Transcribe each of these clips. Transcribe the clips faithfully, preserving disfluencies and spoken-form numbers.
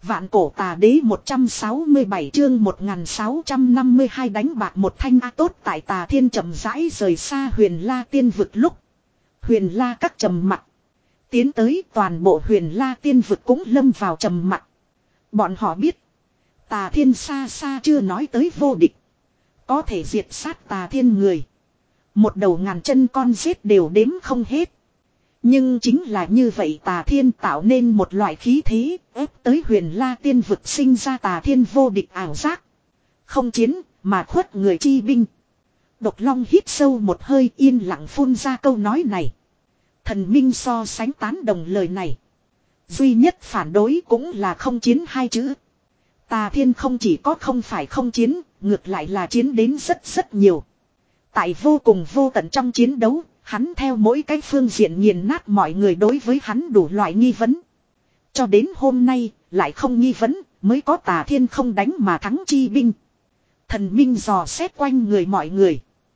Vạn cổ tà đế một trăm sáu mươi bảy chương một nghìn sáu trăm năm mươi hai đánh bạc một thanh a tốt tại Tà Thiên chậm rãi rời xa Huyền La Tiên vực lúc. Huyền La các trầm mặc. Tiến tới toàn bộ Huyền La Tiên vực cũng lâm vào trầm mặc. Bọn họ biết. Tà Thiên xa xa chưa nói tới vô địch. Có thể diệt sát Tà Thiên người. Một đầu ngàn chân con giết đều đếm không hết. Nhưng chính là như vậy Tà Thiên tạo nên một loại khí thế ép tới Huyền La Tiên vực sinh ra Tà Thiên vô địch ảo giác. Không chiến mà khuất người chi binh. Độc Long hít sâu một hơi yên lặng phun ra câu nói này. Thần Minh so sánh tán đồng lời này. Duy nhất phản đối cũng là không chiến hai chữ. Tà Thiên không chỉ có không phải không chiến, ngược lại là chiến đến rất rất nhiều. Tại vô cùng vô tận trong chiến đấu, hắn theo mỗi cái phương diện nghiền nát mọi người đối với hắn đủ loại nghi vấn. Cho đến hôm nay, lại không nghi vấn, mới có Tà Thiên không đánh mà thắng chi binh. Thần Minh dò xét quanh người mọi người.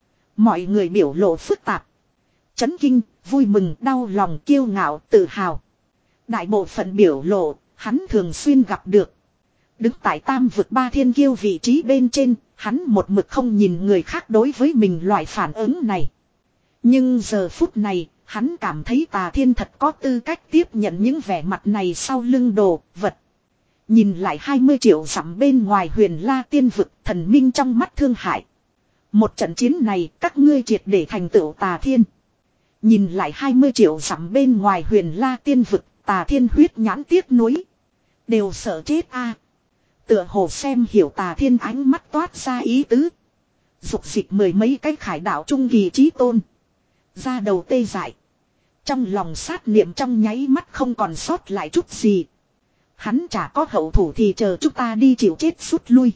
Mọi người biểu lộ phức tạp. Chấn kinh, vui mừng, đau lòng, kiêu ngạo, tự hào. Đại bộ phận biểu lộ, hắn thường xuyên gặp được. Đứng tại tam vực ba thiên kiêu vị trí bên trên, hắn một mực không nhìn người khác đối với mình loại phản ứng này. Nhưng giờ phút này, hắn cảm thấy Tà Thiên thật có tư cách tiếp nhận những vẻ mặt này sau lưng đồ, vật. Nhìn lại hai mươi triệu dặm bên ngoài Huyền La Tiên vực, thần minh trong mắt thương hại. Một trận chiến này, các ngươi triệt để thành tựu Tà Thiên. Nhìn lại hai mươi triệu dặm bên ngoài Huyền La Tiên vực, Tà Thiên huyết nhãn tiếc nuối. Đều sợ chết a. Tựa hồ xem hiểu Tà Thiên ánh mắt toát ra ý tứ. Dục dịch mười mấy cái khải đạo trung kỳ chí tôn. Ra đầu tê dại. Trong lòng sát niệm trong nháy mắt không còn sót lại chút gì. Hắn chả có hậu thủ thì chờ chúng ta đi chịu chết rút lui.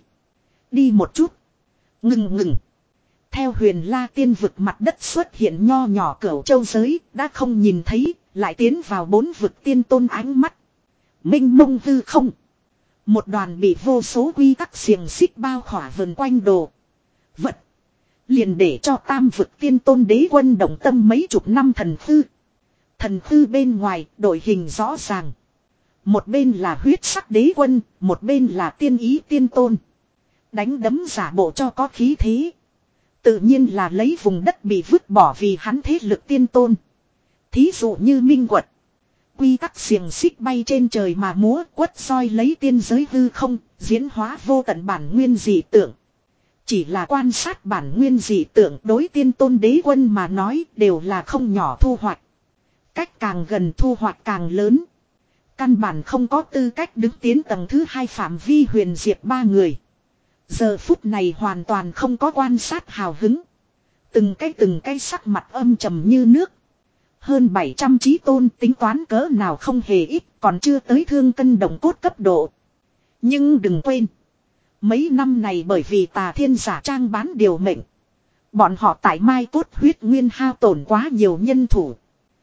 Đi một chút. Ngừng ngừng. Theo Huyền La Tiên vực mặt đất xuất hiện nho nhỏ cửu châu giới, đã không nhìn thấy, lại tiến vào bốn vực tiên tôn ánh mắt. Minh mông hư không. Một đoàn bị vô số quy tắc xiềng xích bao khỏa vần quanh đồ. Vật. Liền để cho tam vực tiên tôn đế quân động tâm mấy chục năm thần khư. Thần khư bên ngoài đội hình rõ ràng. Một bên là huyết sắc đế quân, một bên là tiên ý tiên tôn. Đánh đấm giả bộ cho có khí thế. Tự nhiên là lấy vùng đất bị vứt bỏ vì hắn thế lực tiên tôn. Thí dụ như minh quật. Quy tắc xiềng xích bay trên trời mà múa quất soi lấy tiên giới hư không, diễn hóa vô tận bản nguyên dị tượng. Chỉ là quan sát bản nguyên dị tượng đối tiên tôn đế quân mà nói đều là không nhỏ thu hoạch. Cách càng gần thu hoạch càng lớn. Căn bản không có tư cách đứng tiến tầng thứ hai phạm vi huyền diệt ba người. Giờ phút này hoàn toàn không có quan sát hào hứng. Từng cái từng cái sắc mặt âm trầm như nước. Hơn bảy trăm chí tôn tính toán cỡ nào không hề ít, còn chưa tới thương cân đồng cốt cấp độ. Nhưng đừng quên. Mấy năm này bởi vì Tà Thiên giả trang bán điều mệnh. Bọn họ tại Mai Cốt huyết nguyên hao tổn quá nhiều nhân thủ.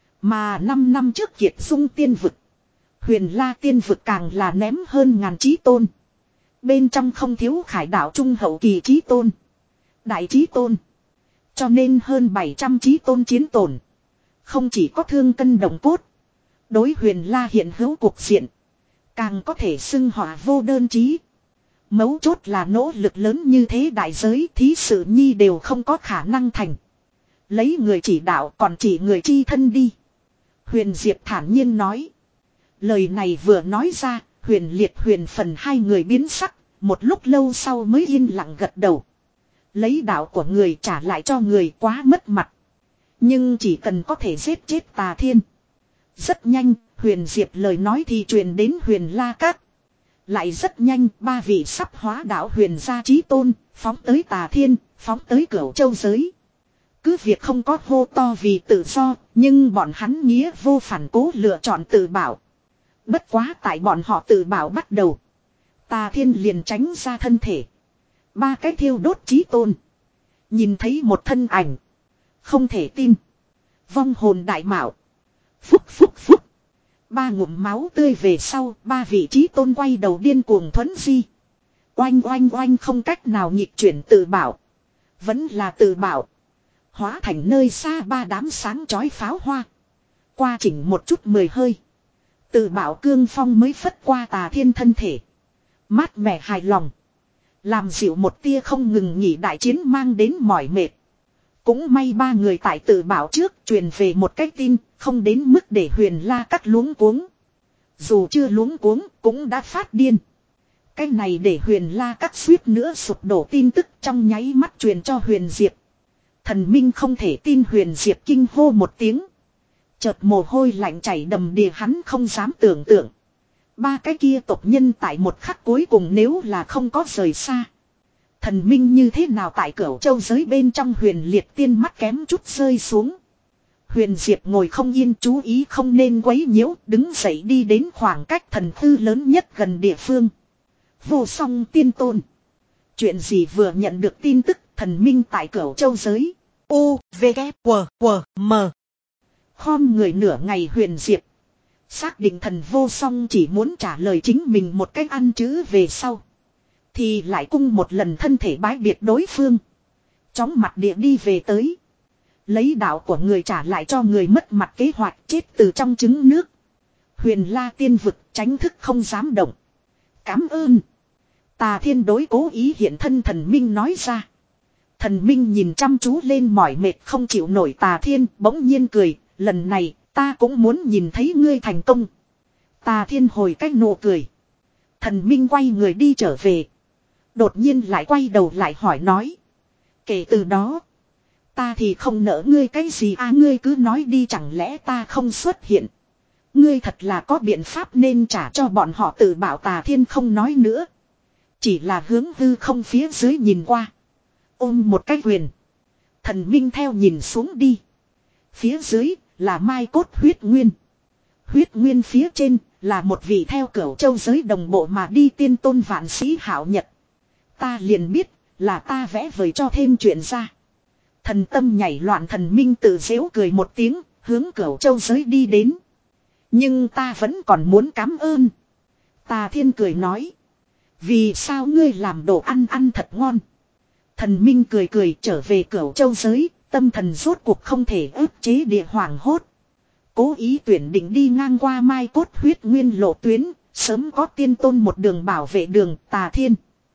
Mà năm năm trước kiệt dung tiên vực. Huyền La Tiên vực càng là ném hơn ngàn chí tôn. Bên trong không thiếu khải đạo trung hậu kỳ chí tôn. Đại chí tôn. Cho nên hơn bảy trăm chí tôn chiến tổn. Không chỉ có thương cân đồng cốt. Đối Huyền La hiện hữu cuộc diện. Càng có thể xưng họa vô đơn chí. Mấu chốt là nỗ lực lớn như thế đại giới thí sự nhi đều không có khả năng thành. Lấy người chỉ đạo còn chỉ người chi thân đi. Huyền Diệp thản nhiên nói. Lời này vừa nói ra, Huyền Liệt Huyền Phần hai người biến sắc, một lúc lâu sau mới yên lặng gật đầu. Lấy đạo của người trả lại cho người quá mất mặt. Nhưng chỉ cần có thể giết chết Tà Thiên. Rất nhanh, Huyền Diệp lời nói thì truyền đến Huyền La Các. Lại rất nhanh, ba vị sắp hóa đạo huyền gia chí tôn, phóng tới Tà Thiên, phóng tới Cửu Châu giới. Cứ việc không có hô to vì tự do, nhưng bọn hắn nghĩa vô phản cố lựa chọn tự bảo. Bất quá tại bọn họ tự bảo bắt đầu. Tà Thiên liền tránh ra thân thể. Ba cái thiêu đốt chí tôn. Nhìn thấy một thân ảnh. Không thể tin. Vong hồn đại mạo. Phúc phúc phúc. Ba ngụm máu tươi về sau, ba vị trí tôn quay đầu điên cuồng thuấn di. Oanh oanh oanh không cách nào nhịp chuyển tự bảo. Vẫn là tự bảo. Hóa thành nơi xa ba đám sáng chói pháo hoa. Qua chỉnh một chút mười hơi. Tự bảo cương phong mới phất qua Tà Thiên thân thể. Mát mẻ hài lòng. Làm dịu một tia không ngừng nghỉ đại chiến mang đến mỏi mệt. Cũng may ba người tại tự bảo trước truyền về một cái tin, không đến mức để Huyền La Các luống cuống. Dù chưa luống cuống, cũng đã phát điên. Cái này để Huyền La Các suýt nữa sụp đổ tin tức trong nháy mắt truyền cho Huyền Diệp. Thần Minh không thể tin Huyền Diệp kinh hô một tiếng. Chợt mồ hôi lạnh chảy đầm đìa, hắn không dám tưởng tượng. Ba cái kia tộc nhân tại một khắc cuối cùng nếu là không có rời xa. Thần Minh như thế nào tại Cửu Châu giới bên trong Huyền Liệt tiên mắt kém chút rơi xuống. Huyền Diệp ngồi không yên, chú ý không nên quấy nhiễu, đứng dậy đi đến khoảng cách thần thư lớn nhất gần địa phương. Vô Song Tiên Tôn. Chuyện gì vừa nhận được tin tức thần minh tại Cửu Châu giới. U, V, K, W, W, M. Khom người nửa ngày Huyền Diệp. Xác định thần Vô Song chỉ muốn trả lời chính mình một cách ăn chữ về sau. Thì lại cung một lần thân thể bái biệt đối phương. Chóng mặt địa đi về tới. Lấy đạo của người trả lại cho người mất mặt kế hoạch chết từ trong trứng nước. Huyền La tiên vực tránh thức không dám động. Cảm ơn. Tà Thiên đối cố ý hiện thân thần minh nói ra. Thần minh nhìn chăm chú lên mỏi mệt không chịu nổi Tà Thiên bỗng nhiên cười. Lần này ta cũng muốn nhìn thấy ngươi thành công. Tà Thiên hồi cách nụ cười. Thần minh quay người đi trở về. Đột nhiên lại quay đầu lại hỏi nói. Kể từ đó. Ta thì không nỡ ngươi cái gì à, ngươi cứ nói đi, chẳng lẽ ta không xuất hiện. Ngươi thật là có biện pháp nên trả cho bọn họ. Tự bảo Tà Thiên không nói nữa. Chỉ là hướng hư không phía dưới nhìn qua. Ôm một cái quyền. Thần minh theo nhìn xuống đi. Phía dưới là mai cốt huyết nguyên. Huyết nguyên phía trên là một vị theo Cửu Châu giới đồng bộ mà đi tiên tôn vạn sĩ hảo nhật. Ta liền biết là ta vẽ vời cho thêm chuyện ra. Thần tâm nhảy loạn, thần minh tự giễu cười một tiếng, hướng Cửu Châu giới đi đến. Nhưng ta vẫn còn muốn cảm ơn. Tà Thiên cười nói. Vì sao ngươi làm đồ ăn ăn thật ngon. Thần minh cười cười trở về Cửu Châu giới, tâm thần rốt cuộc không thể ức chế địa hoảng hốt. Cố ý tuyển định đi ngang qua mai cốt huyết nguyên lộ tuyến, sớm có tiên tôn một đường bảo vệ đường. Tà Thiên.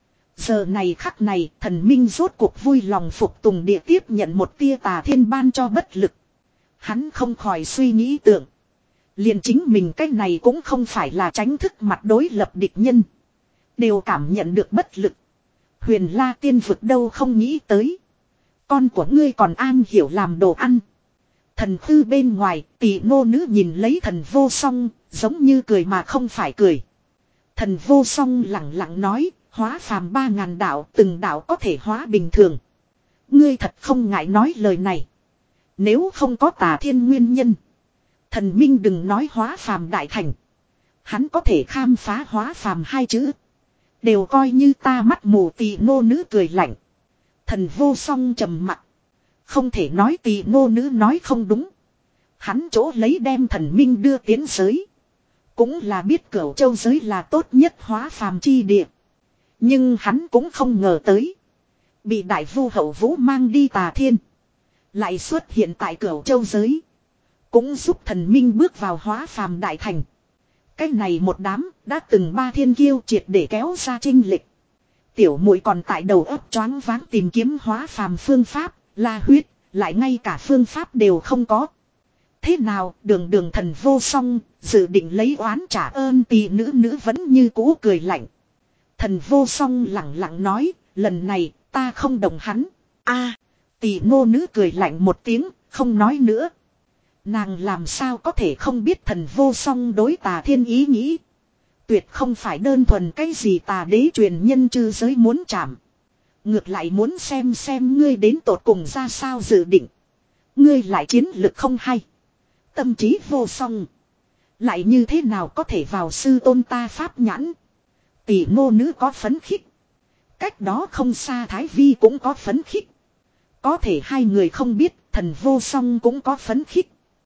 Giờ này khắc này thần minh rốt cuộc vui lòng phục tùng địa tiếp nhận một tia Tà Thiên ban cho bất lực. Hắn không khỏi suy nghĩ tưởng. Liền chính mình cái này cũng không phải là tránh thức mặt đối lập địch nhân. Đều cảm nhận được bất lực. Huyền La tiên vực đâu không nghĩ tới. Con của ngươi còn an hiểu làm đồ ăn. Thần thư bên ngoài tỷ nô nữ nhìn lấy thần Vô Song, giống như cười mà không phải cười. Thần Vô Song lặng lặng nói. Hóa phàm ba ngàn đạo, từng đạo có thể hóa bình thường. Ngươi thật không ngại nói lời này. Nếu không có Tà Thiên nguyên nhân. Thần minh đừng nói hóa phàm đại thành. Hắn có thể khám phá hóa phàm hai chữ. Đều coi như ta mắt mù. Tỳ nô nữ cười lạnh. Thần Vô Song trầm mặc. Không thể nói tỳ nô nữ nói không đúng. Hắn chỗ lấy đem thần minh đưa tiến giới. Cũng là biết Cửu Châu giới là tốt nhất hóa phàm chi địa. Nhưng hắn cũng không ngờ tới. Bị đại vu hậu vũ mang đi Tà Thiên. Lại xuất hiện tại Cửu Châu giới. Cũng giúp thần minh bước vào hóa phàm đại thành. Cái này một đám đã từng ba thiên kiêu triệt để kéo ra chênh lệch. Tiểu muội còn tại đầu óc choáng váng tìm kiếm hóa phàm phương pháp. La huyết. Lại ngay cả phương pháp đều không có. Thế nào đường đường thần Vô Song. Dự định lấy oán trả ơn. Tỳ nữ nữ vẫn như cũ cười lạnh. Thần Vô Song lặng lặng nói, lần này ta không đồng hắn. A, tỷ nô nữ cười lạnh một tiếng, không nói nữa. Nàng làm sao có thể không biết thần Vô Song đối Tà Thiên ý nghĩ. Tuyệt không phải đơn thuần cái gì tà đế truyền nhân chư giới muốn chạm. Ngược lại muốn xem xem ngươi đến tột cùng ra sao dự định. Ngươi lại chiến lực không hay. Tâm trí vô song. Lại như thế nào có thể vào sư tôn ta pháp nhãn. Tỷ nô nữ có phấn khích. Cách đó không xa Thái Vi cũng có phấn khích. Có thể hai người không biết thần vô song cũng có phấn khích.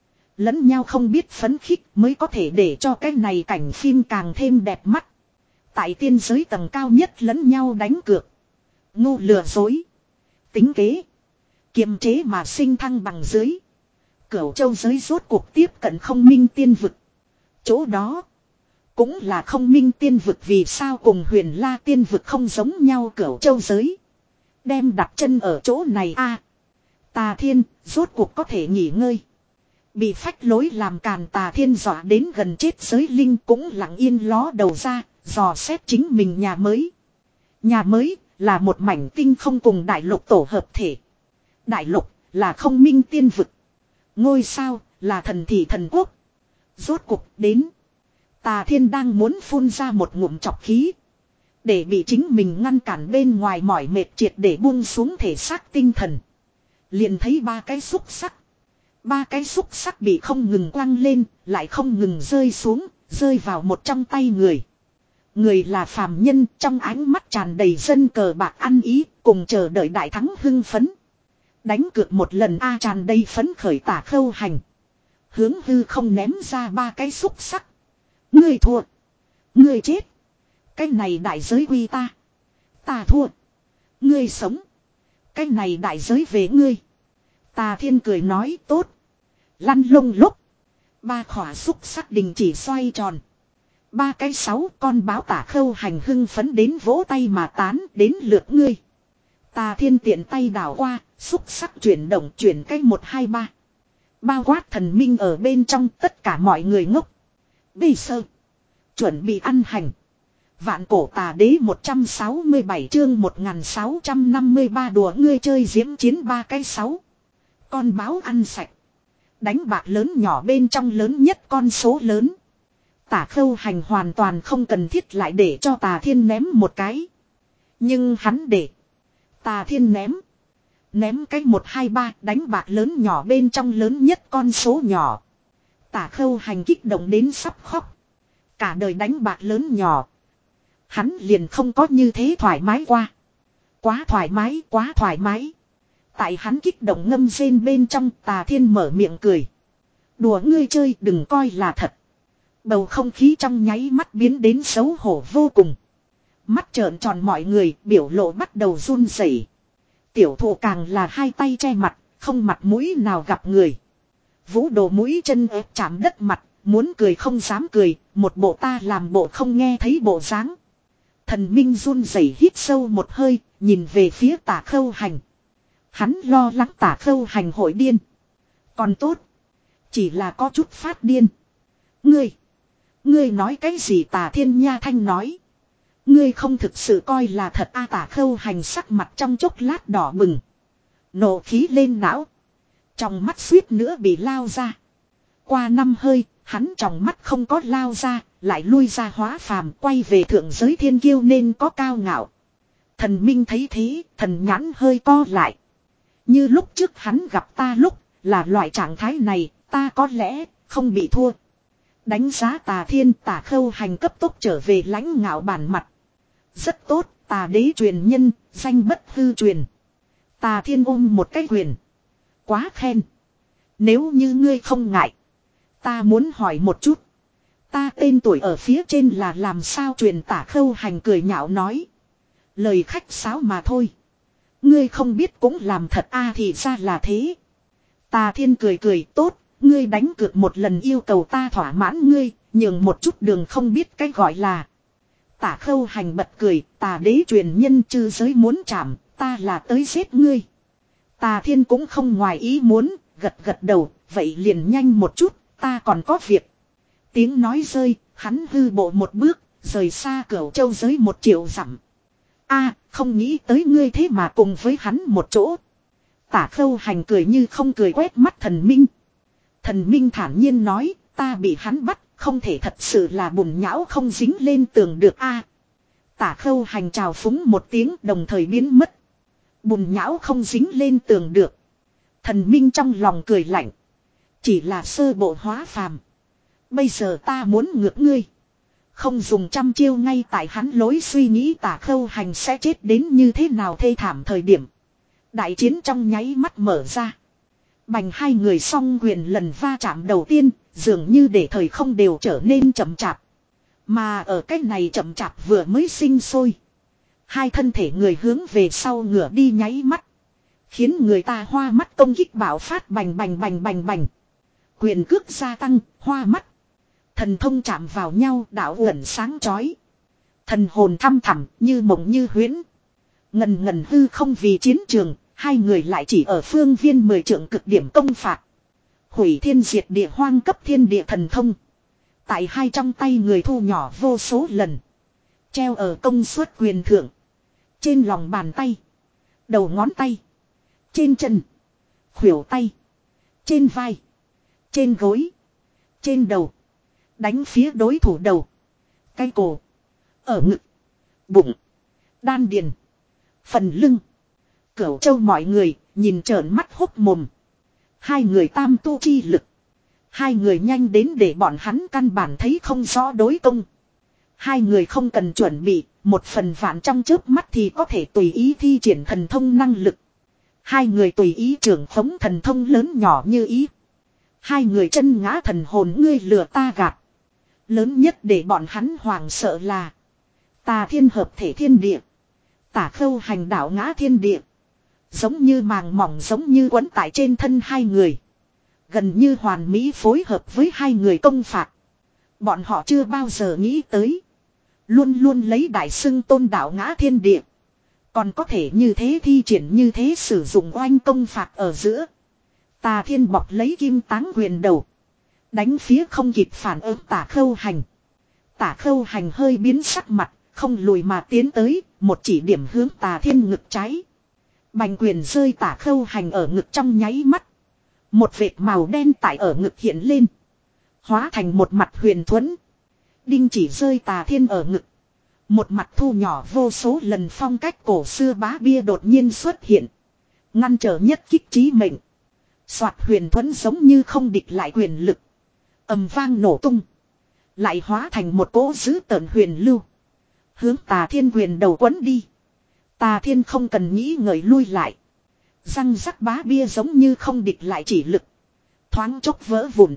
Lẫn nhau không biết phấn khích mới có thể để cho cái này cảnh phim càng thêm đẹp mắt. Tại tiên giới tầng cao nhất lẫn nhau đánh cược. Ngu lừa dối. Tính kế. Kiềm chế mà sinh thăng bằng dưới. Cửu châu giới rốt cuộc tiếp cận không minh tiên vực. Chỗ đó. Cũng là không minh tiên vực vì sao cùng huyền la tiên vực không giống nhau cửu châu giới. Đem đặt chân ở chỗ này a Tà Thiên rốt cuộc có thể nghỉ ngơi. Bị phách lối làm càn Tà Thiên dọa đến gần chết giới linh cũng lặng yên ló đầu ra, dò xét chính mình nhà mới. Nhà mới là một mảnh tinh không cùng đại lục tổ hợp thể. Đại lục là không minh tiên vực. Ngôi sao là thần thị thần quốc. Rốt cuộc đến. Tà Thiên đang muốn phun ra một ngụm chọc khí. Để bị chính mình ngăn cản bên ngoài mỏi mệt triệt để buông xuống thể xác tinh thần. Liền thấy ba cái xúc sắc. Ba cái xúc sắc bị không ngừng quăng lên, lại không ngừng rơi xuống, rơi vào một trong tay người. Người là phàm nhân, trong ánh mắt tràn đầy dân cờ bạc ăn ý, cùng chờ đợi đại thắng hưng phấn. Đánh cược một lần a tràn đầy phấn khởi Tả Khâu Hành. Hướng hư không ném ra ba cái xúc sắc. Ngươi thua. Ngươi chết. Cái này đại giới quy ta. Ta thua. Ngươi sống. Cái này đại giới về ngươi. Tà Thiên cười nói tốt. Lăn lông lúc. Ba khỏa xúc sắc đình chỉ xoay tròn. Ba cái sáu con báo Tả Khâu Hành hưng phấn đến vỗ tay mà tán đến lượt ngươi. Tà Thiên tiện tay đảo qua. Xúc sắc chuyển động chuyển cách một hai ba. Bao quát thần minh ở bên trong tất cả mọi người ngốc. Bây sơ. Chuẩn bị ăn hành. Vạn cổ tà đế một trăm sáu mươi bảy chương một nghìn sáu trăm năm mươi ba đùa ngươi chơi diễm chiến ba cái sáu. Con báo ăn sạch. Đánh bạc lớn nhỏ bên trong lớn nhất con số lớn. Tả Khâu Hành hoàn toàn không cần thiết lại để cho Tà Thiên ném một cái. Nhưng hắn để. Tà Thiên ném. Ném cái một hai ba đánh bạc lớn nhỏ bên trong lớn nhất con số nhỏ. Tả Khâu Hành kích động đến sắp khóc. Cả đời đánh bạc lớn nhỏ. Hắn liền không có như thế thoải mái qua. Quá thoải mái, quá thoải mái. Tại hắn kích động ngâm rên bên trong Tà Thiên mở miệng cười. Đùa ngươi chơi đừng coi là thật. Bầu không khí trong nháy mắt biến đến xấu hổ vô cùng. Mắt trợn tròn mọi người biểu lộ bắt đầu run rẩy. Tiểu thụ càng là hai tay che mặt, không mặt mũi nào gặp người. Vũ đồ mũi chân ép chạm đất mặt, muốn cười không dám cười, một bộ ta làm bộ không nghe thấy bộ dáng. Thần Minh run rẩy hít sâu một hơi, nhìn về phía Tả Khâu Hành. Hắn lo lắng Tả Khâu Hành hội điên. Còn tốt. Chỉ là có chút phát điên. Ngươi. Ngươi nói cái gì Tà Thiên Nha Thanh nói. Ngươi không thực sự coi là thật a Tả Khâu Hành sắc mặt trong chốc lát đỏ bừng. Nộ khí lên não. Trong mắt suýt nữa bị lao ra. Qua năm hơi, hắn trong mắt không có lao ra, lại lui ra hóa phàm quay về thượng giới thiên kiêu nên có cao ngạo. Thần Minh thấy thế, thần nhãn hơi co lại. Như lúc trước hắn gặp ta lúc, là loại trạng thái này, ta có lẽ không bị thua. Đánh giá Tà Thiên Tả Khâu Hành cấp tốc trở về lãnh ngạo bản mặt. Rất tốt, Tà đế truyền nhân, danh bất hư truyền. Tà Thiên ôm một cái quyền. Quá khen. Nếu như ngươi không ngại. Ta muốn hỏi một chút. Ta tên tuổi ở phía trên là làm sao truyền Tả Khâu Hành cười nhạo nói. Lời khách sáo mà thôi. Ngươi không biết cũng làm thật a thì ra là thế. Tà Thiên cười cười tốt. Ngươi đánh cược một lần yêu cầu ta thỏa mãn ngươi. Nhưng một chút đường không biết cái gọi là. Tả Khâu Hành bật cười. Tà đế truyền nhân chư giới muốn chạm. Ta là tới giết ngươi. Tà Thiên cũng không ngoài ý muốn. Gật gật đầu. Vậy liền nhanh một chút. Ta còn có việc. Tiếng nói rơi. Hắn hư bộ một bước. Rời xa Cửu Châu giới một triệu dặm. A không nghĩ tới ngươi thế mà cùng với hắn một chỗ. Tả Khâu Hành cười như không cười quét mắt thần minh. Thần minh thản nhiên nói. Ta bị hắn bắt. Không thể thật sự là bùn nhão không dính lên tường được a. Tả Khâu Hành chào phúng một tiếng đồng thời biến mất. Bùn nhão không dính lên tường được. Thần minh trong lòng cười lạnh. Chỉ là sơ bộ hóa phàm. Bây giờ ta muốn ngược ngươi. Không dùng trăm chiêu ngay tại hắn lối suy nghĩ Tả Khâu Hành sẽ chết đến như thế nào thê thảm thời điểm. Đại chiến trong nháy mắt mở ra. Bành hai người song quyền lần va chạm đầu tiên, dường như để thời không đều trở nên chậm chạp. Mà ở cách này chậm chạp vừa mới sinh sôi. Hai thân thể người hướng về sau ngửa đi nháy mắt. Khiến người ta hoa mắt công kích bạo phát bành bành bành bành bành. Quyền cước gia tăng, hoa mắt. Thần thông chạm vào nhau, đạo uẩn sáng chói. Thần hồn thăm thẳm như mộng như huyễn. Ngần ngần hư không vì chiến trường, hai người lại chỉ ở phương viên mười trượng cực điểm công phạt. Hủy thiên diệt địa hoang cấp thiên địa thần thông. Tại hai trong tay người thu nhỏ vô số lần. Treo ở công suất quyền thượng. Trên lòng bàn tay. Đầu ngón tay. Trên chân. Khuỷu tay. Trên vai. Trên gối. Trên đầu. Đánh phía đối thủ đầu. Cái cổ. Ở ngực. Bụng. Đan điền. Phần lưng. Cửu châu mọi người nhìn trợn mắt hốc mồm. Hai người tam tu chi lực. Hai người nhanh đến để bọn hắn căn bản thấy không rõ đối công. Hai người không cần chuẩn bị, một phần vạn trong chớp mắt thì có thể tùy ý thi triển thần thông năng lực. Hai người tùy ý trưởng khống thần thông lớn nhỏ như ý. Hai người chân ngã thần hồn ngươi lừa ta gạt. Lớn nhất để bọn hắn hoàng sợ là Tà Thiên hợp thể thiên địa. Tả Khâu hành đảo ngã thiên địa. Giống như màng mỏng giống như quấn tại trên thân hai người. Gần như hoàn mỹ phối hợp với hai người công phạt. Bọn họ chưa bao giờ nghĩ tới. Luôn luôn lấy đại xưng tôn đảo ngã thiên địa. Còn có thể như thế thi triển như thế sử dụng oanh công phạt ở giữa. Tà Thiên bọc lấy kim táng quyền đầu. Đánh phía không kịp phản ứng Tả Khâu hành. Tả Khâu hành hơi biến sắc mặt. Không lùi mà tiến tới. Một chỉ điểm hướng Tà Thiên ngực trái. Bành quyền rơi Tả Khâu hành ở ngực trong nháy mắt. Một vệt màu đen tại ở ngực hiện lên. Hóa thành một mặt huyền thuẫn. Đinh chỉ rơi Tà Thiên ở ngực. Một mặt thu nhỏ vô số lần phong cách cổ xưa bá bia đột nhiên xuất hiện. Ngăn trở nhất kích chí mệnh. Soạt huyền thuẫn giống như không địch lại quyền lực. Ầm vang nổ tung. Lại hóa thành một cỗ dữ tợn huyền lưu. Hướng Tà Thiên quyền đầu quấn đi. Tà Thiên không cần nghĩ ngợi lui lại. Răng rắc bá bia giống như không địch lại chỉ lực. Thoáng chốc vỡ vụn.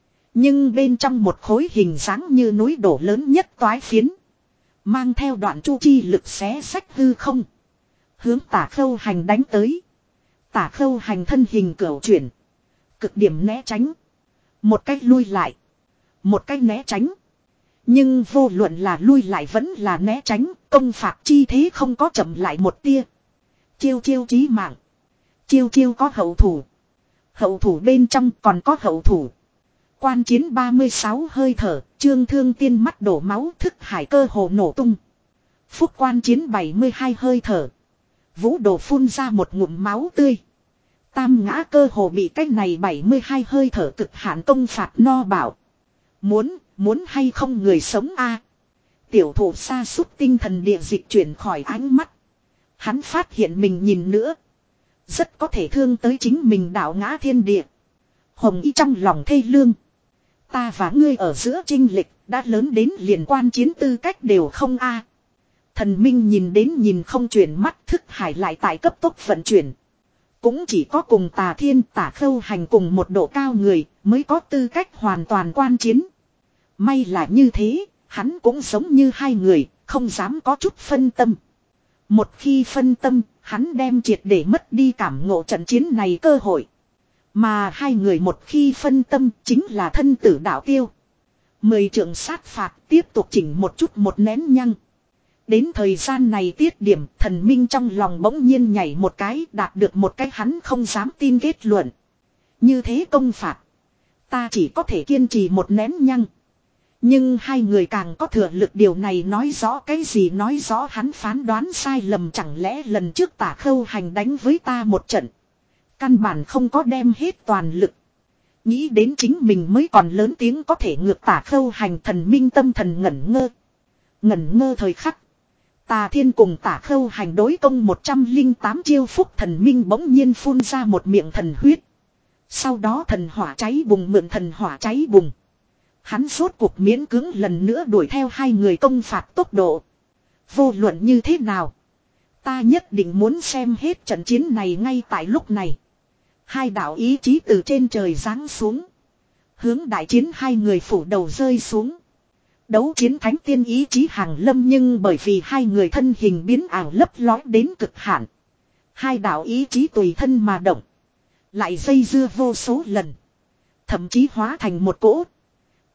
Nhưng bên trong một khối hình dáng như núi đổ lớn nhất toái phiến. Mang theo đoạn chu chi lực xé sách hư không. Hướng Tả Khâu hành đánh tới. Tả Khâu hành thân hình cửu chuyển. Cực điểm né tránh. Một cách lui lại. Một cách né tránh. Nhưng vô luận là lui lại vẫn là né tránh. Công phạt chi thế không có chậm lại một tia. Chiêu chiêu chí mạng. Chiêu chiêu có hậu thủ. Hậu thủ bên trong còn có hậu thủ. Quan chiến ba mươi sáu hơi thở, Trương Thương Tiên mắt đổ máu thức hải cơ hồ nổ tung. Phúc quan chiến bảy mươi hai hơi thở. Vũ Đồ phun ra một ngụm máu tươi. Tam ngã cơ hồ bị cách này bảy mươi hai hơi thở cực hạn công phạt no bảo. Muốn, muốn hay không người sống a? Tiểu thủ sa sút tinh thần địa dịch chuyển khỏi ánh mắt. Hắn phát hiện mình nhìn nữa. Rất có thể thương tới chính mình đảo ngã thiên địa. Hồng Y trong lòng thê lương. Ta và ngươi ở giữa chênh lệch đã lớn đến liền quan chiến tư cách đều không a. Thần Minh nhìn đến nhìn không chuyển mắt thức hải lại tại cấp tốc vận chuyển. Cũng chỉ có cùng Tà Thiên Tả Khâu hành cùng một độ cao người mới có tư cách hoàn toàn quan chiến. May là như thế, hắn cũng giống như hai người, không dám có chút phân tâm. Một khi phân tâm, hắn đem triệt để mất đi cảm ngộ trận chiến này cơ hội. Mà hai người một khi phân tâm chính là thân tử đạo tiêu. Mười trượng sát phạt tiếp tục chỉnh một chút một nén nhăng. Đến thời gian này tiết điểm thần minh trong lòng bỗng nhiên nhảy một cái đạt được một cái hắn không dám tin kết luận. Như thế công phạt. Ta chỉ có thể kiên trì một nén nhăng. Nhưng hai người càng có thừa lực điều này nói rõ cái gì nói rõ hắn phán đoán sai lầm chẳng lẽ lần trước Tả Khâu hành đánh với ta một trận. Căn bản không có đem hết toàn lực. Nghĩ đến chính mình mới còn lớn tiếng có thể ngược Tả Khâu hành thần minh tâm thần ngẩn ngơ. Ngẩn ngơ thời khắc. Tà Thiên cùng Tả Khâu hành đối công một trăm lẻ tám chiêu phúc thần minh bỗng nhiên phun ra một miệng thần huyết. Sau đó thần hỏa cháy bùng mượn thần hỏa cháy bùng. Hắn rốt cuộc miễn cưỡng lần nữa đuổi theo hai người công phạt tốc độ. Vô luận như thế nào. Ta nhất định muốn xem hết trận chiến này ngay tại lúc này. Hai đạo ý chí từ trên trời giáng xuống. Hướng đại chiến hai người phủ đầu rơi xuống. Đấu chiến thánh tiên ý chí hàng lâm nhưng bởi vì hai người thân hình biến ảo lấp lói đến cực hạn. Hai đạo ý chí tùy thân mà động. Lại dây dưa vô số lần. Thậm chí hóa thành một cỗ.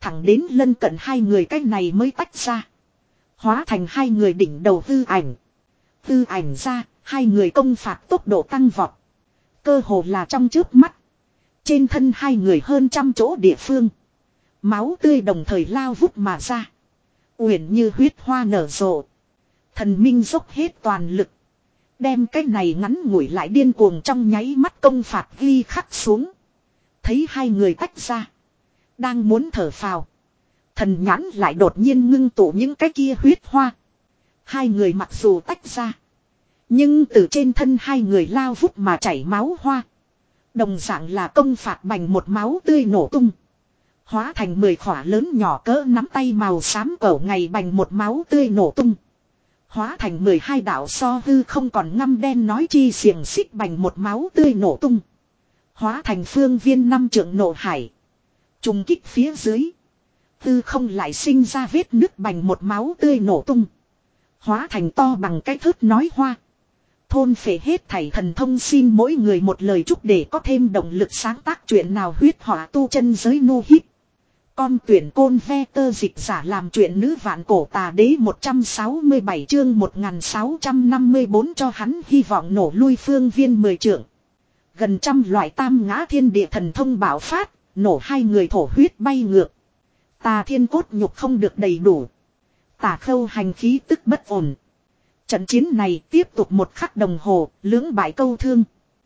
thẳng đến lân cận hai người cái này mới tách ra. Hóa thành hai người đỉnh đầu hư ảnh. Hư ảnh ra, hai người công phạt tốc độ tăng vọt. Cơ hồ là trong chớp mắt. Trên thân hai người hơn trăm chỗ địa phương. Máu tươi đồng thời lao vút mà ra. Uyển như huyết hoa nở rộ. Thần minh dốc hết toàn lực. Đem cái này ngắn ngủi lại điên cuồng trong nháy mắt công phạt ghi khắc xuống. Thấy hai người tách ra. Đang muốn thở phào. Thần nhãn lại đột nhiên ngưng tụ những cái kia huyết hoa. Hai người mặc dù tách ra. Nhưng từ trên thân hai người lao vút mà chảy máu hoa. Đồng dạng là công phạt bành một máu tươi nổ tung. Hóa thành mười khỏa lớn nhỏ cỡ nắm tay màu xám cẩu ngày bành một máu tươi nổ tung. Hóa thành mười hai đạo so hư không còn ngăm đen nói chi xiềng xích bành một máu tươi nổ tung. Hóa thành phương viên năm trượng nổ hải. Trùng kích phía dưới. Hư không lại sinh ra vết nứt bành một máu tươi nổ tung. Hóa thành to bằng cái thớt nói hoa. Thôn phệ hết thảy thần thông xin mỗi người một lời chúc để có thêm động lực sáng tác chuyện nào huyết hỏa tu chân giới nu hít. Con tuyển côn ve tơ dịch giả làm chuyện nữ vạn cổ tà đế một trăm sáu mươi bảy chương một nghìn sáu trăm năm mươi tư cho hắn hy vọng nổ lui phương viên mười trượng. Gần trăm loại tam ngã thiên địa thần thông bảo phát, nổ hai người thổ huyết bay ngược. Tà thiên cốt nhục không được đầy đủ. Tà khâu hành khí tức bất ổn. Trận chiến này tiếp tục một khắc đồng hồ, lưỡng bại câu thương.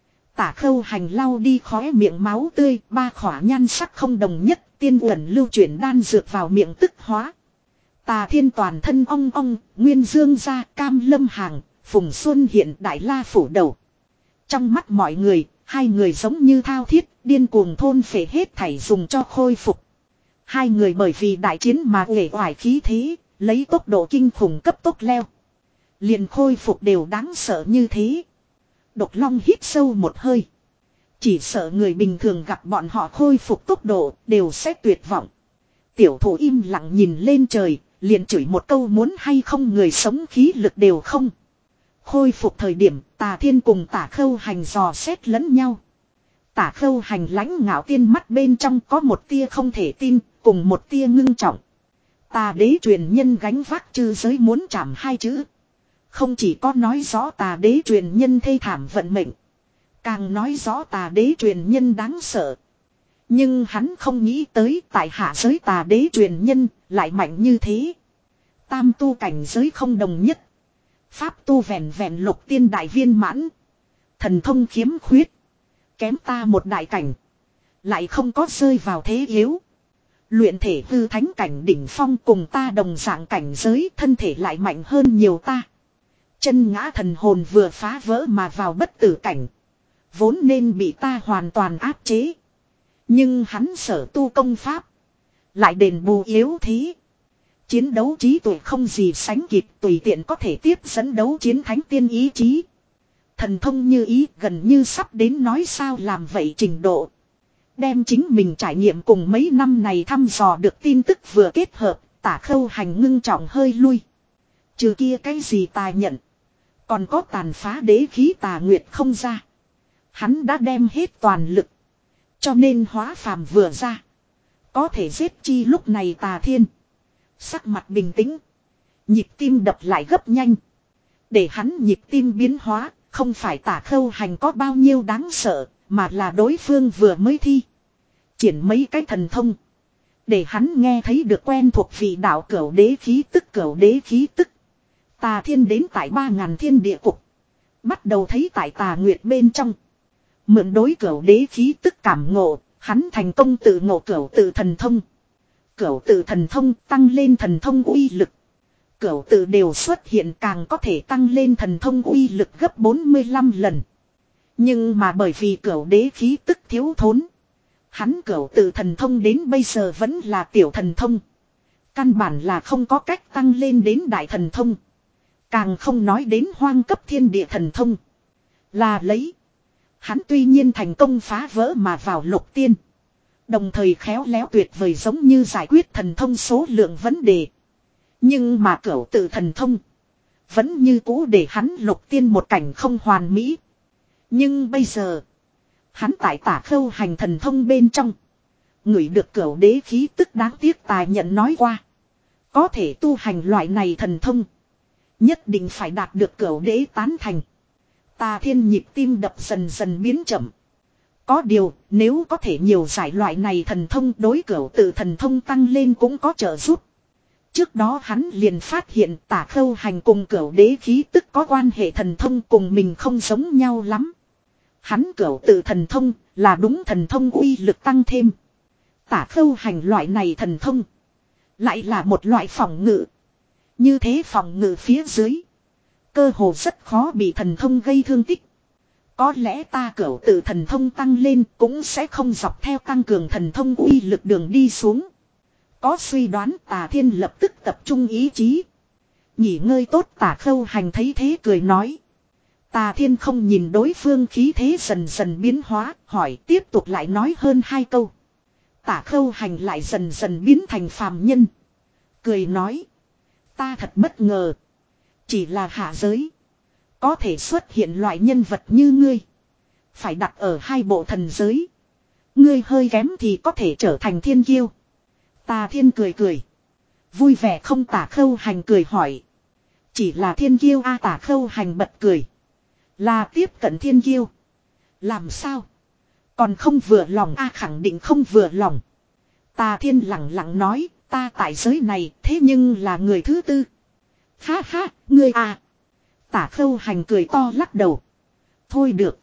Tả khâu hành lau đi khóe miệng máu tươi, ba khỏa nhan sắc không đồng nhất, tiên uẩn lưu chuyển đan dược vào miệng tức hóa. Tà thiên toàn thân ong ong, nguyên dương ra, cam lâm hàng, phùng xuân hiện đại la phủ đầu. Trong mắt mọi người, hai người giống như thao thiết, điên cuồng thôn phệ hết thảy dùng cho khôi phục. Hai người bởi vì đại chiến mà uể oải khí thế, lấy tốc độ kinh khủng cấp tốc leo. Liền khôi phục đều đáng sợ như thế. Độc Long hít sâu một hơi. Chỉ sợ người bình thường gặp bọn họ khôi phục tốc độ đều sẽ tuyệt vọng. Tiểu thủ im lặng nhìn lên trời, liền chửi một câu muốn hay không người sống khí lực đều không. Khôi phục thời điểm Tà Thiên cùng Tả Khâu Hành dò xét lẫn nhau. Tả Khâu Hành lãnh ngạo tiên mắt bên trong có một tia không thể tin, cùng một tia ngưng trọng. Tà đế truyền nhân gánh vác chư giới muốn chạm hai chữ. Không chỉ có nói rõ tà đế truyền nhân thê thảm vận mệnh. Càng nói rõ tà đế truyền nhân đáng sợ. Nhưng hắn không nghĩ tới tại hạ giới tà đế truyền nhân lại mạnh như thế. Tam tu cảnh giới không đồng nhất. Pháp tu vẹn vẹn lục tiên đại viên mãn. Thần thông khiếm khuyết. Kém ta một đại cảnh. Lại không có rơi vào thế yếu. Luyện thể hư thánh cảnh đỉnh phong cùng ta đồng dạng cảnh giới thân thể lại mạnh hơn nhiều ta. Chân ngã thần hồn vừa phá vỡ mà vào bất tử cảnh. Vốn nên bị ta hoàn toàn áp chế. Nhưng hắn sở tu công pháp. Lại đền bù yếu thế. Chiến đấu trí tuệ không gì sánh kịp tùy tiện có thể tiếp dẫn đấu chiến thánh tiên ý chí. Thần thông như ý gần như sắp đến nói sao làm vậy trình độ. Đem chính mình trải nghiệm cùng mấy năm này thăm dò được tin tức vừa kết hợp, Tả Khâu Hành ngưng trọng hơi lui. Trừ kia cái gì ta nhận. Còn có tàn phá đế khí tà nguyệt không ra. Hắn đã đem hết toàn lực. Cho nên hóa phàm vừa ra. Có thể giết chi lúc này Tà Thiên. Sắc mặt bình tĩnh. Nhịp tim đập lại gấp nhanh. Để hắn nhịp tim biến hóa. Không phải Tả Khâu Hành có bao nhiêu đáng sợ. Mà là đối phương vừa mới thi. Triển mấy cái thần thông. Để hắn nghe thấy được quen thuộc vị đạo cửu đế khí tức cửu đế khí tức. Tà Thiên đến tại ba ngàn thiên địa cục. Bắt đầu thấy tại Tà Nguyệt bên trong. Mượn đối cửu đế khí tức cảm ngộ. Hắn thành công tự ngộ cửu tự thần thông. Cửu tự thần thông tăng lên thần thông uy lực. Cửu tự đều xuất hiện càng có thể tăng lên thần thông uy lực gấp bốn mươi lăm lần. Nhưng mà bởi vì cửu đế khí tức thiếu thốn. Hắn cửu tự thần thông đến bây giờ vẫn là tiểu thần thông. Căn bản là không có cách tăng lên đến đại thần thông. Càng không nói đến hoang cấp thiên địa thần thông. Là lấy. Hắn tuy nhiên thành công phá vỡ mà vào lục tiên. Đồng thời khéo léo tuyệt vời giống như giải quyết thần thông số lượng vấn đề. Nhưng mà cửu tự thần thông. Vẫn như cũ để hắn lục tiên một cảnh không hoàn mỹ. Nhưng bây giờ. Hắn tại Tả Khâu Hành thần thông bên trong. Ngửi được cửu đế khí tức đáng tiếc tài nhận nói qua. Có thể tu hành loại này thần thông. Nhất định phải đạt được cửu đế tán thành. Tà Thiên nhịp tim đập dần dần biến chậm. Có điều, nếu có thể nhiều giải loại này thần thông đối cửu tự thần thông tăng lên cũng có trợ giúp. Trước đó hắn liền phát hiện Tả Khâu Hành cùng cửu đế khí tức có quan hệ thần thông cùng mình không giống nhau lắm. Hắn cửu tự thần thông là đúng thần thông uy lực tăng thêm. Tả Khâu Hành loại này thần thông lại là một loại phòng ngự. Như thế phòng ngự phía dưới, cơ hồ rất khó bị thần thông gây thương tích. Có lẽ ta cửu tự thần thông tăng lên cũng sẽ không dọc theo tăng cường thần thông uy lực đường đi xuống. Có suy đoán Tà Thiên lập tức tập trung ý chí. Nghỉ ngơi tốt Tả Khâu Hành thấy thế cười nói. Tà Thiên không nhìn đối phương khí thế dần dần biến hóa, hỏi tiếp tục lại nói hơn hai câu. Tả Khâu Hành lại dần dần biến thành phàm nhân. Cười nói. Ta thật bất ngờ. Chỉ là hạ giới. Có thể xuất hiện loại nhân vật như ngươi. Phải đặt ở hai bộ thần giới. Ngươi hơi kém thì có thể trở thành thiên kiêu. Tà Thiên cười cười. Vui vẻ không Tả Khâu Hành cười hỏi. Chỉ là thiên kiêu a Tả Khâu Hành bật cười. Là tiếp cận thiên kiêu. Làm sao? Còn không vừa lòng a khẳng định không vừa lòng. Tà Thiên lặng lặng nói. Ta tại giới này thế nhưng là người thứ tư. Ha ha, ngươi à. Tả Khâu Hành cười to lắc đầu. Thôi được.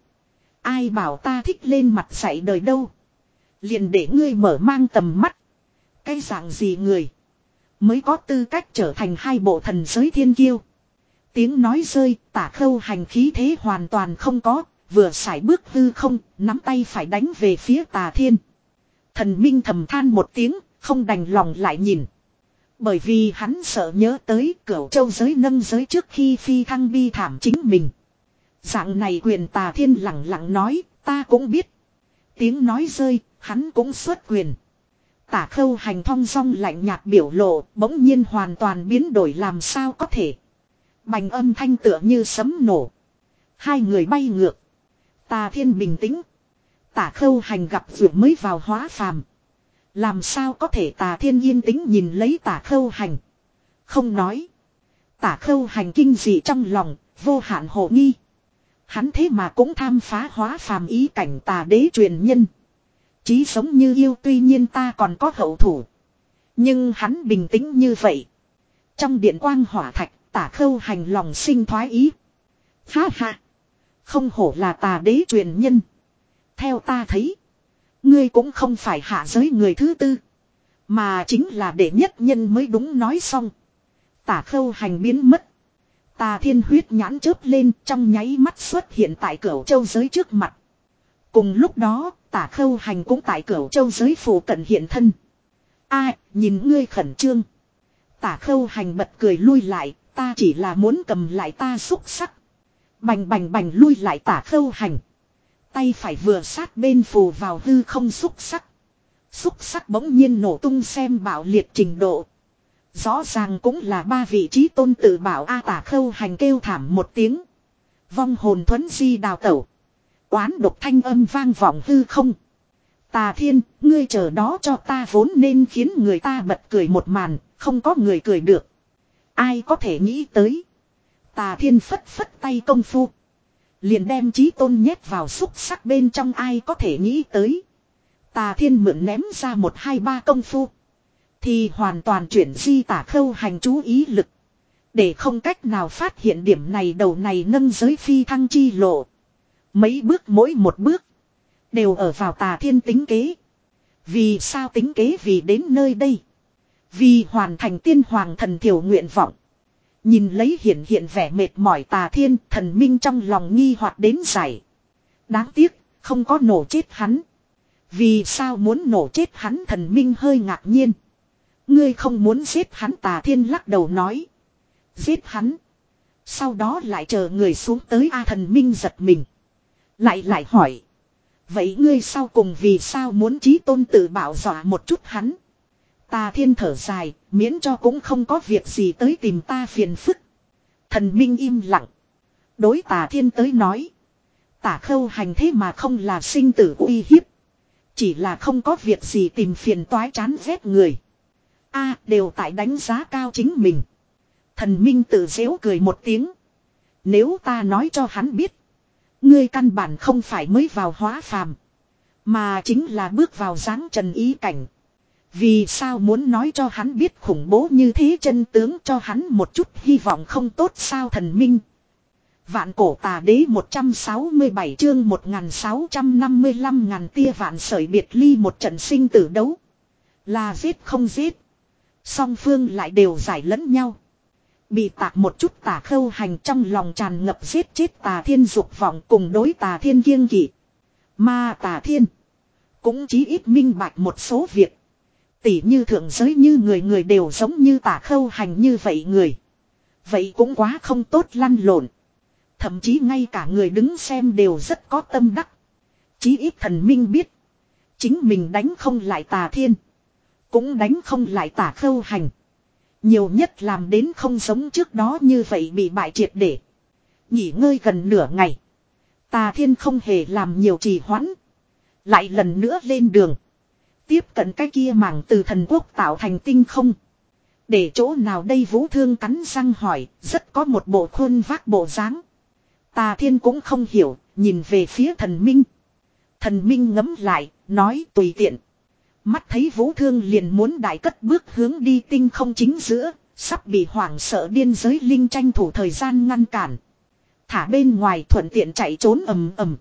Ai bảo ta thích lên mặt dạy đời đâu. Liền để ngươi mở mang tầm mắt. Cái dạng gì người mới có tư cách trở thành hai bộ thần giới thiên kiêu. Tiếng nói rơi, Tả Khâu Hành khí thế hoàn toàn không có. Vừa sải bước hư không, nắm tay phải đánh về phía Tà Thiên. Thần Minh thầm than một tiếng, không đành lòng lại nhìn. Bởi vì hắn sợ nhớ tới Cửu Châu giới nâng giới trước khi phi thăng bi thảm chính mình. Dạng này quyền Tà Thiên lặng lặng nói, ta cũng biết. Tiếng nói rơi, hắn cũng xuất quyền. Tả Khâu Hành thong dong lạnh nhạt biểu lộ, bỗng nhiên hoàn toàn biến đổi làm sao có thể. Bành âm thanh tựa như sấm nổ. Hai người bay ngược. Tà Thiên bình tĩnh. Tả Khâu Hành gặp vừa mới vào hóa phàm. Làm sao có thể Tà Thiên yên tĩnh nhìn lấy Tả Khâu Hành. Không nói. Tả Khâu Hành kinh dị trong lòng, vô hạn hồ nghi. Hắn thế mà cũng tham phá hóa phàm ý cảnh Tà đế truyền nhân. Chí sống như yêu tuy nhiên ta còn có hậu thủ. Nhưng hắn bình tĩnh như vậy. Trong điện quang hỏa thạch, Tả Khâu Hành lòng sinh thoái ý. Ha ha. Không hổ là Tà đế truyền nhân. Theo ta thấy. Ngươi cũng không phải hạ giới người thứ tư. Mà chính là đệ nhất nhân mới đúng nói xong. Tả Khâu Hành biến mất. Tà Thiên huyết nhãn chớp lên trong nháy mắt xuất hiện tại Cửu Châu giới trước mặt. Cùng lúc đó, Tả Khâu Hành cũng tại Cửu Châu giới phủ cận hiện thân. A, nhìn ngươi khẩn trương. Tả Khâu Hành bật cười lui lại, ta chỉ là muốn cầm lại ta xúc sắc. Bành bành bành lui lại Tả Khâu Hành. Tay phải vừa sát bên phù vào hư không xúc sắc. Xúc sắc bỗng nhiên nổ tung xem bạo liệt trình độ. Rõ ràng cũng là ba vị trí tôn tự bảo A. Tả Khâu Hành kêu thảm một tiếng. Vong hồn thuấn di đào tẩu. Oán độc thanh âm vang vọng hư không. Tà Thiên, ngươi chờ đó cho ta vốn nên khiến người ta bật cười một màn, không có người cười được. Ai có thể nghĩ tới. Tà Thiên phất phất tay công phu. Liền đem chí tôn nhét vào xúc sắc bên trong ai có thể nghĩ tới. Tà Thiên mượn ném ra một hai ba công phu. Thì hoàn toàn chuyển di Tả Khâu Hành chú ý lực. Để không cách nào phát hiện điểm này đầu này nâng giới phi thăng chi lộ. Mấy bước mỗi một bước. Đều ở vào Tà Thiên tính kế. Vì sao tính kế vì đến nơi đây. Vì hoàn thành tiên hoàng thần thiểu nguyện vọng. Nhìn lấy hiện hiện vẻ mệt mỏi Tà Thiên, thần minh trong lòng nghi hoặc đến giải. Đáng tiếc, không có nổ chết hắn. Vì sao muốn nổ chết hắn thần minh hơi ngạc nhiên. Ngươi không muốn giết hắn Tà Thiên lắc đầu nói. Giết hắn. Sau đó lại chờ người xuống tới A thần minh giật mình. Lại lại hỏi. Vậy ngươi sau cùng vì sao muốn chí tôn tự bảo dọa một chút hắn. Tà Thiên thở dài, miễn cho cũng không có việc gì tới tìm ta phiền phức. Thần minh im lặng. Đối Tà Thiên tới nói. Tả Khâu Hành thế mà không là sinh tử uy hiếp. Chỉ là không có việc gì tìm phiền toái chán ghét người. A đều tại đánh giá cao chính mình. Thần Minh tự giễu cười một tiếng. Nếu ta nói cho hắn biết. Ngươi căn bản không phải mới vào hóa phàm. Mà chính là bước vào dáng trần ý cảnh. Vì sao muốn nói cho hắn biết khủng bố như thế chân tướng cho hắn một chút hy vọng không tốt sao thần minh. Vạn cổ tà đế một trăm sáu mươi bảy chương một nghìn sáu trăm năm mươi lăm ngàn tia vạn sợi biệt ly một trận sinh tử đấu. Là giết không giết. Song phương lại đều giải lẫn nhau. Bị tạc một chút tà khâu hành trong lòng tràn ngập giết chết tà thiên dục vọng cùng đối tà thiên kiêng kỵ. Mà tà thiên cũng chí ít minh bạch một số việc. Tỉ như thượng giới như người người đều giống như tà khâu hành như vậy người. Vậy cũng quá không tốt lăn lộn. Thậm chí ngay cả người đứng xem đều rất có tâm đắc. Chí ít thần minh biết. Chính mình đánh không lại tà thiên. Cũng đánh không lại tà khâu hành. Nhiều nhất làm đến không giống trước đó như vậy bị bại triệt để. Nghỉ ngơi gần nửa ngày. Tà thiên không hề làm nhiều trì hoãn. Lại lần nữa lên đường. Tiếp cận cái kia mảng từ thần quốc tạo thành tinh không. Để chỗ nào đây Vũ Thương cắn răng hỏi. Rất có một bộ khuôn vác bộ dáng. Tà thiên cũng không hiểu. Nhìn về phía thần minh. Thần minh ngấm lại. Nói tùy tiện. Mắt thấy Vũ Thương liền muốn đại cất bước hướng đi tinh không chính giữa. Sắp bị hoảng sợ điên giới linh tranh thủ thời gian ngăn cản. Thả bên ngoài thuận tiện chạy trốn ầm ầm.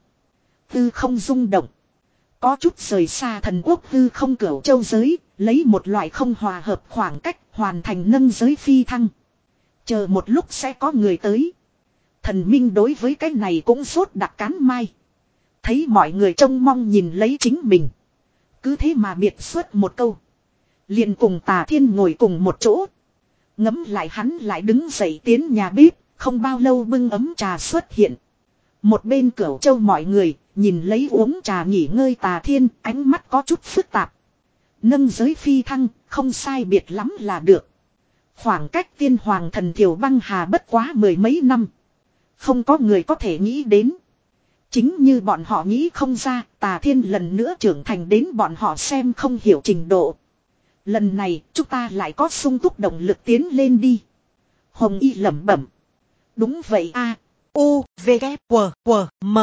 Tư không rung động. Có chút rời xa thần quốc hư không cửu châu giới, lấy một loại không hòa hợp khoảng cách hoàn thành nâng giới phi thăng. Chờ một lúc sẽ có người tới. Thần minh đối với cái này cũng sốt đặc cán mai. Thấy mọi người trông mong nhìn lấy chính mình. Cứ thế mà biệt xuất một câu. Liền cùng tà thiên ngồi cùng một chỗ. Ngấm lại hắn lại đứng dậy tiến nhà bếp, không bao lâu bưng ấm trà xuất hiện. Một bên cửu châu mọi người, nhìn lấy uống trà nghỉ ngơi tà thiên, ánh mắt có chút phức tạp. Nâng giới phi thăng, không sai biệt lắm là được. Khoảng cách tiên hoàng thần thiểu băng hà bất quá mười mấy năm. Không có người có thể nghĩ đến. Chính như bọn họ nghĩ không ra, tà thiên lần nữa trưởng thành đến bọn họ xem không hiểu trình độ. Lần này, chúng ta lại có sung túc động lực tiến lên đi. Hồng Y lẩm bẩm. Đúng vậy a. U, V, K, W, W, M.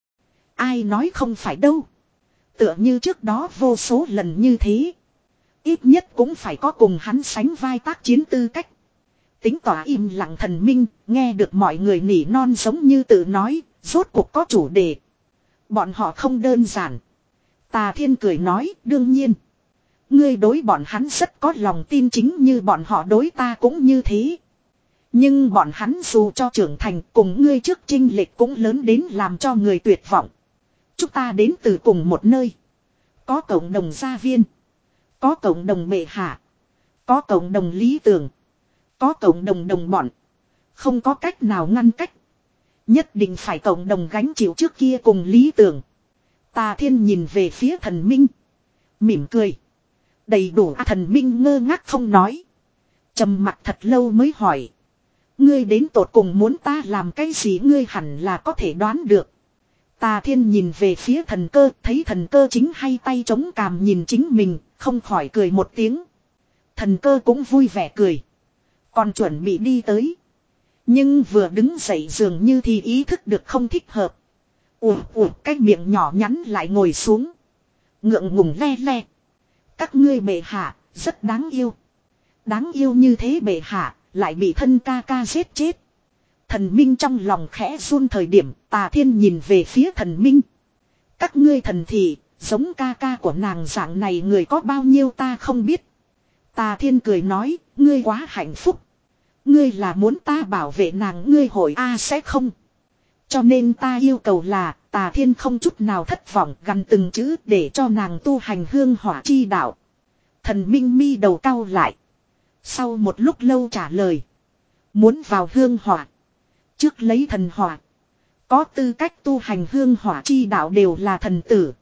Ai nói không phải đâu. Tựa như trước đó vô số lần như thế. Ít nhất cũng phải có cùng hắn sánh vai tác chiến tư cách. Tính tỏa im lặng thần minh, nghe được mọi người nỉ non giống như tự nói, rốt cuộc có chủ đề. Bọn họ không đơn giản. Tà thiên cười nói, đương nhiên. Ngươi đối bọn hắn rất có lòng tin chính như bọn họ đối ta cũng như thế. Nhưng bọn hắn dù cho trưởng thành cùng ngươi trước chênh lệch cũng lớn đến làm cho người tuyệt vọng. Chúng ta đến từ cùng một nơi. Có cộng đồng gia viên. Có cộng đồng bệ hạ. Có cộng đồng lý tưởng. Có cộng đồng đồng bọn. Không có cách nào ngăn cách. Nhất định phải cộng đồng gánh chịu trước kia cùng lý tưởng. Tà thiên nhìn về phía thần minh. Mỉm cười. Đầy đủ à, thần minh ngơ ngác không nói. Trầm mặc thật lâu mới hỏi. Ngươi đến tột cùng muốn ta làm cái gì ngươi hẳn là có thể đoán được. Tà thiên nhìn về phía thần cơ, thấy thần cơ chính hay tay chống cằm nhìn chính mình, không khỏi cười một tiếng. Thần cơ cũng vui vẻ cười. Còn chuẩn bị đi tới. Nhưng vừa đứng dậy dường như thì ý thức được không thích hợp. Ủa ủa cái miệng nhỏ nhắn lại ngồi xuống. Ngượng ngùng le le. Các ngươi bệ hạ, rất đáng yêu. Đáng yêu như thế bệ hạ, lại bị thân ca ca giết chết. Thần minh trong lòng khẽ run thời điểm, tà thiên nhìn về phía thần minh. Các ngươi thần thị, giống ca ca của nàng dạng này người có bao nhiêu ta không biết. Tà thiên cười nói, ngươi quá hạnh phúc. Ngươi là muốn ta bảo vệ nàng ngươi hội A sẽ không. Cho nên ta yêu cầu là, tà thiên không chút nào thất vọng gần từng chữ để cho nàng tu hành hương hỏa chi đạo. Thần minh mi đầu cau lại. Sau một lúc lâu trả lời. Muốn vào hương hỏa. Trước lấy thần hỏa. Có tư cách tu hành hương hỏa chi đạo đều là thần tử.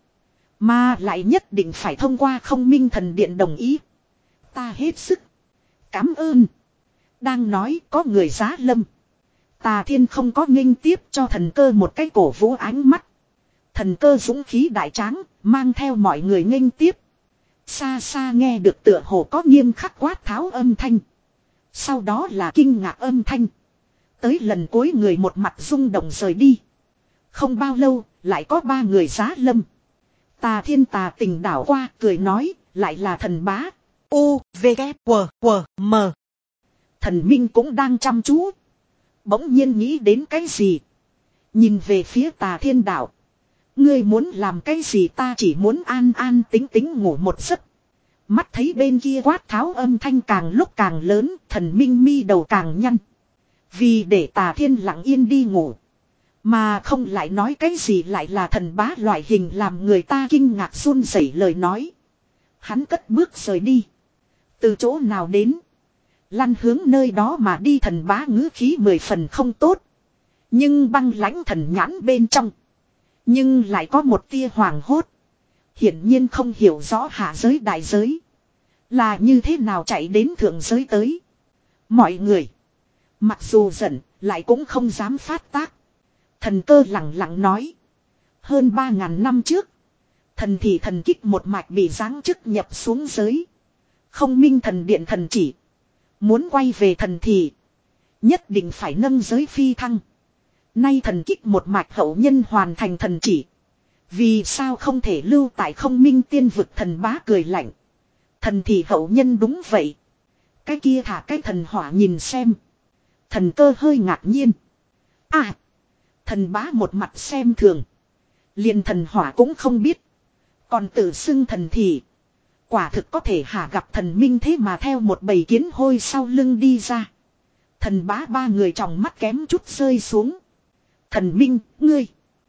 Mà lại nhất định phải thông qua không minh thần điện đồng ý. Ta hết sức. Cảm ơn. Đang nói có người giá lâm. Tà thiên không có nghênh tiếp cho thần cơ một cái cổ vũ ánh mắt. Thần cơ dũng khí đại tráng, mang theo mọi người nghênh tiếp. Xa xa nghe được tựa hồ có nghiêm khắc quát tháo âm thanh. Sau đó là kinh ngạc âm thanh. Tới lần cuối người một mặt rung động rời đi. Không bao lâu, lại có ba người giá lâm. Tà Thiên tà tình đảo qua, cười nói, lại là thần bá. U, V, K, W, W, M. Thần Minh cũng đang chăm chú. Bỗng nhiên nghĩ đến cái gì? Nhìn về phía Tà Thiên đạo. Ngươi muốn làm cái gì, ta chỉ muốn an an tính tính ngủ một giấc. Mắt thấy bên kia quát tháo âm thanh càng lúc càng lớn, thần Minh mi đầu càng nhăn. Vì để Tà Thiên lặng yên đi ngủ. Mà không lại nói cái gì lại là thần bá loại hình làm người ta kinh ngạc run rẩy lời nói. Hắn cất bước rời đi. Từ chỗ nào đến? Lăn hướng nơi đó mà đi, thần bá ngữ khí mười phần không tốt. Nhưng băng lãnh thần nhãn bên trong. Nhưng lại có một tia hoàng hốt. Hiển nhiên không hiểu rõ hạ giới đại giới. Là như thế nào chạy đến thượng giới tới. Mọi người. Mặc dù giận, lại cũng không dám phát tác. Thần cơ lặng lặng nói. Hơn ba ngàn năm trước. Thần thì thần kích một mạch bị giáng chức nhập xuống giới. Không minh thần điện thần chỉ. Muốn quay về thần thì. Nhất định phải nâng giới phi thăng. Nay thần kích một mạch hậu nhân hoàn thành thần chỉ. Vì sao không thể lưu tại không minh tiên vực, thần bá cười lạnh. Thần thì hậu nhân đúng vậy. Cái kia thả cái thần hỏa nhìn xem. Thần cơ hơi ngạc nhiên. À. Thần bá một mặt xem thường. Liền thần hỏa cũng không biết. Còn tự xưng thần thì. Quả thực có thể hạ gặp thần minh, thế mà theo một bầy kiến hôi sau lưng đi ra. Thần bá ba người trong mắt kém chút rơi xuống. Thần minh, ngươi.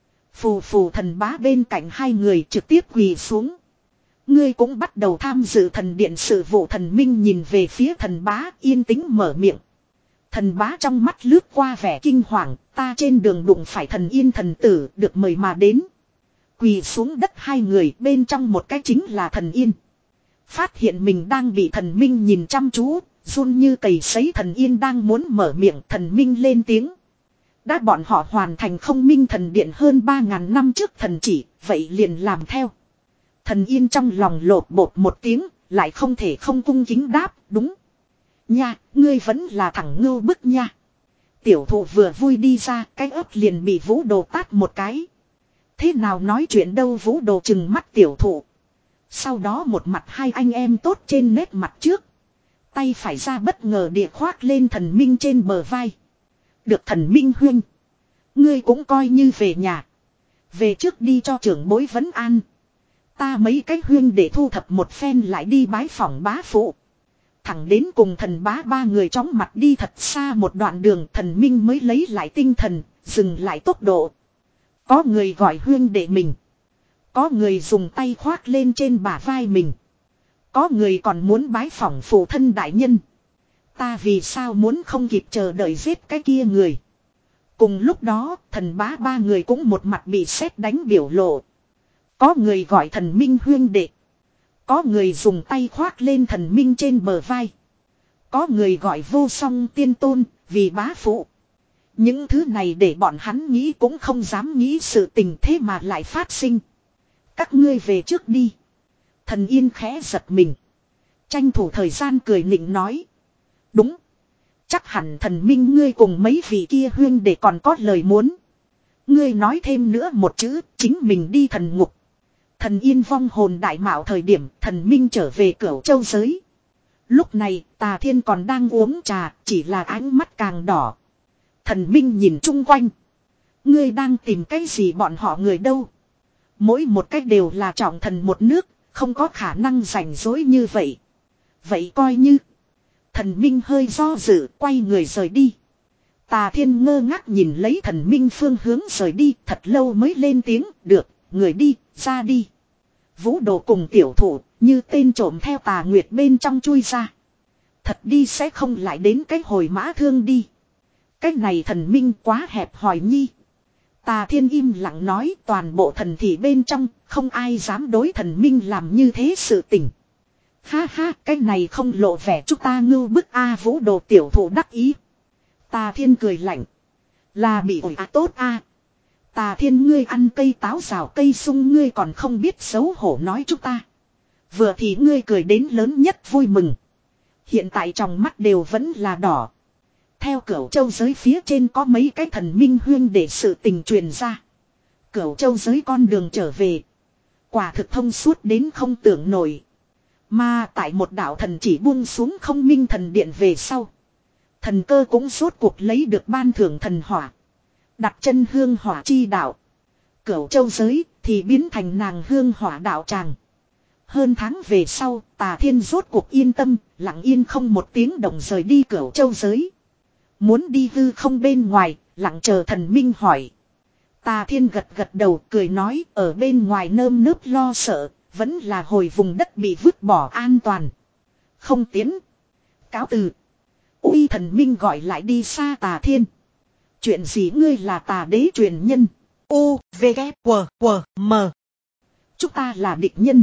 Phù phù, thần bá bên cạnh hai người trực tiếp quỳ xuống. Ngươi cũng bắt đầu tham dự thần điện sự vụ. Thần minh nhìn về phía thần bá, yên tĩnh mở miệng. Thần bá trong mắt lướt qua vẻ kinh hoàng, ta trên đường đụng phải thần Yên thần tử, được mời mà đến. Quỳ xuống đất hai người, bên trong một cái chính là thần Yên. Phát hiện mình đang bị thần minh nhìn chăm chú, run như cầy sấy. Thần Yên đang muốn mở miệng, thần minh lên tiếng. Đã bọn họ hoàn thành không minh thần điện hơn ba ngàn năm trước thần chỉ, vậy liền làm theo. Thần Yên trong lòng lột bột một tiếng, lại không thể không cung kính đáp, đúng. Nha, ngươi vẫn là thằng ngưu bức nha. Tiểu thụ vừa vui đi ra, cái ớt liền bị Vũ Đồ tát một cái. Thế nào nói chuyện đâu, Vũ Đồ chừng mắt tiểu thụ. Sau đó một mặt hai anh em tốt trên nét mặt trước. Tay phải ra bất ngờ địa khoác lên thần minh trên bờ vai. Được thần minh huynh. Ngươi cũng coi như về nhà. Về trước đi cho trưởng bối vấn an. Ta mấy cái huynh để thu thập một phen lại đi bái phỏng bá phụ. Thẳng đến cùng thần bá ba người chóng mặt đi thật xa một đoạn đường, thần minh mới lấy lại tinh thần, dừng lại tốc độ. Có người gọi huynh đệ mình. Có người dùng tay khoác lên trên bả vai mình. Có người còn muốn bái phỏng phụ thân đại nhân. Ta vì sao muốn không kịp chờ đợi giết cái kia người. Cùng lúc đó, thần bá ba người cũng một mặt bị sét đánh biểu lộ. Có người gọi thần minh huynh đệ. Có người dùng tay khoác lên thần minh trên bờ vai. Có người gọi vô song tiên tôn, vì bá phụ. Những thứ này để bọn hắn nghĩ cũng không dám nghĩ sự tình, thế mà lại phát sinh. Các ngươi về trước đi. Thần Yên khẽ giật mình. Tranh thủ thời gian cười nịnh nói. Đúng. Chắc hẳn thần minh ngươi cùng mấy vị kia huyên để còn có lời muốn. Ngươi nói thêm nữa một chữ, chính mình đi thần ngục. Thần Yên vong hồn đại mạo thời điểm thần minh trở về Cửu Châu giới. Lúc này Tà Thiên còn đang uống trà, chỉ là ánh mắt càng đỏ. Thần minh nhìn chung quanh. Ngươi đang tìm cái gì, bọn họ người đâu? Mỗi một cách đều là trọng thần một nước, không có khả năng rảnh rỗi như vậy. Vậy coi như. Thần minh hơi do dự, quay người rời đi. Tà Thiên ngơ ngác nhìn lấy thần minh phương hướng rời đi, thật lâu mới lên tiếng, được, người đi, ra đi. Vũ Đồ cùng tiểu thủ, như tên trộm theo Tà Nguyệt bên trong chui ra. Thật đi sẽ không lại đến cái hồi mã thương đi. Cái này thần minh quá hẹp hòi nhi. Tà Thiên im lặng nói, toàn bộ thần thị bên trong, không ai dám đối thần minh làm như thế sự tình. Ha ha, cái này không lộ vẻ chúng ta ngưu bức a. Vũ Đồ tiểu thủ đắc ý. Tà Thiên cười lạnh. Là bị ổi à tốt a. Tà Thiên ngươi ăn cây táo rào cây sung ngươi còn không biết xấu hổ nói chúng ta. Vừa thì ngươi cười đến lớn nhất vui mừng. Hiện tại trong mắt đều vẫn là đỏ. Theo Cửu Châu giới phía trên có mấy cái thần minh huyên để sự tình truyền ra. Cửu Châu giới con đường trở về. Quả thực thông suốt đến không tưởng nổi. Mà tại một đạo thần chỉ buông xuống không minh thần điện về sau. Thần cơ cũng rốt cuộc lấy được ban thưởng thần hỏa. Đặt chân hương hỏa chi đạo. Cửu Châu giới thì biến thành nàng hương hỏa đạo tràng. Hơn tháng về sau, Tà Thiên rốt cuộc yên tâm, lặng yên không một tiếng động rời đi Cửu Châu giới. Muốn đi hư không bên ngoài, lặng chờ thần minh hỏi. Tà Thiên gật gật đầu cười nói ở bên ngoài nơm nớp lo sợ, vẫn là hồi vùng đất bị vứt bỏ an toàn. Không tiến. Cáo từ. Uy thần minh gọi lại đi xa Tà Thiên. Chuyện gì ngươi là Tà đế truyền nhân? U, V, K, W, W, M. Chúng ta là địch nhân.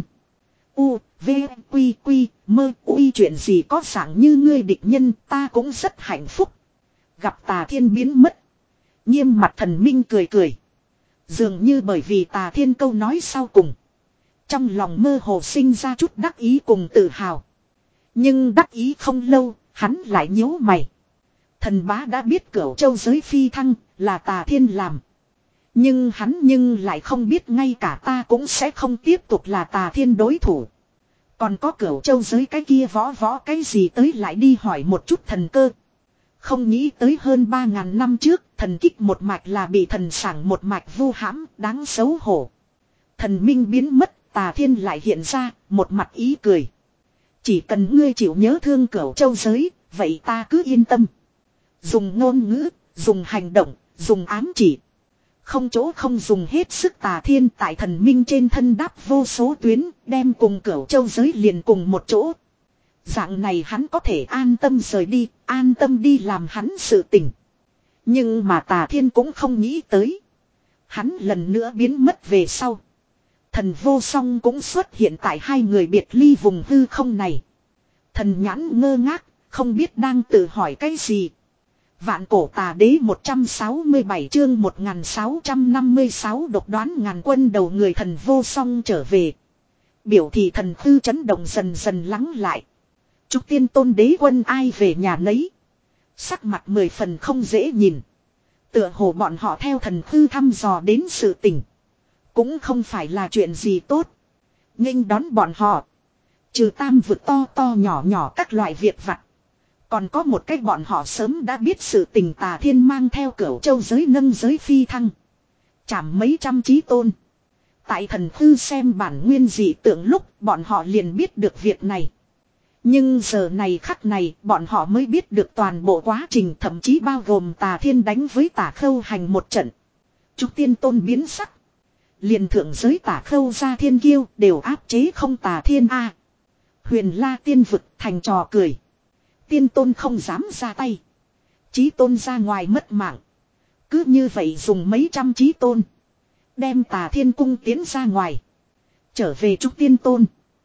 U, V, Quy, Quy, Mơ, Uy chuyện gì có dạng như ngươi địch nhân ta cũng rất hạnh phúc. Gặp Tà Thiên biến mất. Nghiêm mặt thần minh cười cười. Dường như bởi vì Tà Thiên câu nói sau cùng. Trong lòng mơ hồ sinh ra chút đắc ý cùng tự hào. Nhưng đắc ý không lâu, hắn lại nhíu mày. Thần bá đã biết Cửu Châu giới phi thăng là Tà Thiên làm. Nhưng hắn nhưng lại không biết ngay cả ta cũng sẽ không tiếp tục là Tà Thiên đối thủ. Còn có Cửu Châu giới cái kia võ võ cái gì tới lại đi hỏi một chút thần cơ. Không nghĩ tới hơn ba ngàn năm trước, thần kích một mạch là bị thần sảng một mạch vu hãm, đáng xấu hổ. Thần minh biến mất, Tà Thiên lại hiện ra, một mặt ý cười. Chỉ cần ngươi chịu nhớ thương Cửu Châu giới, vậy ta cứ yên tâm. Dùng ngôn ngữ, dùng hành động, dùng ám chỉ. Không chỗ không dùng hết sức Tà Thiên tại thần minh trên thân đáp vô số tuyến, đem cùng Cửu Châu giới liền cùng một chỗ. Dạng này hắn có thể an tâm rời đi, an tâm đi làm hắn sự tình. Nhưng mà Tà Thiên cũng không nghĩ tới. Hắn lần nữa biến mất về sau. Thần vô song cũng xuất hiện tại hai người biệt ly vùng hư không này. Thần nhãn ngơ ngác, không biết đang tự hỏi cái gì. Vạn cổ Tà đế một trăm sáu mươi bảy chương một nghìn sáu trăm năm mươi sáu độc đoán ngàn quân đầu người thần vô song trở về. Biểu thị thần hư chấn động dần dần lắng lại. Trúc Tiên Tôn đế quân ai về nhà nấy. Sắc mặt mười phần không dễ nhìn. Tựa hồ bọn họ theo thần hư thăm dò đến sự tình. Cũng không phải là chuyện gì tốt. Nghênh đón bọn họ. Trừ tam vực to to nhỏ nhỏ các loại việc vặt. Còn có một cách bọn họ sớm đã biết sự tình Tà Thiên mang theo Cửu Châu giới nâng giới phi thăng. Chảm mấy trăm chí tôn. Tại thần hư xem bản nguyên dị tượng lúc bọn họ liền biết được việc này. Nhưng giờ này khắc này bọn họ mới biết được toàn bộ quá trình thậm chí bao gồm Tà Thiên đánh với Tả Khâu hành một trận. Trúc Tiên Tôn biến sắc. Liền thượng giới Tả Khâu ra thiên kiêu đều áp chế không Tà Thiên a. Huyền La tiên vực thành trò cười. Tiên Tôn không dám ra tay. Chí tôn ra ngoài mất mạng. Cứ như vậy dùng mấy trăm chí tôn. Đem Tà Thiên cung tiến ra ngoài. Trở về Trúc Tiên Tôn.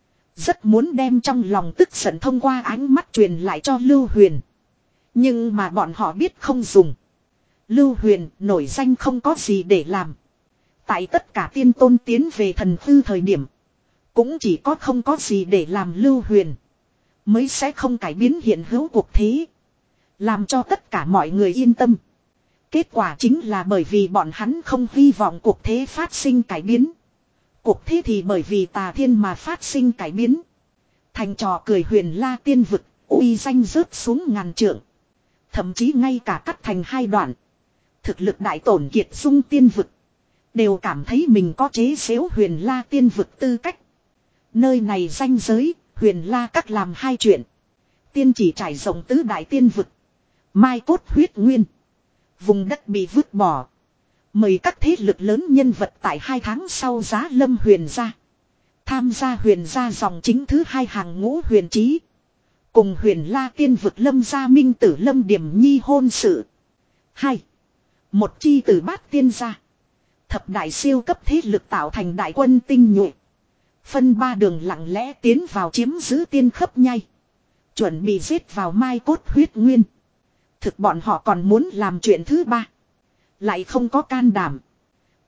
Rất muốn đem trong lòng tức giận thông qua ánh mắt truyền lại cho Lưu Huyền. Nhưng mà bọn họ biết không dùng. Lưu Huyền nổi danh không có gì để làm. Tại tất cả tiên tôn tiến về thần hư thời điểm. Cũng chỉ có không có gì để làm Lưu Huyền. Mới sẽ không cải biến hiện hữu cuộc thế. Làm cho tất cả mọi người yên tâm. Kết quả chính là bởi vì bọn hắn không hy vọng cuộc thế phát sinh cải biến. Cuộc thế thì bởi vì Tà Thiên mà phát sinh cải biến. Thành trò cười Huyền La tiên vực, uy danh rớt xuống ngàn trượng. Thậm chí ngay cả cắt thành hai đoạn. Thực lực đại tổn kiệt dung tiên vực. Đều cảm thấy mình có chế xếu Huyền La tiên vực tư cách. Nơi này danh giới, Huyền La các làm hai chuyện. Tiên chỉ trải rộng tứ đại tiên vực. Mai cốt huyết nguyên. Vùng đất bị vứt bỏ. Mời các thế lực lớn nhân vật tại hai tháng sau giá lâm huyền gia. Tham gia huyền gia dòng chính thứ hai hàng ngũ huyền trí. Cùng Huyền La tiên vực lâm gia minh tử lâm điểm nhi hôn sự. Hai. Một chi từ bát tiên gia. Thập đại siêu cấp thế lực tạo thành đại quân tinh nhuệ. Phân ba đường lặng lẽ tiến vào chiếm giữ tiên khấp nhai. Chuẩn bị giết vào mai cốt huyết nguyên. Thực bọn họ còn muốn làm chuyện thứ ba. Lại không có can đảm.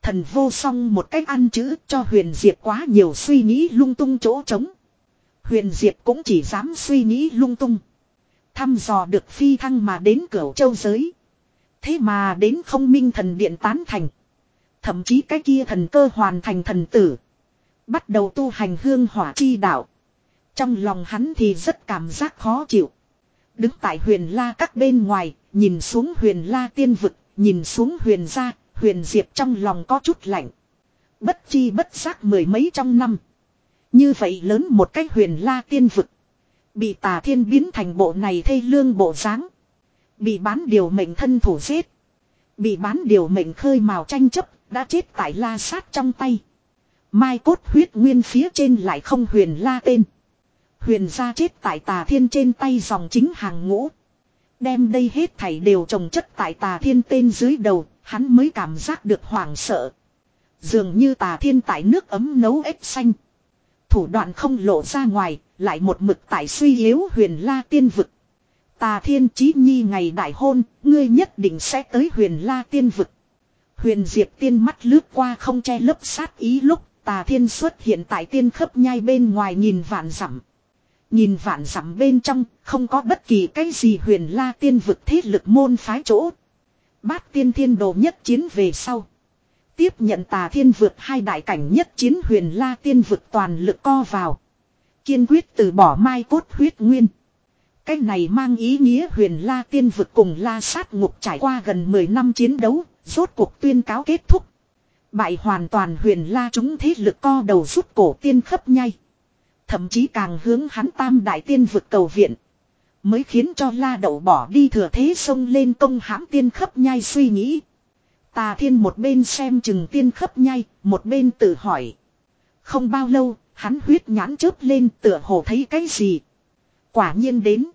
Thần vô song một cách ăn chữ cho Huyền Diệp quá nhiều suy nghĩ lung tung chỗ trống. Huyền Diệp cũng chỉ dám suy nghĩ lung tung. Thăm dò được phi thăng mà đến Cửu Châu giới. Thế mà đến Không Minh Thần Điện tán thành. Thậm chí cái kia thần cơ hoàn thành thần tử. Bắt đầu tu hành hương hỏa chi đạo. Trong lòng hắn thì rất cảm giác khó chịu. Đứng tại Huyền La các bên ngoài, nhìn xuống Huyền La tiên vực, nhìn xuống Huyền gia, Huyền Diệp trong lòng có chút lạnh. Bất chi bất giác mười mấy trong năm. Như vậy lớn một cái Huyền La tiên vực. Bị Tà Thiên biến thành bộ này thê lương bộ dáng. Bị bán điều mệnh thân thủ giết. Bị bán điều mệnh khơi mào tranh chấp, đã chết tại La Sát trong tay. Mai cốt huyết nguyên phía trên lại không Huyền La tên. Huyền gia chết tại Tà Thiên trên tay dòng chính hàng ngũ. Đem đây hết thảy đều trồng chất tại Tà Thiên tên dưới đầu, hắn mới cảm giác được hoảng sợ. Dường như Tà Thiên tại nước ấm nấu ếch xanh. Thủ đoạn không lộ ra ngoài, lại một mực tại suy yếu Huyền La tiên vực. Tà Thiên Chí Nhi ngày đại hôn, ngươi nhất định sẽ tới Huyền La tiên vực. Huyền Diệp tiên mắt lướt qua không che lấp sát ý lúc Tà Thiên xuất hiện tại tiên khấp nhai bên ngoài nhìn vạn dặm. Nhìn vạn dặm bên trong, không có bất kỳ cái gì Huyền La tiên vực thế lực môn phái chỗ. Bát tiên thiên đồ nhất chiến về sau. Tiếp nhận Tà Thiên vượt hai đại cảnh nhất chiến Huyền La tiên vực toàn lực co vào. Kiên quyết từ bỏ mai cốt huyết nguyên. Cái này mang ý nghĩa Huyền La tiên vực cùng La Sát ngục trải qua gần mười năm chiến đấu, rốt cuộc tuyên cáo kết thúc. Bại hoàn toàn Huyền La chúng thế lực co đầu rút cổ tiên khấp nhai. Thậm chí càng hướng hắn tam đại tiên vực cầu viện. Mới khiến cho La Đậu bỏ đi thừa thế xông lên công hãm tiên khấp nhai suy nghĩ. Tà Thiên một bên xem chừng tiên khấp nhai, một bên tự hỏi. Không bao lâu, hắn huyết nhãn chớp lên tựa hồ thấy cái gì. Quả nhiên đến.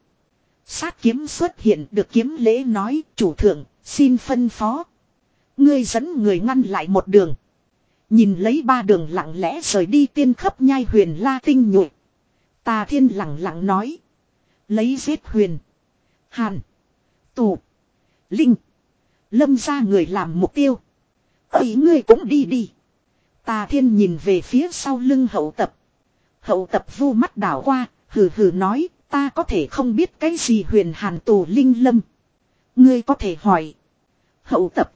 Sát kiếm xuất hiện được kiếm lễ nói, chủ thượng, xin phân phó. Ngươi dẫn người ngăn lại một đường. Nhìn lấy ba đường lặng lẽ rời đi tiên khấp nhai Huyền La tinh nhuệ. Tà Thiên lặng lặng nói. Lấy giết Huyền, Hàn, Tù, Linh, Lâm ra người làm mục tiêu. Ấy ngươi cũng đi đi. Tà Thiên nhìn về phía sau lưng Hậu Tập. Hậu Tập vu mắt đảo qua, hừ hừ nói, ta có thể không biết cái gì Huyền, Hàn, Tù, Linh, Lâm. Ngươi có thể hỏi. Hậu Tập,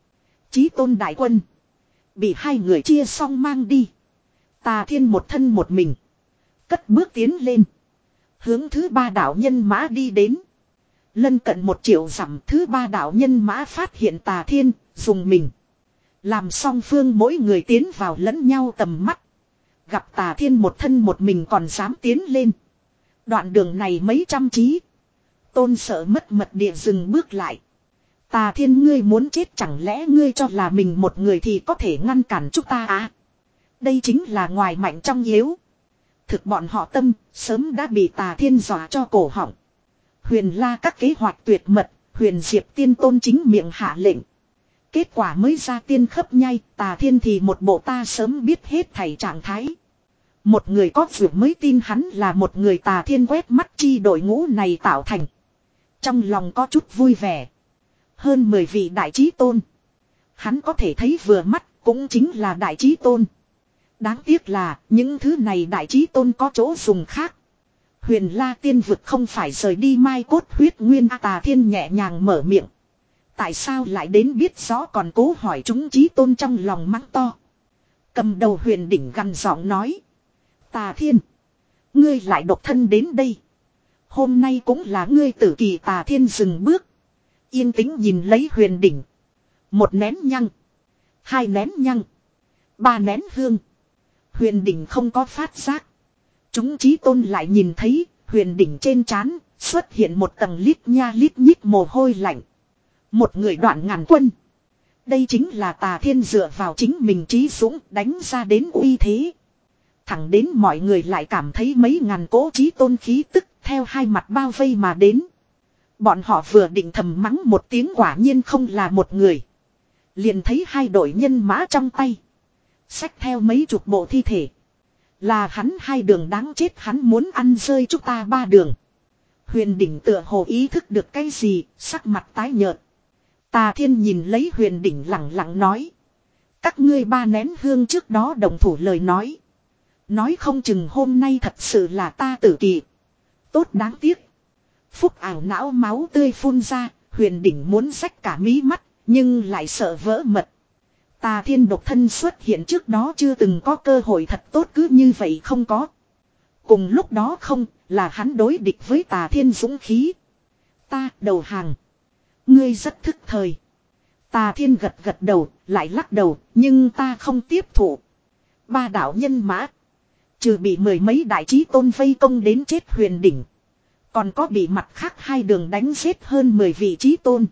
Chí Tôn đại quân bị hai người chia xong mang đi. Tà Thiên một thân một mình cất bước tiến lên, hướng thứ ba đạo nhân mã đi đến. Lân cận một triệu dặm, thứ ba đạo nhân mã phát hiện Tà Thiên, dùng mình làm song phương mỗi người tiến vào lẫn nhau tầm mắt. Gặp Tà Thiên một thân một mình còn dám tiến lên. Đoạn đường này mấy trăm chí tôn sợ mất mật địa dừng bước lại. Tà Thiên, ngươi muốn chết chẳng lẽ ngươi cho là mình một người thì có thể ngăn cản chúng ta à? Đây chính là ngoài mạnh trong yếu. Thực bọn họ tâm sớm đã bị Tà Thiên dọa cho cổ họng. Huyền La các kế hoạch tuyệt mật, Huyền Diệp tiên tôn chính miệng hạ lệnh. Kết quả mới ra tiên khấp nhai, Tà Thiên thì một bộ ta sớm biết hết thảy trạng thái. Một người có việc mới tin hắn là một người. Tà Thiên quét mắt chi đội ngũ này tạo thành. Trong lòng có chút vui vẻ. Hơn mười vị đại chí tôn. Hắn có thể thấy vừa mắt cũng chính là đại chí tôn. Đáng tiếc là những thứ này đại chí tôn có chỗ dùng khác. Huyền La tiên vực không phải rời đi mai cốt huyết nguyên. Tà Thiên nhẹ nhàng mở miệng. Tại sao lại đến biết rõ còn cố hỏi chúng chí tôn trong lòng mắng to. Cầm đầu Huyền đỉnh gằn giọng nói. Tà Thiên, ngươi lại độc thân đến đây. Hôm nay cũng là ngươi tử kỳ. Tà Thiên dừng bước. Yên tĩnh nhìn lấy Huyền đỉnh. Một nén nhăng. Hai nén nhăng. Ba nén hương. Huyền đỉnh không có phát giác. Chúng chí tôn lại nhìn thấy Huyền đỉnh trên trán xuất hiện một tầng lít nha lít nhít mồ hôi lạnh. Một người đoạn ngàn quân. Đây chính là Tà Thiên dựa vào chính mình trí dũng đánh ra đến uy thế. Thẳng đến mọi người lại cảm thấy mấy ngàn cỗ chí tôn khí tức theo hai mặt bao vây mà đến. Bọn họ vừa định thầm mắng một tiếng quả nhiên không là một người. Liền thấy hai đội nhân mã trong tay. Xách theo mấy chục bộ thi thể. Là hắn hai đường đáng chết, hắn muốn ăn rơi chúng ta ba đường. Huyền đỉnh tựa hồ ý thức được cái gì, sắc mặt tái nhợt. Tà Thiên nhìn lấy Huyền đỉnh lặng lặng nói. các ngươi ba nén hương trước đó đồng thủ lời nói. Nói không chừng hôm nay thật sự là ta tử kỳ. Tốt đáng tiếc. Phúc ảo não máu tươi phun ra, huyền đỉnh muốn rách cả mí mắt, nhưng lại sợ vỡ mật. Tà Thiên độc thân xuất hiện trước đó chưa từng có cơ hội thật tốt cứ như vậy không có. Cùng lúc đó không, là hắn đối địch với Tà Thiên dũng khí. Ta đầu hàng. Ngươi rất thức thời. Tà Thiên gật gật đầu, lại lắc đầu, nhưng ta không tiếp thụ. Ba đạo nhân mã. Trừ bị mười mấy đại chí tôn vây công đến chết huyền đỉnh. Còn có bị mặt khác hai đường đánh giết hơn mười vị chí tôn.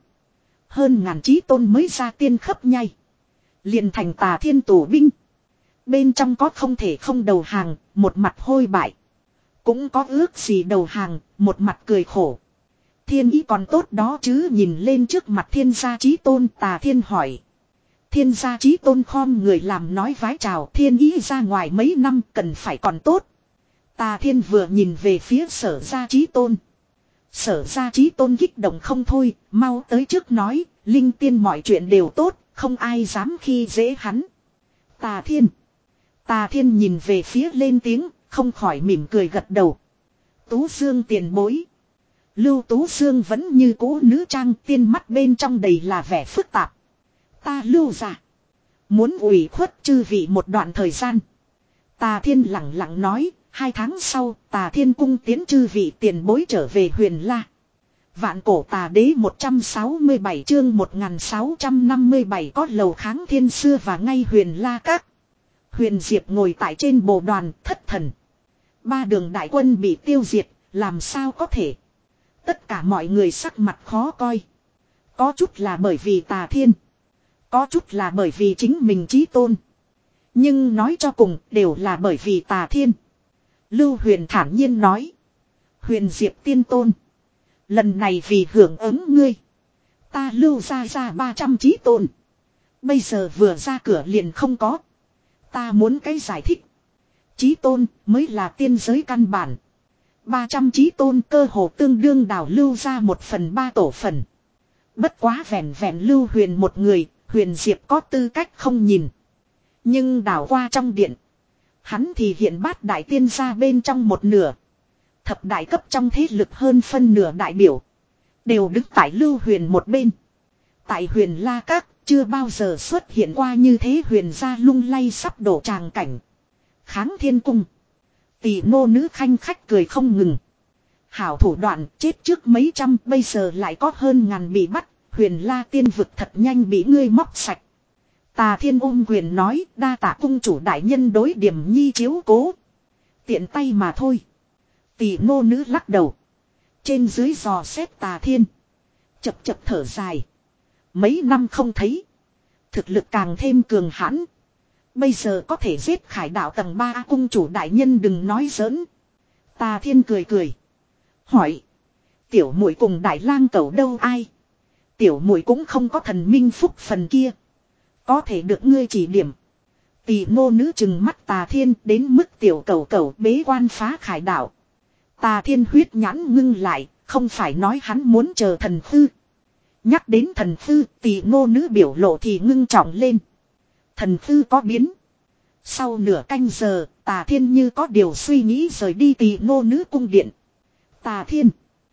Hơn ngàn chí tôn mới ra tiên khấp nhai. Liền thành Tà Thiên tù binh. Bên trong có không thể không đầu hàng, một mặt hôi bại. Cũng có ước gì đầu hàng, một mặt cười khổ. Thiên ý còn tốt đó chứ, nhìn lên trước mặt thiên gia chí tôn. Tà Thiên hỏi. Thiên gia chí tôn khom người làm nói vái chào. Thiên ý ra ngoài mấy năm cần phải còn tốt. Tà Thiên vừa nhìn về phía Sở gia chí tôn. Sở gia chí tôn kích động không thôi, mau tới trước nói, linh tiên mọi chuyện đều tốt, không ai dám khi dễ hắn. Tà Thiên. Tà Thiên nhìn về phía lên tiếng, không khỏi mỉm cười gật đầu. Tú Dương tiền bối. Lưu Tú Dương vẫn như cũ nữ trang, tiên mắt bên trong đầy là vẻ phức tạp. Ta Lưu gia muốn ủy khuất chư vị một đoạn thời gian. Tà Thiên lặng lặng nói, hai tháng sau Tà Thiên cung tiến chư vị tiền bối trở về Huyền La. Vạn cổ Tà Đế một trăm sáu mươi bảy chương một nghìn sáu trăm năm mươi bảy có lầu kháng thiên xưa và ngay Huyền La các. Huyền Diệp ngồi tại trên bồ đoàn thất thần. Ba đường đại quân bị tiêu diệt, làm sao có thể. Tất cả mọi người sắc mặt khó coi. Có chút là bởi vì Tà Thiên. Có chút là bởi vì chính mình chí tôn. Nhưng nói cho cùng đều là bởi vì Tà Thiên. Lưu Huyền thản nhiên nói. Huyền Diệp tiên tôn. Lần này vì hưởng ứng ngươi. Ta lưu ra ra ba trăm chí tôn. Bây giờ vừa ra cửa liền không có. Ta muốn cái giải thích. Chí tôn mới là tiên giới căn bản. ba trăm chí tôn cơ hồ tương đương đảo lưu ra một phần ba tổ phần. Bất quá vẹn vẹn Lưu Huyền một người, Huyền Diệp có tư cách không nhìn. Nhưng đảo qua trong điện. Hắn thì hiện bát đại tiên gia bên trong một nửa. Thập đại cấp trong thế lực hơn phân nửa đại biểu. Đều đứng tại Lưu Huyền một bên. Tại Huyền La Các chưa bao giờ xuất hiện qua như thế huyền gia lung lay sắp đổ tràng cảnh. Kháng thiên cung. Tỷ nô nữ khanh khách cười không ngừng. Hảo thủ đoạn chết trước mấy trăm bây giờ lại có hơn ngàn bị bắt. Huyền La tiên vực thật nhanh bị ngươi móc sạch. Tà Thiên ôm quyền nói đa tạ cung chủ đại nhân đối điểm nhi chiếu cố. Tiện tay mà thôi. Tỷ nô nữ lắc đầu. Trên dưới dò xét Tà Thiên. Chập chập thở dài. Mấy năm không thấy. Thực lực càng thêm cường hãn. Bây giờ có thể giết Khải đạo tầng ba cung chủ đại nhân đừng nói giỡn. Tà Thiên cười cười. Hỏi. Tiểu muội cùng đại lang cẩu đâu ai? Tiểu muội cũng không có thần minh phúc phần kia. Có thể được ngươi chỉ điểm. Tỷ nô nữ chừng mắt Tà Thiên đến mức tiểu cẩu cẩu bế quan phá Khải đạo. Tà Thiên huyết nhãn ngưng lại, không phải nói hắn muốn chờ thần thư. Nhắc đến thần thư, tỷ nô nữ biểu lộ thì ngưng trọng lên. Thần thư có biến. Sau nửa canh giờ, Tà Thiên như có điều suy nghĩ rời đi tỷ nô nữ cung điện. Tà Thiên.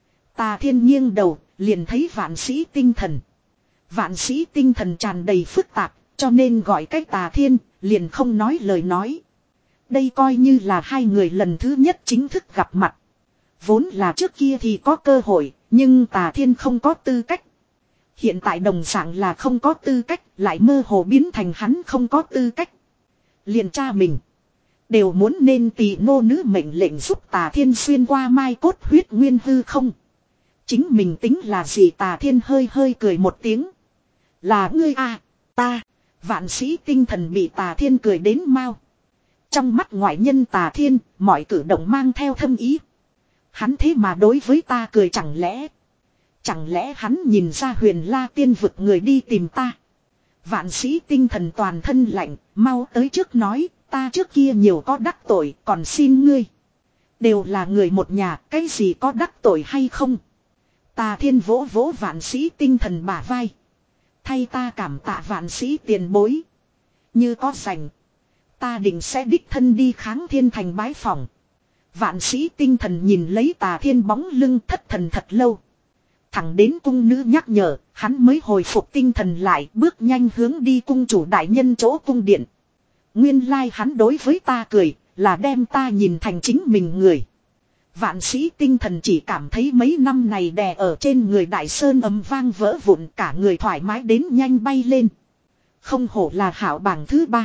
Tà Thiên nghiêng đầu, liền thấy vạn sĩ tinh thần. Vạn sĩ tinh thần tràn đầy phức tạp, cho nên gọi cách Tà Thiên, liền không nói lời nói. Đây coi như là hai người lần thứ nhất chính thức gặp mặt. Vốn là trước kia thì có cơ hội, nhưng Tà Thiên không có tư cách. Hiện tại đồng dạng là không có tư cách, lại mơ hồ biến thành hắn không có tư cách. Liền cha mình. Đều muốn nên tỷ nô nữ mệnh lệnh giúp Tà Thiên xuyên qua mai cốt huyết nguyên hư không. Chính mình tính là gì Tà Thiên hơi hơi cười một tiếng. Là ngươi à, ta. Vạn sĩ tinh thần bị Tà Thiên cười đến mau. Trong mắt ngoại nhân Tà Thiên, mọi cử động mang theo thâm ý. Hắn thế mà đối với ta cười chẳng lẽ. Chẳng lẽ hắn nhìn ra Huyền La tiên vực người đi tìm ta. Vạn sĩ tinh thần toàn thân lạnh, mau tới trước nói, ta trước kia nhiều có đắc tội, còn xin ngươi. Đều là người một nhà, cái gì có đắc tội hay không. Tà Thiên vỗ vỗ vạn sĩ tinh thần bả vai. Thay ta cảm tạ vạn sĩ tiền bối. Như có rảnh. Ta định sẽ đích thân đi Kháng Thiên Thành bái phòng. Vạn sĩ tinh thần nhìn lấy Tà Thiên bóng lưng thất thần thật lâu. Thẳng đến cung nữ nhắc nhở, hắn mới hồi phục tinh thần lại, bước nhanh hướng đi cung chủ đại nhân chỗ cung điện. Nguyên lai hắn đối với ta cười, là đem ta nhìn thành chính mình người. Vạn sĩ tinh thần chỉ cảm thấy mấy năm này đè ở trên người đại sơn ầm vang vỡ vụn, cả người thoải mái đến nhanh bay lên. Không hổ là hảo bảng thứ ba.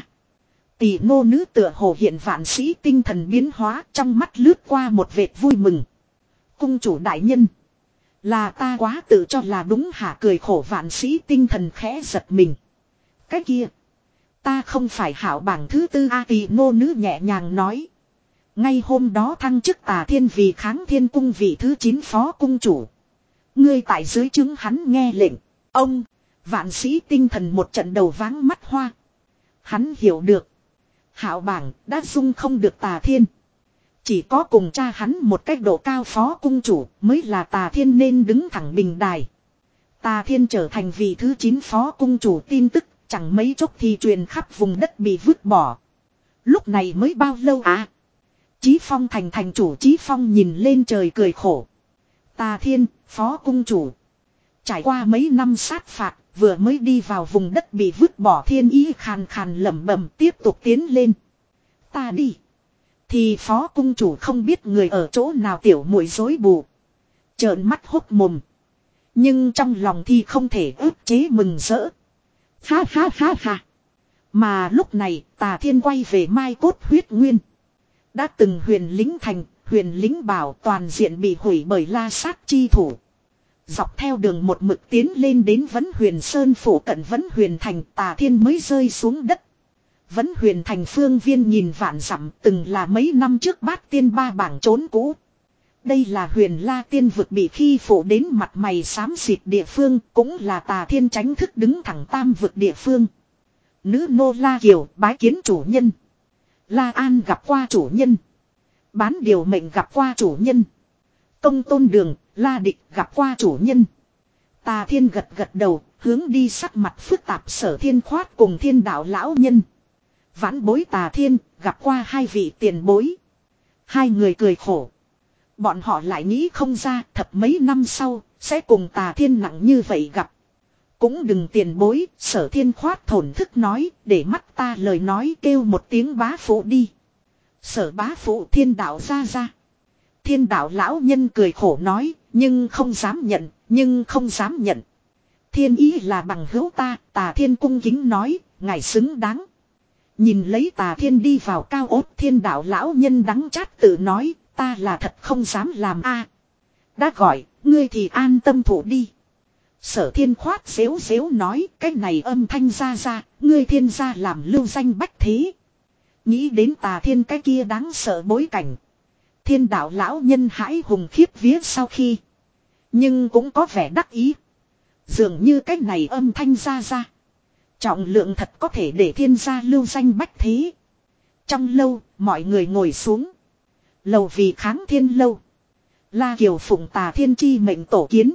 Tỷ nô nữ tựa hồ hiện vạn sĩ tinh thần biến hóa, trong mắt lướt qua một vệt vui mừng. Cung chủ đại nhân. Là ta quá tự cho là đúng hả, cười khổ vạn sĩ tinh thần khẽ giật mình. Cái kia. Ta không phải hảo bảng thứ tư a, tỷ nô nữ nhẹ nhàng nói. Ngay hôm đó thăng chức Tà Thiên vì Kháng Thiên cung vị thứ chín phó cung chủ. Ngươi tại dưới chứng hắn nghe lệnh. Ông. Vạn sĩ tinh thần một trận đầu váng mắt hoa. Hắn hiểu được. Hảo bảng đã dung không được Tà Thiên. Chỉ có cùng cha hắn một cách độ cao phó cung chủ mới là Tà Thiên nên đứng thẳng bình đài. Tà Thiên trở thành vị thứ chín phó cung chủ tin tức chẳng mấy chốc thì truyền khắp vùng đất bị vứt bỏ. Lúc này mới bao lâu à? Chí Phong thành thành chủ Chí Phong nhìn lên trời cười khổ. Tà Thiên, phó cung chủ. Trải qua mấy năm sát phạt, vừa mới đi vào vùng đất bị vứt bỏ thiên ý khàn khàn lẩm bẩm tiếp tục tiến lên. Ta đi. Thì phó cung chủ không biết người ở chỗ nào tiểu muội rối bù. Trợn mắt hốt mồm. Nhưng trong lòng thì không thể ức chế mừng rỡ. Ha ha ha ha. Mà lúc này Tà Thiên quay về Mai Cốt huyết nguyên. Đã từng huyền lính thành, huyền lính bảo toàn diện bị hủy bởi La Sát chi thủ. Dọc theo đường một mực tiến lên đến Vấn Huyền Sơn phủ cận Vấn Huyền Thành, Tà Thiên mới rơi xuống đất. Vấn Huyền Thành phương viên nhìn vạn dặm, từng là mấy năm trước Bát Tiên ba bảng trốn cũ. Đây là Huyền La Tiên vực bị khi phủ đến mặt mày xám xịt địa phương, cũng là Tà Thiên tránh thức đứng thẳng tam vực địa phương. Nữ nô La Kiều bái kiến chủ nhân. La An gặp qua chủ nhân. Bán điều mệnh gặp qua chủ nhân. Công tôn đường, La Địch gặp qua chủ nhân. Tà Thiên gật gật đầu, hướng đi sắc mặt phức tạp Sở Thiên Khoát cùng Thiên Đạo lão nhân. Vãn bối Tà Thiên, gặp qua hai vị tiền bối. Hai người cười khổ. Bọn họ lại nghĩ không ra thập mấy năm sau, sẽ cùng Tà Thiên nặng như vậy gặp. Cũng đừng tiền bối, Sở Thiên Khoát thổn thức nói, để mắt ta lời nói kêu một tiếng bá phụ đi. Sở bá phụ Thiên Đạo ra ra. Thiên Đạo lão nhân cười khổ nói, nhưng không dám nhận, nhưng không dám nhận. Thiên ý là bằng hữu ta, Tà Thiên cung kính nói, ngài xứng đáng. Nhìn lấy Tà Thiên đi vào cao ốt, Thiên Đạo lão nhân đắng chát tự nói, ta là thật không dám làm a. Đã gọi, ngươi thì an tâm thủ đi. Sở Thiên Khoát xếu xếu nói, cái này âm thanh ra ra, ngươi Thiên gia làm lưu danh bách thế. Nghĩ đến Tà Thiên cái kia đáng sợ bối cảnh. Thiên Đạo lão nhân hãi hùng khiếp vía sau khi. Nhưng cũng có vẻ đắc ý. Dường như cái này âm thanh ra ra. Trọng lượng thật có thể để Thiên gia lưu danh bách thế. Trong lâu, mọi người ngồi xuống. Lầu vì Kháng Thiên lâu. La Kiều phụng Tà Thiên chi mệnh tổ kiến.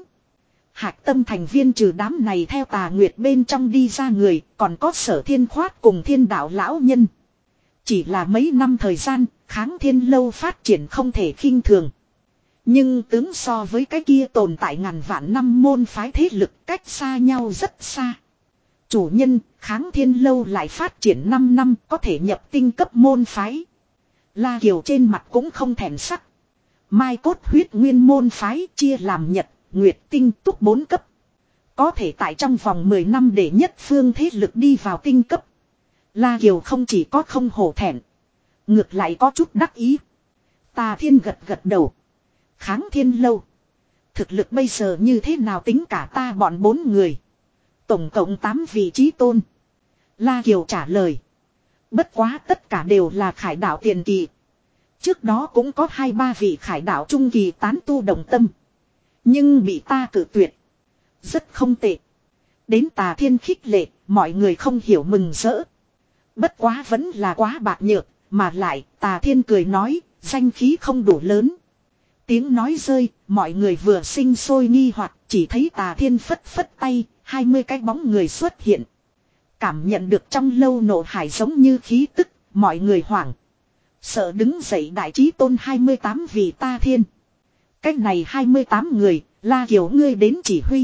Hạc tâm thành viên trừ đám này theo Tà Nguyệt bên trong đi ra người, còn có Sở Thiên Khoát cùng Thiên Đạo lão nhân. Chỉ là mấy năm thời gian, Kháng Thiên lâu phát triển không thể khinh thường. Nhưng tướng so với cái kia tồn tại ngàn vạn năm môn phái thế lực cách xa nhau rất xa. Chủ nhân, Kháng Thiên lâu lại phát triển năm năm có thể nhập tinh cấp môn phái. La Kiều trên mặt cũng không thèm sắc. Mai Cốt huyết nguyên môn phái chia làm nhật, nguyệt, tinh, túc bốn cấp. Có thể tại trong vòng mười năm để nhất phương thế lực đi vào tinh cấp. La Kiều không chỉ có không hổ thẹn. Ngược lại có chút đắc ý. Tà Thiên gật gật đầu. Kháng Thiên lâu. Thực lực bây giờ như thế nào tính cả ta bọn bốn người. Tổng cộng tám vị trí tôn. La Kiều trả lời. Bất quá tất cả đều là khải đạo tiền kỳ. Trước đó cũng có hai ba vị khải đạo trung kỳ tán tu đồng tâm. Nhưng bị ta cự tuyệt. Rất không tệ. Đến Tà Thiên khích lệ, mọi người không hiểu mừng rỡ. Bất quá vẫn là quá bạc nhược, mà lại Tà Thiên cười nói, danh khí không đủ lớn. Tiếng nói rơi, mọi người vừa sinh sôi nghi hoặc chỉ thấy Tà Thiên phất phất tay, hai mươi cái bóng người xuất hiện. Cảm nhận được trong lâu nộ hải giống như khí tức, mọi người hoảng. Sợ đứng dậy đại chí tôn hai mươi tám vị Ta Thiên. Cách này hai mươi tám người, La Kiều ngươi đến chỉ huy.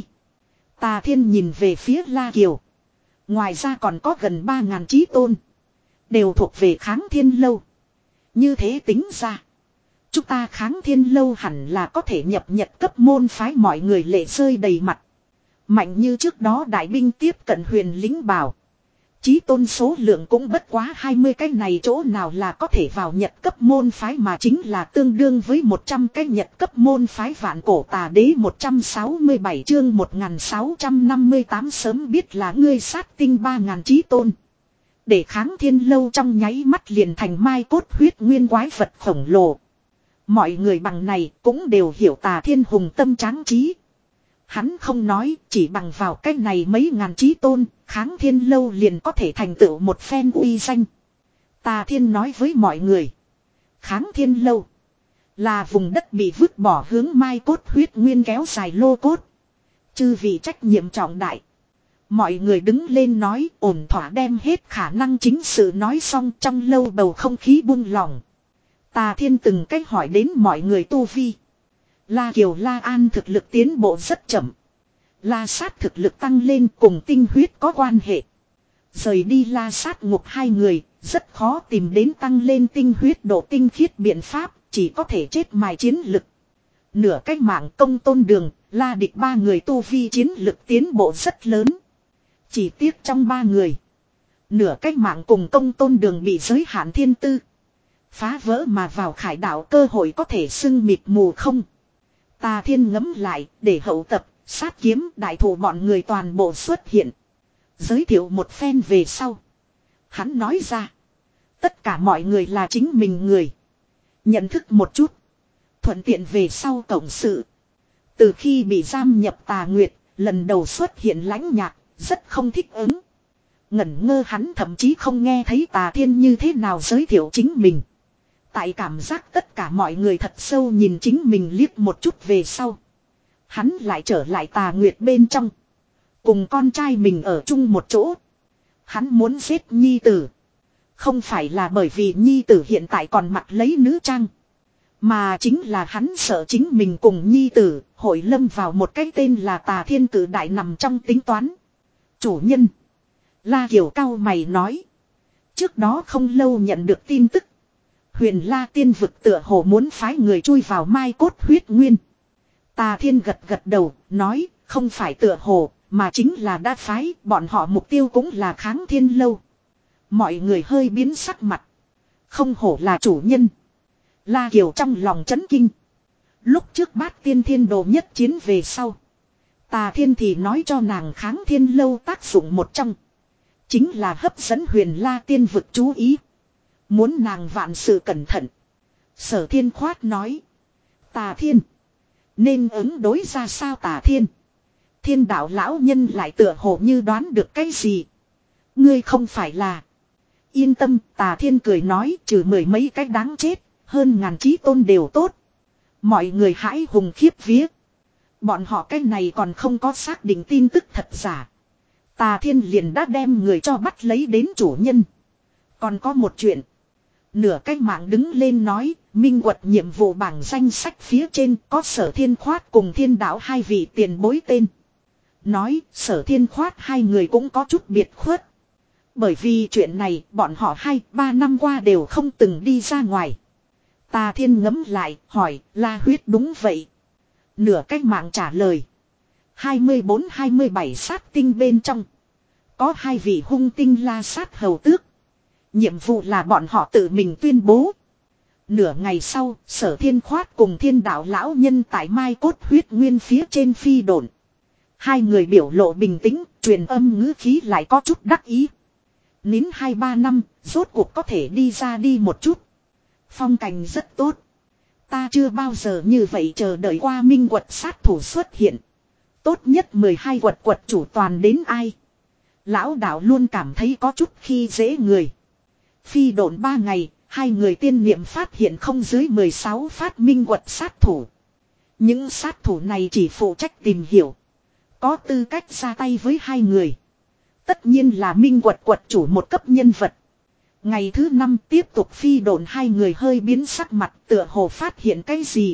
Ta Thiên nhìn về phía La Kiều. Ngoài ra còn có gần ba ngàn chí tôn. Đều thuộc về Kháng Thiên Lâu. Như thế tính ra. Chúng ta Kháng Thiên Lâu hẳn là có thể nhập nhật cấp môn phái, mọi người lệ rơi đầy mặt. Mạnh như trước đó đại binh tiếp cận Huyền Lính Bảo. Chí tôn số lượng cũng bất quá hai mươi cái này, chỗ nào là có thể vào nhật cấp môn phái, mà chính là tương đương với một trăm cái nhật cấp môn phái. Vạn Cổ Tà Đế một trăm sáu mươi bảy chương một nghìn sáu trăm năm mươi tám sớm biết là ngươi sát tinh ba ngàn chí tôn. Để Kháng Thiên Lâu trong nháy mắt liền thành mai cốt huyết nguyên quái vật khổng lồ. Mọi người bằng này cũng đều hiểu Tà Thiên hùng tâm tráng trí. Hắn không nói, chỉ bằng vào cái này mấy ngàn chí tôn, Kháng Thiên Lâu liền có thể thành tựu một phen uy danh. Tà Thiên nói với mọi người. Kháng Thiên Lâu là vùng đất bị vứt bỏ hướng mai cốt huyết nguyên kéo dài lô cốt. Chư vị trách nhiệm trọng đại. Mọi người đứng lên nói, ổn thỏa đem hết khả năng chính sự nói xong, trong lâu bầu không khí buông lỏng. Tà Thiên từng cách hỏi đến mọi người tu vi. La Kiều La An thực lực tiến bộ rất chậm. La Sát thực lực tăng lên cùng tinh huyết có quan hệ. Rời đi La Sát ngục hai người, rất khó tìm đến tăng lên tinh huyết độ tinh khiết biện pháp, chỉ có thể chết mài chiến lực. Nửa cách mạng Công Tôn Đường, La Địch ba người tu vi chiến lực tiến bộ rất lớn. Chỉ tiếc trong ba người, nửa cách mạng cùng Công Tôn Đường bị giới hạn thiên tư. Phá vỡ mà vào khải đạo cơ hội có thể xưng mịt mù không. Tà Thiên ngẫm lại, để hậu tập, sát kiếm đại thủ bọn người toàn bộ xuất hiện. Giới thiệu một phen về sau. Hắn nói ra. Tất cả mọi người là chính mình người. Nhận thức một chút. Thuận tiện về sau cộng sự. Từ khi bị giam nhập Tà Nguyệt, lần đầu xuất hiện lãnh nhạc, rất không thích ứng. Ngẩn ngơ hắn thậm chí không nghe thấy Tà Thiên như thế nào giới thiệu chính mình. Tại cảm giác tất cả mọi người thật sâu nhìn chính mình liếc một chút về sau. Hắn lại trở lại Tà Nguyệt bên trong. Cùng con trai mình ở chung một chỗ. Hắn muốn giết nhi tử. Không phải là bởi vì nhi tử hiện tại còn mặc lấy nữ trang. Mà chính là hắn sợ chính mình cùng nhi tử hội lâm vào một cái tên là Tà Thiên cử đại nằm trong tính toán. Chủ nhân. La Kiều cao mày nói. Trước đó không lâu nhận được tin tức. Huyền La Tiên vực tựa hồ muốn phái người chui vào mai cốt huyết nguyên. Tà Thiên gật gật đầu, nói, không phải tựa hồ, mà chính là đã phái, bọn họ mục tiêu cũng là Kháng Thiên Lâu. Mọi người hơi biến sắc mặt. Không hổ là chủ nhân. La Kiều trong lòng chấn kinh. Lúc trước Bát Tiên Thiên Đồ nhất chiến về sau. Tà Thiên thì nói cho nàng Kháng Thiên Lâu tác dụng một trong. Chính là hấp dẫn Huyền La Tiên vực chú ý. Muốn nàng vạn sự cẩn thận. Sở Thiên khoát nói. Tà Thiên. Nên ứng đối ra sao Tà Thiên. Thiên đạo lão nhân lại tựa hồ như đoán được cái gì. Ngươi không phải là. Yên tâm, Tà Thiên cười nói, trừ mười mấy cái đáng chết. Hơn ngàn chí tôn đều tốt. Mọi người hãi hùng khiếp vía. Bọn họ cái này còn không có xác định tin tức thật giả. Tà Thiên liền đã đem người cho bắt lấy đến chủ nhân. Còn có một chuyện. Nửa cách mạng đứng lên nói, minh quật nhiệm vụ bảng danh sách phía trên có Sở Thiên Khoát cùng Thiên Đạo hai vị tiền bối tên. Nói, Sở Thiên Khoát hai người cũng có chút biệt khuất. Bởi vì chuyện này, bọn họ hai, ba năm qua đều không từng đi ra ngoài. Tà Thiên ngẫm lại, hỏi, La Huyết đúng vậy. Nửa cách mạng trả lời. hai mươi bốn hai mươi bảy sát tinh bên trong. Có hai vị hung tinh La Sát hầu tước. Nhiệm vụ là bọn họ tự mình tuyên bố. Nửa ngày sau, Sở Thiên Khoát cùng Thiên Đạo lão nhân tại mai cốt huyết nguyên phía trên phi độn. Hai người biểu lộ bình tĩnh, truyền âm ngữ khí lại có chút đắc ý. Nín hai ba năm, rốt cuộc có thể đi ra đi một chút. Phong cảnh rất tốt. Ta chưa bao giờ như vậy chờ đợi qua minh quật sát thủ xuất hiện. Tốt nhất mười hai quật quật chủ toàn đến ai. Lão đạo luôn cảm thấy có chút khi dễ người. Phi độn ba ngày, hai người tiên niệm phát hiện không dưới mười sáu phát minh quật sát thủ. Những sát thủ này chỉ phụ trách tìm hiểu. Có tư cách ra tay với hai người. Tất nhiên là Minh Quật quật chủ một cấp nhân vật. Ngày thứ năm tiếp tục phi độn, hai người hơi biến sắc mặt tựa hồ phát hiện cái gì.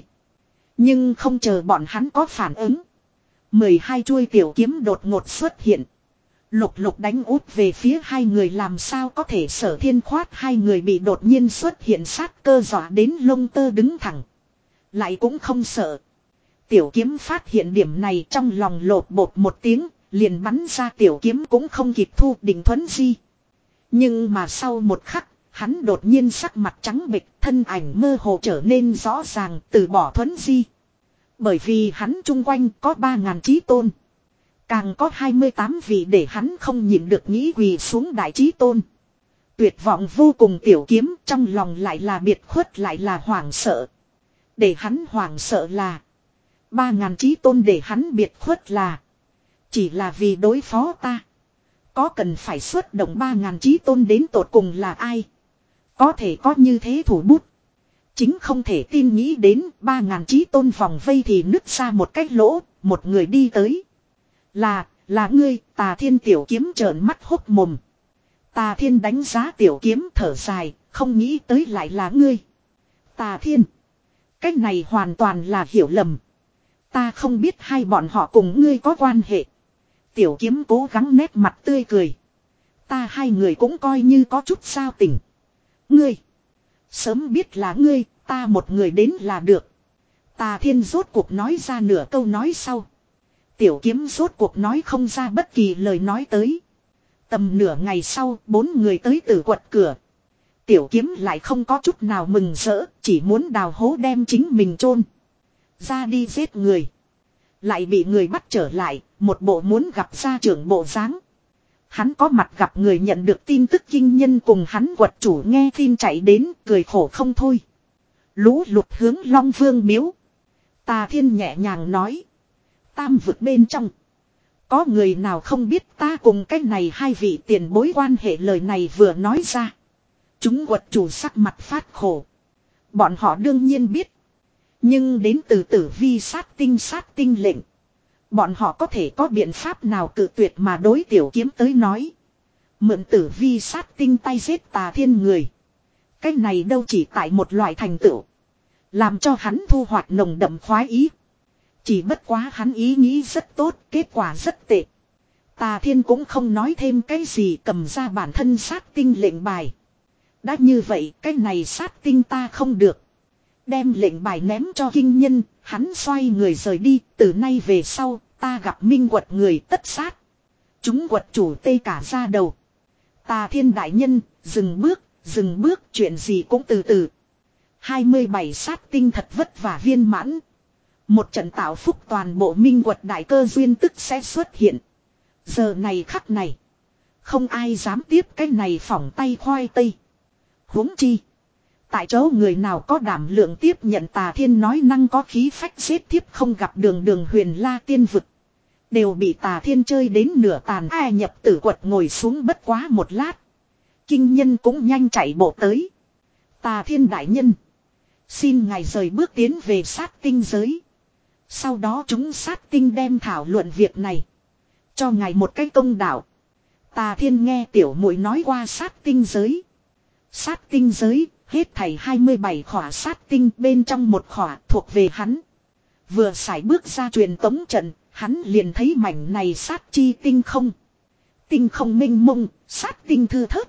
Nhưng không chờ bọn hắn có phản ứng. mười hai chuôi tiểu kiếm đột ngột xuất hiện. Lục lục đánh út về phía hai người, làm sao có thể. Sở Thiên khoát hai người bị đột nhiên xuất hiện sát cơ dọa đến lông tơ đứng thẳng. Lại cũng không sợ. Tiểu kiếm phát hiện điểm này trong lòng lột bột một tiếng, liền bắn ra tiểu kiếm cũng không kịp thu định thuấn di. Nhưng mà sau một khắc, hắn đột nhiên sắc mặt trắng bệch, thân ảnh mơ hồ trở nên rõ ràng, từ bỏ thuấn di. Bởi vì hắn chung quanh có ba ngàn chí tôn. Càng có hai mươi tám vị để hắn không nhịn được nghĩ quỳ xuống đại chí tôn. Tuyệt vọng vô cùng tiểu kiếm, trong lòng lại là biệt khuất lại là hoảng sợ. Để hắn hoảng sợ là ba ngàn chí tôn, để hắn biệt khuất là chỉ là vì đối phó ta. Có cần phải xuất động ba ngàn chí tôn đến tột cùng là ai? Có thể có như thế thủ bút. Chính không thể tin nghĩ đến ba ngàn chí tôn vòng vây thì nứt ra một cái lỗ, một người đi tới. Là, là ngươi. Tà Thiên tiểu kiếm trợn mắt hốc mồm. Tà Thiên đánh giá tiểu kiếm thở dài, không nghĩ tới lại là ngươi. Tà Thiên, cách này hoàn toàn là hiểu lầm. Ta không biết hai bọn họ cùng ngươi có quan hệ. Tiểu kiếm cố gắng nét mặt tươi cười. Ta hai người cũng coi như có chút giao tình. Ngươi, sớm biết là ngươi, ta một người đến là được. Tà Thiên rốt cuộc nói ra nửa câu nói sau. Tiểu kiếm rốt cuộc nói không ra bất kỳ lời nói tới. Tầm nửa ngày sau, bốn người tới Tử Quật cửa. Tiểu kiếm lại không có chút nào mừng rỡ, chỉ muốn đào hố đem chính mình chôn ra đi giết người. Lại bị người bắt trở lại, một bộ muốn gặp gia trưởng bộ dáng. Hắn có mặt gặp người nhận được tin tức kinh nhân cùng hắn quật chủ nghe tin chạy đến, cười khổ không thôi. Lũ lụt hướng Long Vương miếu. Tà Thiên nhẹ nhàng nói. Tam vực bên trong. Có người nào không biết ta cùng cái này hai vị tiền bối quan hệ. Lời này vừa nói ra. Chúng quật chủ sắc mặt phát khổ. Bọn họ đương nhiên biết. Nhưng đến từ tử vi sát tinh sát tinh lệnh. Bọn họ có thể có biện pháp nào cự tuyệt mà đối tiểu kiếm tới nói. Mượn tử vi sát tinh tay giết Tà Thiên người. Cái này đâu chỉ tại một loại thành tựu. Làm cho hắn thu hoạch nồng đậm khoái ý. Chỉ bất quá hắn ý nghĩ rất tốt, kết quả rất tệ. Tà Thiên cũng không nói thêm cái gì, cầm ra bản thân sát tinh lệnh bài. Đã như vậy, cái này sát tinh ta không được. Đem lệnh bài ném cho kinh nhân, hắn xoay người rời đi, từ nay về sau, ta gặp Minh Quật người tất sát. Chúng quật chủ tê cả ra đầu. Tà Thiên đại nhân, dừng bước, dừng bước, chuyện gì cũng từ từ. hai mươi bảy sát tinh thật vất vả viên mãn. Một trận tạo phúc toàn bộ Minh Quật đại cơ duyên tức sẽ xuất hiện. Giờ này khắc này, không ai dám tiếp cái này phỏng tay khoai tây. Huống chi, tại chỗ người nào có đảm lượng tiếp nhận Tà Thiên nói năng có khí phách giết tiếp không gặp đường đường huyền la tiên vực. Đều bị Tà Thiên chơi đến nửa tàn. Ai nhập Tử Quật ngồi xuống bất quá một lát. Kinh nhân cũng nhanh chạy bộ tới. Tà Thiên đại nhân, xin ngài rời bước tiến về sát tinh giới. Sau đó chúng sát tinh đem thảo luận việc này. Cho ngài một cái công đạo. Tà Thiên nghe tiểu muội nói qua sát tinh giới. Sát tinh giới, hết thảy hai mươi bảy khỏa sát tinh, bên trong một khỏa thuộc về hắn. Vừa sải bước ra truyền tống trận, hắn liền thấy mảnh này sát chi tinh không. Tinh không minh mông, sát tinh thư thớt.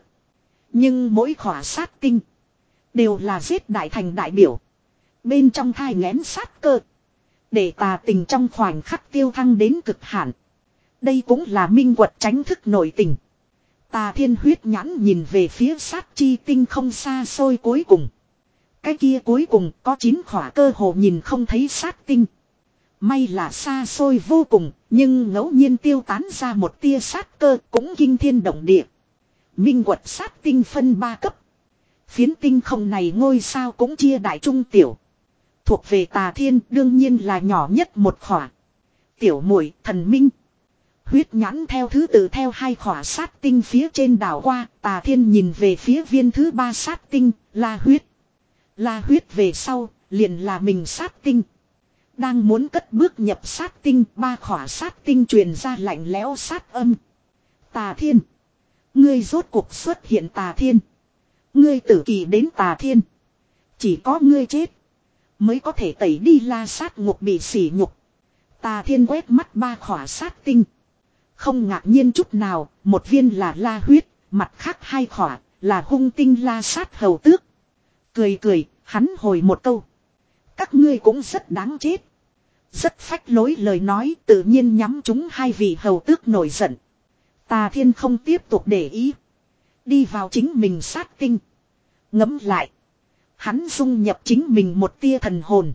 Nhưng mỗi khỏa sát tinh đều là giết đại thành đại biểu. Bên trong thai nghén sát cơ. Để Tà tình trong khoảnh khắc tiêu thăng đến cực hạn. Đây cũng là Minh Quật tránh thức nội tình. Tà Thiên huyết nhãn nhìn về phía sát chi tinh không xa xôi cuối cùng. Cái kia cuối cùng có chín khỏa cơ hồ nhìn không thấy sát tinh. May là xa xôi vô cùng, nhưng ngẫu nhiên tiêu tán ra một tia sát cơ cũng kinh thiên động địa. Minh Quật sát tinh phân ba cấp. Phiến tinh không này ngôi sao cũng chia đại trung tiểu. Thuộc về Tà Thiên đương nhiên là nhỏ nhất một khỏa. Tiểu muội thần minh. Huyết nhãn theo thứ tự theo hai khỏa sát tinh phía trên đảo qua. Tà Thiên nhìn về phía viên thứ ba sát tinh, La huyết. La huyết về sau, liền là mình sát tinh. Đang muốn cất bước nhập sát tinh, ba khỏa sát tinh truyền ra lạnh lẽo sát âm. Tà Thiên. Ngươi rốt cuộc xuất hiện Tà Thiên. Ngươi tử kỳ đến Tà Thiên. Chỉ có ngươi chết. Mới có thể tẩy đi La Sát Ngục bị sỉ nhục. Tà Thiên quét mắt ba khỏa sát tinh. Không ngạc nhiên chút nào. Một viên là la huyết. Mặt khác hai khỏa là hung tinh La Sát hầu tước. Cười cười. Hắn hồi một câu. Các ngươi cũng rất đáng chết. Rất phách lối lời nói tự nhiên nhắm chúng hai vị hầu tước nổi giận. Tà Thiên không tiếp tục để ý. Đi vào chính mình sát tinh. Ngẫm lại. Hắn dung nhập chính mình một tia thần hồn.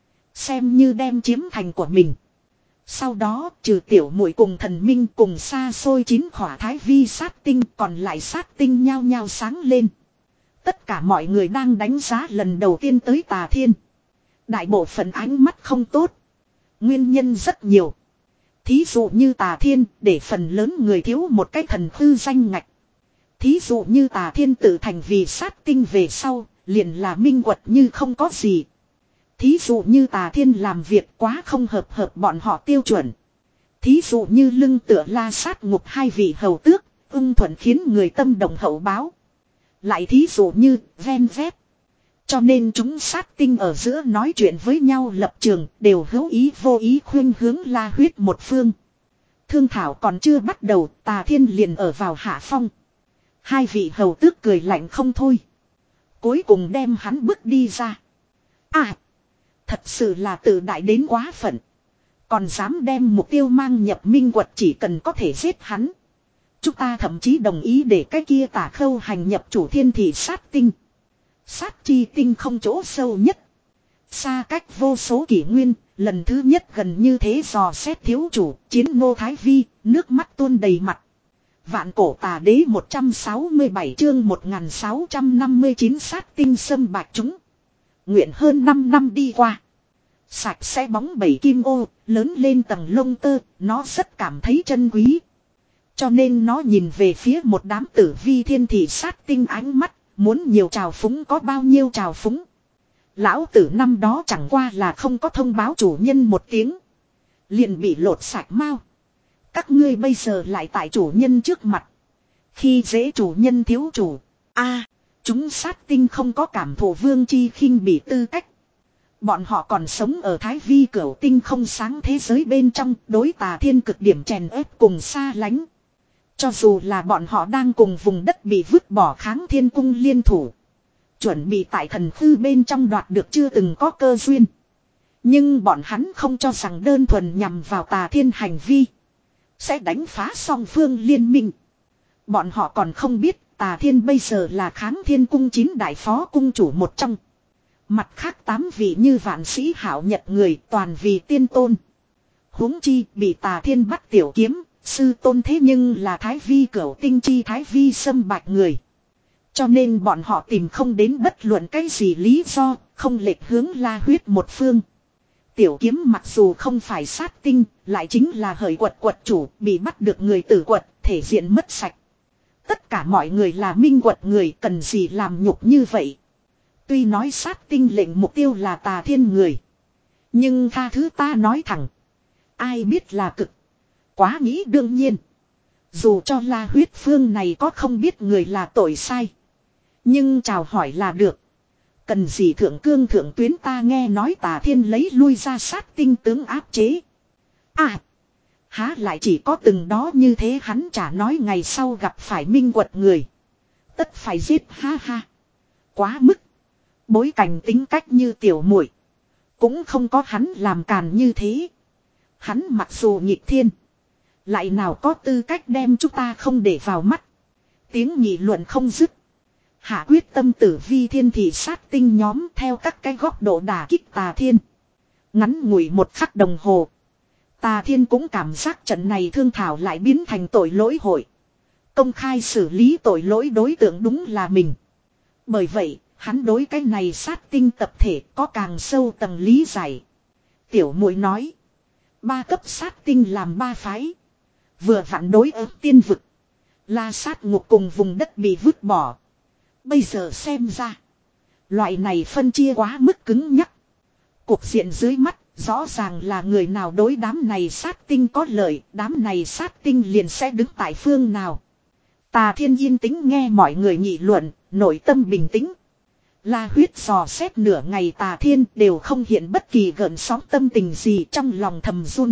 Xem như đem chiếm thành của mình. Sau đó trừ tiểu muội cùng thần minh cùng xa xôi chín khỏa thái vi sát tinh còn lại sát tinh nhao nhao sáng lên. Tất cả mọi người đang đánh giá lần đầu tiên tới Tà Thiên. Đại bộ phận ánh mắt không tốt. Nguyên nhân rất nhiều. Thí dụ như Tà Thiên để phần lớn người thiếu một cái thần hư danh ngạch. Thí dụ như Tà Thiên tự thành vì sát tinh về sau, liền là minh quật như không có gì. Thí dụ như Tà Thiên làm việc quá không hợp hợp bọn họ tiêu chuẩn. Thí dụ như lưng tựa La Sát Ngục hai vị hầu tước, ưng thuận khiến người tâm động hậu báo. Lại thí dụ như ven vét. Cho nên chúng sát tinh ở giữa nói chuyện với nhau lập trường đều hữu ý vô ý khuyên hướng La huyết một phương. Thương thảo còn chưa bắt đầu, Tà Thiên liền ở vào hạ phong. Hai vị hầu tước cười lạnh không thôi. Cuối cùng đem hắn bước đi ra. À! Thật sự là tự đại đến quá phận. Còn dám đem mục tiêu mang nhập minh quật chỉ cần có thể giết hắn. Chúng ta thậm chí đồng ý để cái kia Tả Khâu hành nhập chủ thiên thị sát tinh. Sát chi tinh không chỗ sâu nhất. Xa cách vô số kỷ nguyên, lần thứ nhất gần như thế dò xét thiếu chủ, chiến Ngô Thái Vi, nước mắt tuôn đầy mặt. Vạn cổ tà đế một trăm sáu mươi bảy chương một nghìn sáu trăm năm mươi chín sát tinh xâm bạch chúng. Nguyện hơn năm năm đi qua. Sạch sẽ bóng bẩy kim ô, lớn lên tầng lông tơ, nó rất cảm thấy chân quý. Cho nên nó nhìn về phía một đám tử vi thiên thị sát tinh ánh mắt, muốn nhiều trào phúng có bao nhiêu trào phúng. Lão tử năm đó chẳng qua là không có thông báo chủ nhân một tiếng. Liền bị lột sạch mau. Các ngươi bây giờ lại tại chủ nhân trước mặt. Khi dễ chủ nhân thiếu chủ. A, chúng sát tinh không có cảm thụ vương chi khinh bị tư cách. Bọn họ còn sống ở Thái Vi cửu tinh không sáng thế giới bên trong, đối Tà Thiên cực điểm chèn ép cùng xa lánh. Cho dù là bọn họ đang cùng vùng đất bị vứt bỏ kháng thiên cung liên thủ. Chuẩn bị tại thần khư bên trong đoạt được chưa từng có cơ duyên. Nhưng bọn hắn không cho rằng đơn thuần nhằm vào Tà Thiên hành vi sẽ đánh phá song phương liên minh. Bọn họ còn không biết Tà Thiên bây giờ là kháng thiên cung chín đại phó cung chủ một trong. Mặt khác tám vị như vạn sĩ hảo nhật người toàn vì tiên tôn. Huống chi bị Tà Thiên bắt tiểu kiếm, sư tôn thế nhưng là Thái Vi cửu tinh chi Thái Vi xâm bạch người. Cho nên bọn họ tìm không đến bất luận cái gì lý do, không lệch hướng La huyết một phương. Tiểu kiếm mặc dù không phải sát tinh, lại chính là hời quật quật chủ, bị bắt được người tử quật, thể diện mất sạch. Tất cả mọi người là minh quật người, cần gì làm nhục như vậy. Tuy nói sát tinh lệnh mục tiêu là Tà Thiên người. Nhưng tha thứ ta nói thẳng. Ai biết là cực. Quá nghĩ đương nhiên. Dù cho La huyết phương này có không biết người là tội sai. Nhưng chào hỏi là được. Cần gì thượng cương thượng tuyến ta nghe nói Tà Thiên lấy lui ra sát tinh tướng áp chế. À. Há lại chỉ có từng đó như thế hắn chả nói ngày sau gặp phải minh quật người. Tất phải giết ha ha. Quá mức. Bối cảnh tính cách như tiểu muội cũng không có hắn làm càn như thế. Hắn mặc dù nghịch thiên. Lại nào có tư cách đem chúng ta không để vào mắt. Tiếng nghị luận không dứt. Hạ quyết tâm tử vi thiên thị sát tinh nhóm theo các cái góc độ đả kích Tà Thiên. Ngắn ngủi một khắc đồng hồ. Tà Thiên cũng cảm giác trận này thương thảo lại biến thành tội lỗi hội. Công khai xử lý tội lỗi đối tượng đúng là mình. Bởi vậy, hắn đối cái này sát tinh tập thể có càng sâu tầng lý giải. Tiểu muội nói. Ba cấp sát tinh làm ba phái. Vừa vặn đối ứng tiên vực. La Sát Ngục cùng vùng đất bị vứt bỏ. Bây giờ xem ra. Loại này phân chia quá mức cứng nhắc. Cuộc diện dưới mắt Rõ ràng là người nào đối đám này sát tinh có lợi, đám này sát tinh liền sẽ đứng tại phương nào. Tà Thiên yên tĩnh nghe mọi người nghị luận, nội tâm bình tĩnh. La Huyết dò xét nửa ngày Tà Thiên đều không hiện bất kỳ gợn sóng tâm tình gì trong lòng thầm run.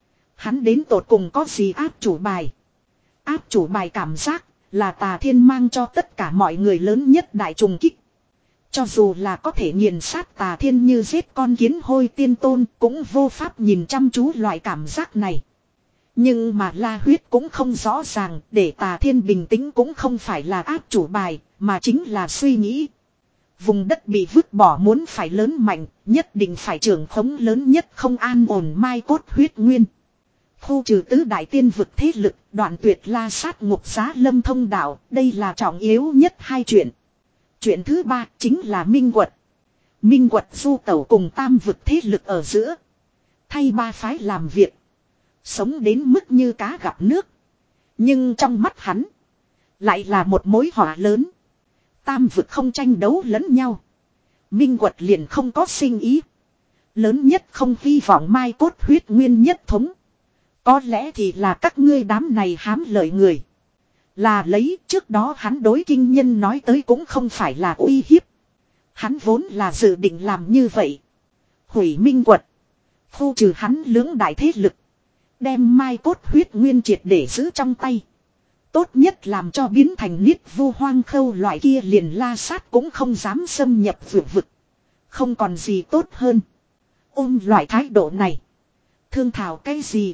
Hắn đến tột cùng có gì áp chủ bài. Áp chủ bài cảm giác là Tà Thiên mang cho tất cả mọi người lớn nhất đại trùng kích. Cho dù là có thể nghiền sát Tà Thiên như giết con kiến hôi tiên tôn cũng vô pháp nhìn chăm chú loại cảm giác này. Nhưng mà La Huyết cũng không rõ ràng, để Tà Thiên bình tĩnh cũng không phải là áp chủ bài, mà chính là suy nghĩ. Vùng đất bị vứt bỏ muốn phải lớn mạnh, nhất định phải trưởng khống lớn nhất không an ổn mai cốt huyết nguyên. Khu trừ tứ đại tiên vực thế lực, đoạn tuyệt la sát ngục giá lâm thông đạo, đây là trọng yếu nhất hai chuyện. Chuyện thứ ba chính là Minh Quật. Minh Quật du tẩu cùng tam vực thế lực ở giữa. Thay ba phái làm việc. Sống đến mức như cá gặp nước. Nhưng trong mắt hắn. Lại là một mối họa lớn. Tam vực không tranh đấu lẫn nhau. Minh Quật liền không có sinh ý. Lớn nhất không hy vọng mai cốt huyết nguyên nhất thống. Có lẽ thì là các ngươi đám này hám lợi người. Là lấy trước đó hắn đối kinh nhân nói tới cũng không phải là uy hiếp. Hắn vốn là dự định làm như vậy. Hủy Minh Quật. Khu trừ hắn lưỡng đại thế lực. Đem mai cốt huyết nguyên triệt để giữ trong tay. Tốt nhất làm cho biến thành niết vu hoang khâu loại kia liền la sát cũng không dám xâm nhập vượt vực. Không còn gì tốt hơn. Ôm loại thái độ này. Thương thảo cái gì?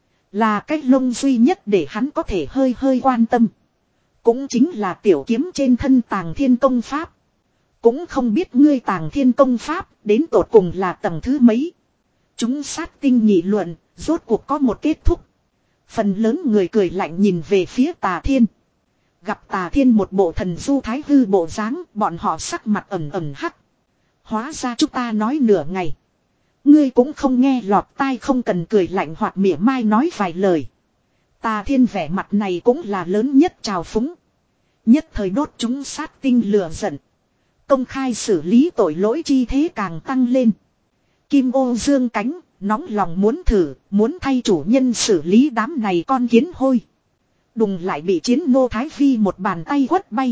Là cái lông duy nhất để hắn có thể hơi hơi quan tâm. Cũng chính là tiểu kiếm trên thân Tàng Thiên Công Pháp. Cũng không biết ngươi Tàng Thiên Công Pháp đến tột cùng là tầng thứ mấy. Chúng sát tinh nghị luận, rốt cuộc có một kết thúc. Phần lớn người cười lạnh nhìn về phía Tà Thiên. Gặp Tà Thiên một bộ thần du thái hư bộ dáng, bọn họ sắc mặt ẩn ẩn hắc. Hóa ra chúng ta nói nửa ngày. Ngươi cũng không nghe lọt tai, không cần cười lạnh hoặc mỉa mai nói vài lời. Tà Thiên vẻ mặt này cũng là lớn nhất trào phúng. Nhất thời đốt chúng sát tinh lửa giận. Công khai xử lý tội lỗi chi thế càng tăng lên. Kim ô dương cánh, nóng lòng muốn thử, muốn thay chủ nhân xử lý đám này con kiến hôi. Đùng lại bị chiến nô Thái Vi một bàn tay quất bay.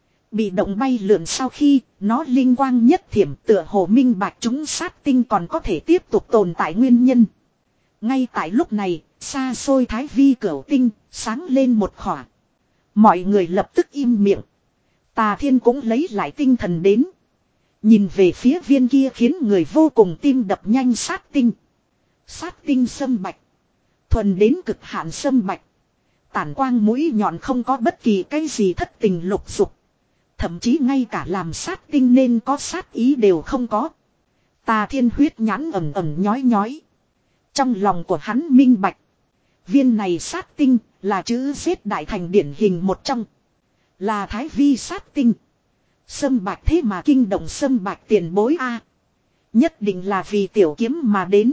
Bị động bay lượn sau khi, nó linh quang nhất thiểm tựa hồ minh bạch chúng sát tinh còn có thể tiếp tục tồn tại nguyên nhân. Ngay tại lúc này, xa xôi Thái Vi cửu tinh, sáng lên một khỏa. Mọi người lập tức im miệng. Tà Thiên cũng lấy lại tinh thần đến. Nhìn về phía viên kia khiến người vô cùng tim đập nhanh sát tinh. Sát tinh sâm bạch. Thuần đến cực hạn sâm bạch. Tản quang mũi nhọn không có bất kỳ cái gì thất tình lục dục. Thậm chí ngay cả làm sát tinh nên có sát ý đều không có. Tà Thiên huyết nhãn ẩm ẩm nhói nhói. Trong lòng của hắn minh bạch. Viên này sát tinh là chữ giết đại thành điển hình một trong. Là Thái Vi sát tinh. Sâm bạch thế mà kinh động sâm bạch tiền bối a. Nhất định là vì tiểu kiếm mà đến.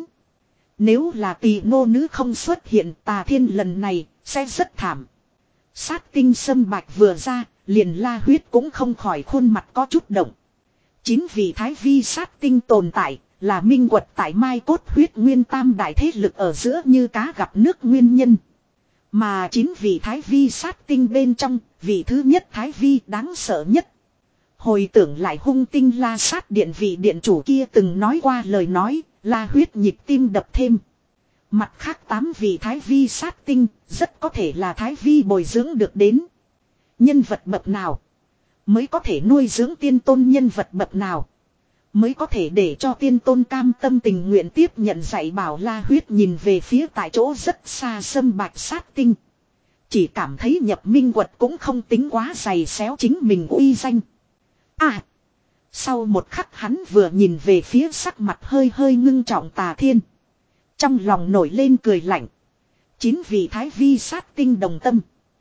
Nếu là tỳ ngô nữ không xuất hiện, Tà Thiên lần này sẽ rất thảm. Sát tinh sâm bạch vừa ra, liền La Huyết cũng không khỏi khuôn mặt có chút động. Chính vì Thái Vi sát tinh tồn tại, là Minh Quật tại mai cốt huyết nguyên tam đại thế lực ở giữa như cá gặp nước nguyên nhân. Mà chính vì Thái Vi sát tinh bên trong, vị thứ nhất Thái Vi đáng sợ nhất. Hồi tưởng lại hung tinh La Sát điện vị điện chủ kia từng nói qua lời nói, La Huyết nhịp tim đập thêm. Mặt khác tám vị Thái Vi sát tinh, rất có thể là Thái Vi bồi dưỡng được đến. Nhân vật bậc nào mới có thể nuôi dưỡng tiên tôn, nhân vật bậc nào mới có thể để cho tiên tôn cam tâm tình nguyện tiếp nhận dạy bảo. La Huyết nhìn về phía tại chỗ rất xa sâm bạch sát tinh. Chỉ cảm thấy nhập Minh Quật cũng không tính quá dày xéo chính mình uy danh. À! Sau một khắc hắn vừa nhìn về phía sắc mặt hơi hơi ngưng trọng Tà Thiên. Trong lòng nổi lên cười lạnh. Chín vị Thái Vi sát tinh đồng tâm.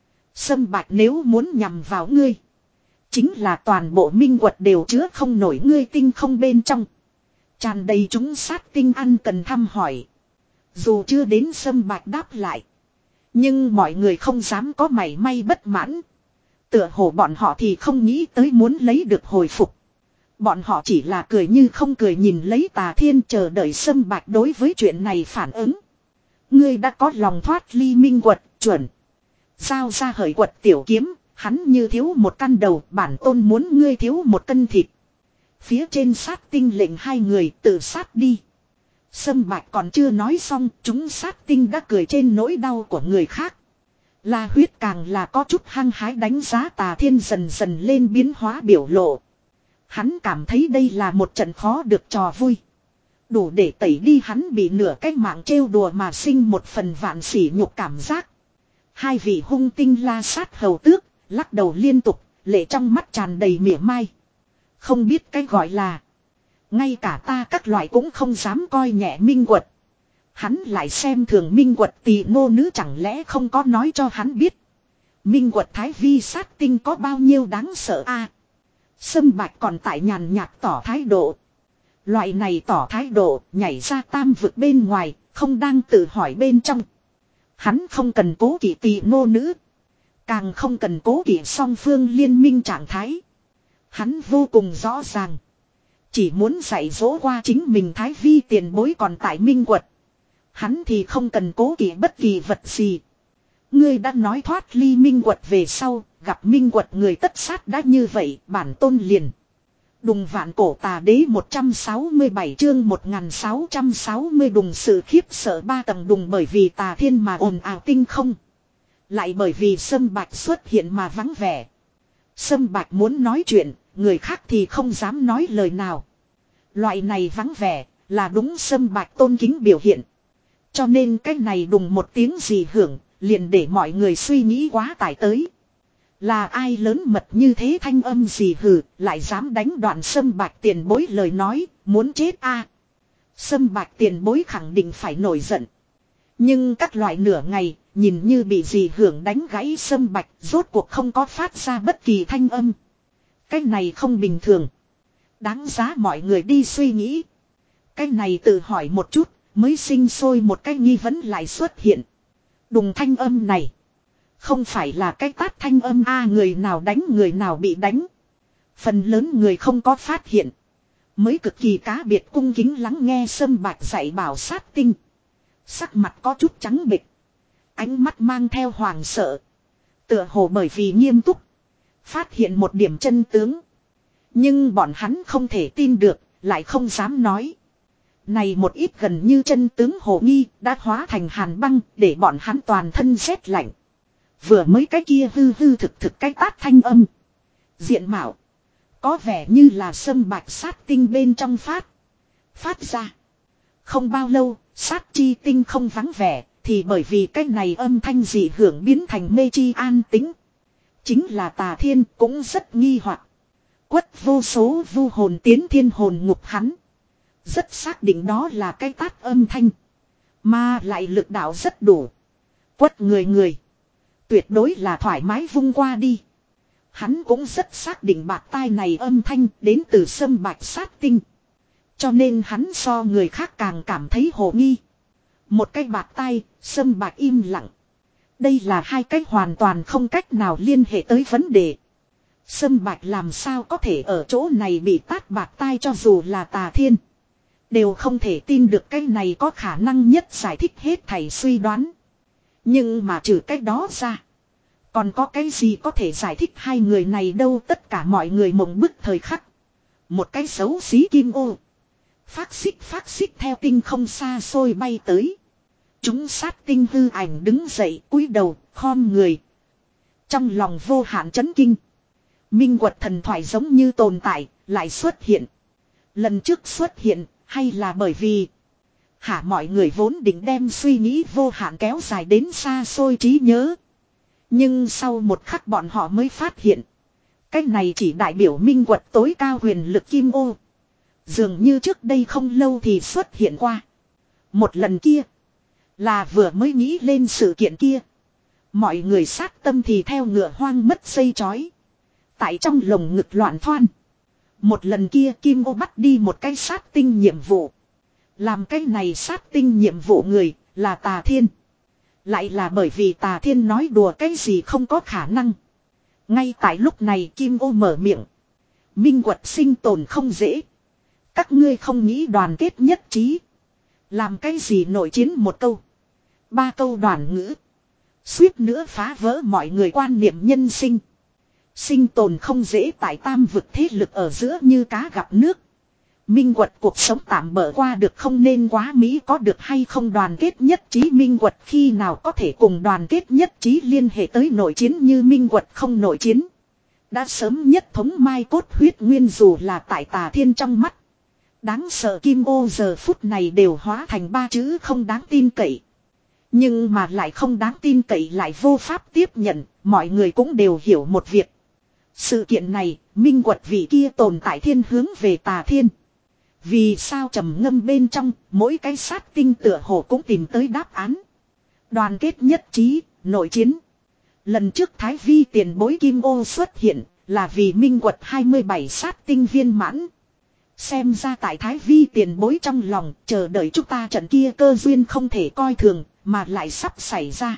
Sâm bạch nếu muốn nhằm vào ngươi, chính là toàn bộ Minh Quật đều chứa không nổi ngươi tinh không bên trong. Tràn đầy chúng sát tinh ăn cần thăm hỏi. Dù chưa đến Sâm bạch đáp lại, nhưng mọi người không dám có mảy may bất mãn. Tựa hồ bọn họ thì không nghĩ tới muốn lấy được hồi phục. Bọn họ chỉ là cười như không cười nhìn lấy Tà Thiên chờ đợi Sâm Bạch đối với chuyện này phản ứng. Ngươi đã có lòng thoát ly minh quật, chuẩn. Giao ra hởi quật tiểu kiếm, hắn như thiếu một căn đầu, bản tôn muốn ngươi thiếu một cân thịt. Phía trên sát tinh lệnh hai người tự sát đi. Sâm Bạch còn chưa nói xong, chúng sát tinh đã cười trên nỗi đau của người khác. La Huyết càng là có chút hăng hái đánh giá Tà Thiên dần dần lên biến hóa biểu lộ. Hắn cảm thấy đây là một trận khó được trò vui. Đủ để tẩy đi hắn bị nửa cái mạng trêu đùa mà sinh một phần vạn sỉ nhục cảm giác. Hai vị hung tinh la sát hầu tước, lắc đầu liên tục, lệ trong mắt tràn đầy mỉa mai. Không biết cái gọi là. Ngay cả ta các loại cũng không dám coi nhẹ minh quật. Hắn lại xem thường minh quật tỳ nô nữ chẳng lẽ không có nói cho hắn biết. Minh quật thái vi sát tinh có bao nhiêu đáng sợ a? Sâm Bạch còn tại nhàn nhạt tỏ thái độ. Loại này tỏ thái độ nhảy ra tam vực bên ngoài, không đang tự hỏi bên trong. Hắn không cần cố kỵ tỳ nô nữ. Càng không cần cố kỵ song phương liên minh trạng thái. Hắn vô cùng rõ ràng. Chỉ muốn dạy dỗ qua chính mình thái vi tiền bối còn tại minh quật. Hắn thì không cần cố kỵ bất kỳ vật gì. Ngươi đã nói thoát ly minh quật về sau, gặp minh quật người tất sát đã như vậy, bản tôn liền. Đùng vạn cổ tà đế một trăm sáu mươi bảy chương một nghìn sáu trăm sáu mươi đùng sự khiếp sợ ba tầng đùng bởi vì Tà Thiên mà ồn ào tinh không. Lại bởi vì Sâm Bạch xuất hiện mà vắng vẻ. Sâm Bạch muốn nói chuyện, người khác thì không dám nói lời nào. Loại này vắng vẻ, là đúng Sâm Bạch tôn kính biểu hiện. Cho nên cái này đùng một tiếng gì hưởng, liền để mọi người suy nghĩ quá tải tới. Là ai lớn mật như thế thanh âm gì hừ, lại dám đánh đoạn Sâm Bạch tiền bối lời nói, muốn chết a. À. Sâm Bạch tiền bối khẳng định phải nổi giận. Nhưng các loại nửa ngày, nhìn như bị gì hưởng đánh gãy Sâm Bạch, rốt cuộc không có phát ra bất kỳ thanh âm. Cái này không bình thường. Đáng giá mọi người đi suy nghĩ. Cái này tự hỏi một chút, mới sinh sôi một cái nghi vấn lại xuất hiện. Đùng thanh âm này. Không phải là cái tát thanh âm a, người nào đánh người nào bị đánh. Phần lớn người không có phát hiện. Mới cực kỳ cá biệt cung kính lắng nghe Sâm Bạch dạy bảo sát tinh. Sắc mặt có chút trắng bệch. Ánh mắt mang theo hoàng sợ. Tựa hồ bởi vì nghiêm túc. Phát hiện một điểm chân tướng. Nhưng bọn hắn không thể tin được, lại không dám nói. Này một ít gần như chân tướng hồ nghi đã hóa thành hàn băng để bọn hắn toàn thân rét lạnh. Vừa mới cái kia hư hư thực thực cái tát thanh âm. Diện mạo. Có vẻ như là Sâm Bạch sát tinh bên trong phát. Phát ra. Không bao lâu, sát chi tinh không vắng vẻ. Thì bởi vì cái này âm thanh dị hưởng biến thành mê chi an tính. Chính là Tà Thiên cũng rất nghi hoặc. Quất vô số vu hồn tiến thiên hồn ngục hắn. Rất xác định đó là cái tát âm thanh. Mà lại lực đạo rất đủ. Quất người người. Tuyệt đối là thoải mái vung qua đi. Hắn cũng rất xác định bạt tai này âm thanh đến từ Sâm Bạch sát tinh. Cho nên hắn so người khác càng cảm thấy hồ nghi. Một cái bạt tai, Sâm Bạch im lặng. Đây là hai cái hoàn toàn không cách nào liên hệ tới vấn đề. Sâm Bạch làm sao có thể ở chỗ này bị tát bạt tai cho dù là Tà Thiên. Đều không thể tin được cái này có khả năng nhất giải thích hết thảy suy đoán. Nhưng mà trừ cái đó ra. Còn có cái gì có thể giải thích hai người này đâu, tất cả mọi người mộng bức thời khắc. Một cái xấu xí kim ô. Phát xích phát xích theo tinh không xa xôi bay tới. Chúng sát tinh hư ảnh đứng dậy cúi đầu khom người. Trong lòng vô hạn chấn kinh. Minh quật thần thoại giống như tồn tại lại xuất hiện. Lần trước xuất hiện hay là bởi vì hả, mọi người vốn định đem suy nghĩ vô hạn kéo dài đến xa xôi trí nhớ. Nhưng sau một khắc bọn họ mới phát hiện. Cái này chỉ đại biểu minh quật tối cao huyền lực kim ô. Dường như trước đây không lâu thì xuất hiện qua. Một lần kia. Là vừa mới nghĩ lên sự kiện kia. Mọi người sát tâm thì theo ngựa hoang mất dây chói. Tại trong lồng ngực loạn thoan. Một lần kia kim ô bắt đi một cái sát tinh nhiệm vụ. Làm cái này sát tinh nhiệm vụ người là Tà Thiên. Lại là bởi vì Tà Thiên nói đùa cái gì không có khả năng. Ngay tại lúc này kim ô mở miệng. Minh quật sinh tồn không dễ. Các ngươi không nghĩ đoàn kết nhất trí. Làm cái gì nội chiến một câu. Ba câu đoàn ngữ. Suýt nữa phá vỡ mọi người quan niệm nhân sinh. Sinh tồn không dễ tại tam vực thế lực ở giữa như cá gặp nước. Minh quật cuộc sống tạm bỡ qua được không nên quá Mỹ có được hay không đoàn kết nhất trí Minh quật khi nào có thể cùng đoàn kết nhất trí liên hệ tới nội chiến như Minh quật không nội chiến. Đã sớm nhất thống mai cốt huyết nguyên dù là tại Tà Thiên trong mắt. Đáng sợ kim ô giờ phút này đều hóa thành ba chữ không đáng tin cậy. Nhưng mà lại không đáng tin cậy lại vô pháp tiếp nhận, mọi người cũng đều hiểu một việc. Sự kiện này, Minh quật vị kia tồn tại thiên hướng về Tà Thiên. Vì sao trầm ngâm bên trong, mỗi cái sát tinh tựa hồ cũng tìm tới đáp án. Đoàn kết nhất trí, nội chiến. Lần trước Thái Vi tiền bối kim ô xuất hiện, là vì Minh quật hai mươi bảy sát tinh viên mãn. Xem ra tại Thái Vi tiền bối trong lòng, chờ đợi chúng ta trận kia cơ duyên không thể coi thường, mà lại sắp xảy ra.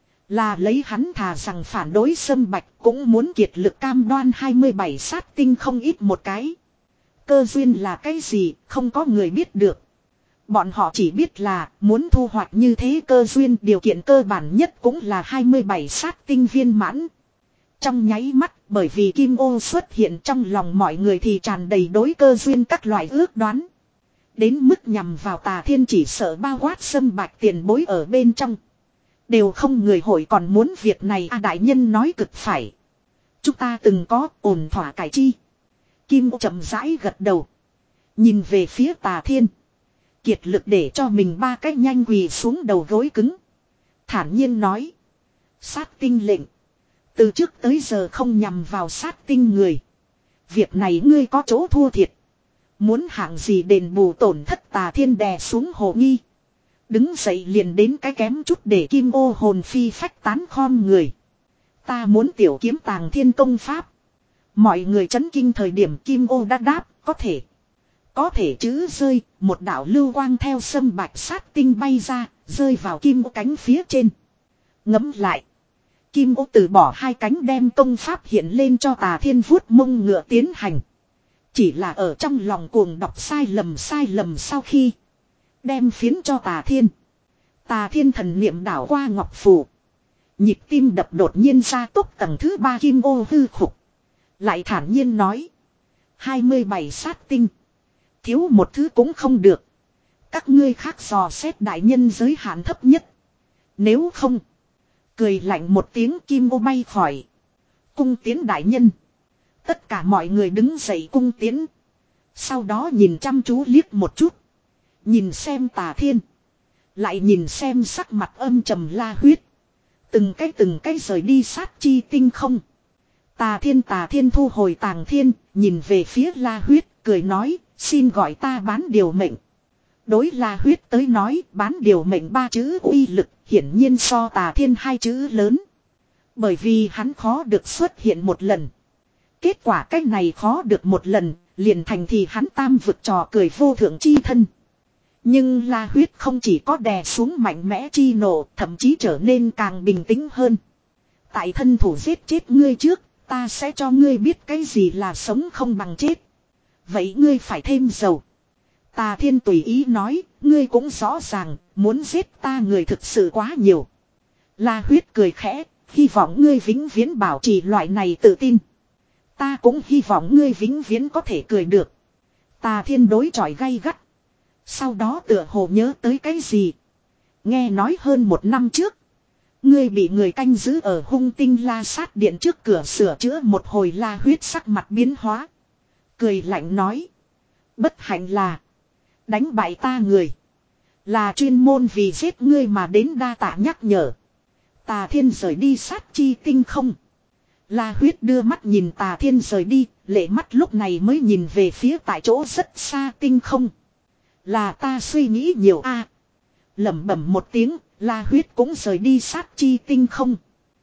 Là lấy hắn thà rằng phản đối Sâm Bạch cũng muốn kiệt lực cam đoan hai mươi bảy sát tinh không ít một cái. Cơ duyên là cái gì, không có người biết được. Bọn họ chỉ biết là muốn thu hoạch như thế cơ duyên điều kiện cơ bản nhất cũng là hai mươi bảy sát tinh viên mãn. Trong nháy mắt bởi vì kim ô xuất hiện trong lòng mọi người thì tràn đầy đối cơ duyên các loại ước đoán. Đến mức nhằm vào Tà Thiên chỉ sợ bao quát Sâm Bạch tiền bối ở bên trong. Đều không người hội còn muốn việc này a đại nhân nói cực phải. Chúng ta từng có ổn thỏa cải chi. Kim ô chậm rãi gật đầu. Nhìn về phía Tà Thiên. Kiệt lực để cho mình ba cách nhanh quỳ xuống đầu gối cứng. Thản nhiên nói. Sát tinh lệnh. Từ trước tới giờ không nhằm vào sát tinh người. Việc này ngươi có chỗ thua thiệt. Muốn hạng gì đền bù tổn thất Tà Thiên đè xuống hồ nghi. Đứng dậy liền đến cái kém chút để kim ô hồn phi phách tán khom người. Ta muốn tiểu kiếm tàng thiên công pháp. Mọi người chấn kinh thời điểm kim ô đã đáp, có thể. Có thể chữ rơi, một đạo lưu quang theo Sâm Bạch sát tinh bay ra, rơi vào kim ô cánh phía trên. Ngấm lại. Kim ô từ bỏ hai cánh đem công pháp hiện lên cho Tà Thiên vuốt mông ngựa tiến hành. Chỉ là ở trong lòng cuồng đọc sai lầm sai lầm sau khi. Đem phiến cho Tà Thiên. Tà Thiên thần niệm đảo qua ngọc phù. Nhịp tim đập đột nhiên ra tốc tầng thứ ba kim ô hư khục. Lại thản nhiên nói. hai mươi bảy sát tinh. Thiếu một thứ cũng không được. Các ngươi khác dò xét đại nhân giới hạn thấp nhất. Nếu không. Cười lạnh một tiếng kim ô bay khỏi. Cung tiến đại nhân. Tất cả mọi người đứng dậy cung tiến. Sau đó nhìn chăm chú liếc một chút. Nhìn xem Tà Thiên. Lại nhìn xem sắc mặt âm trầm La Huyết. Từng cái từng cái rời đi sát chi tinh không. Tà Thiên Tà Thiên thu hồi Tàng Thiên. Nhìn về phía La Huyết. Cười nói. Xin gọi ta bán điều mệnh. Đối La Huyết tới nói. Bán điều mệnh ba chữ uy lực. Hiển nhiên so Tà Thiên hai chữ lớn. Bởi vì hắn khó được xuất hiện một lần. Kết quả cách này khó được một lần. Liền thành thì hắn tam vực trò cười vô thượng chi thân. Nhưng La Huyết không chỉ có đè xuống mạnh mẽ chi nộ, thậm chí trở nên càng bình tĩnh hơn. Tại thân thủ giết chết ngươi trước, ta sẽ cho ngươi biết cái gì là sống không bằng chết. Vậy ngươi phải thêm dầu. Tà Thiên tùy ý nói, ngươi cũng rõ ràng, muốn giết ta người thực sự quá nhiều. La Huyết cười khẽ, hy vọng ngươi vĩnh viễn bảo trì loại này tự tin. Ta cũng hy vọng ngươi vĩnh viễn có thể cười được. Tà Thiên đối chọi gay gắt. Sau đó tựa hồ nhớ tới cái gì. Nghe nói hơn một năm trước. Ngươi bị người canh giữ ở hung tinh la sát điện trước cửa sửa chữa một hồi. La Huyết sắc mặt biến hóa. Cười lạnh nói. Bất hạnh là. Đánh bại ta người. Là chuyên môn vì giết ngươi mà đến đa tạ nhắc nhở. Tà Thiên rời đi sát chi tinh không. La Huyết đưa mắt nhìn Tà Thiên rời đi. Lệ mắt lúc này mới nhìn về phía tại chỗ rất xa tinh không. Là ta suy nghĩ nhiều a. À, lẩm bẩm một tiếng, La Huyết cũng rời đi sát chi tinh không.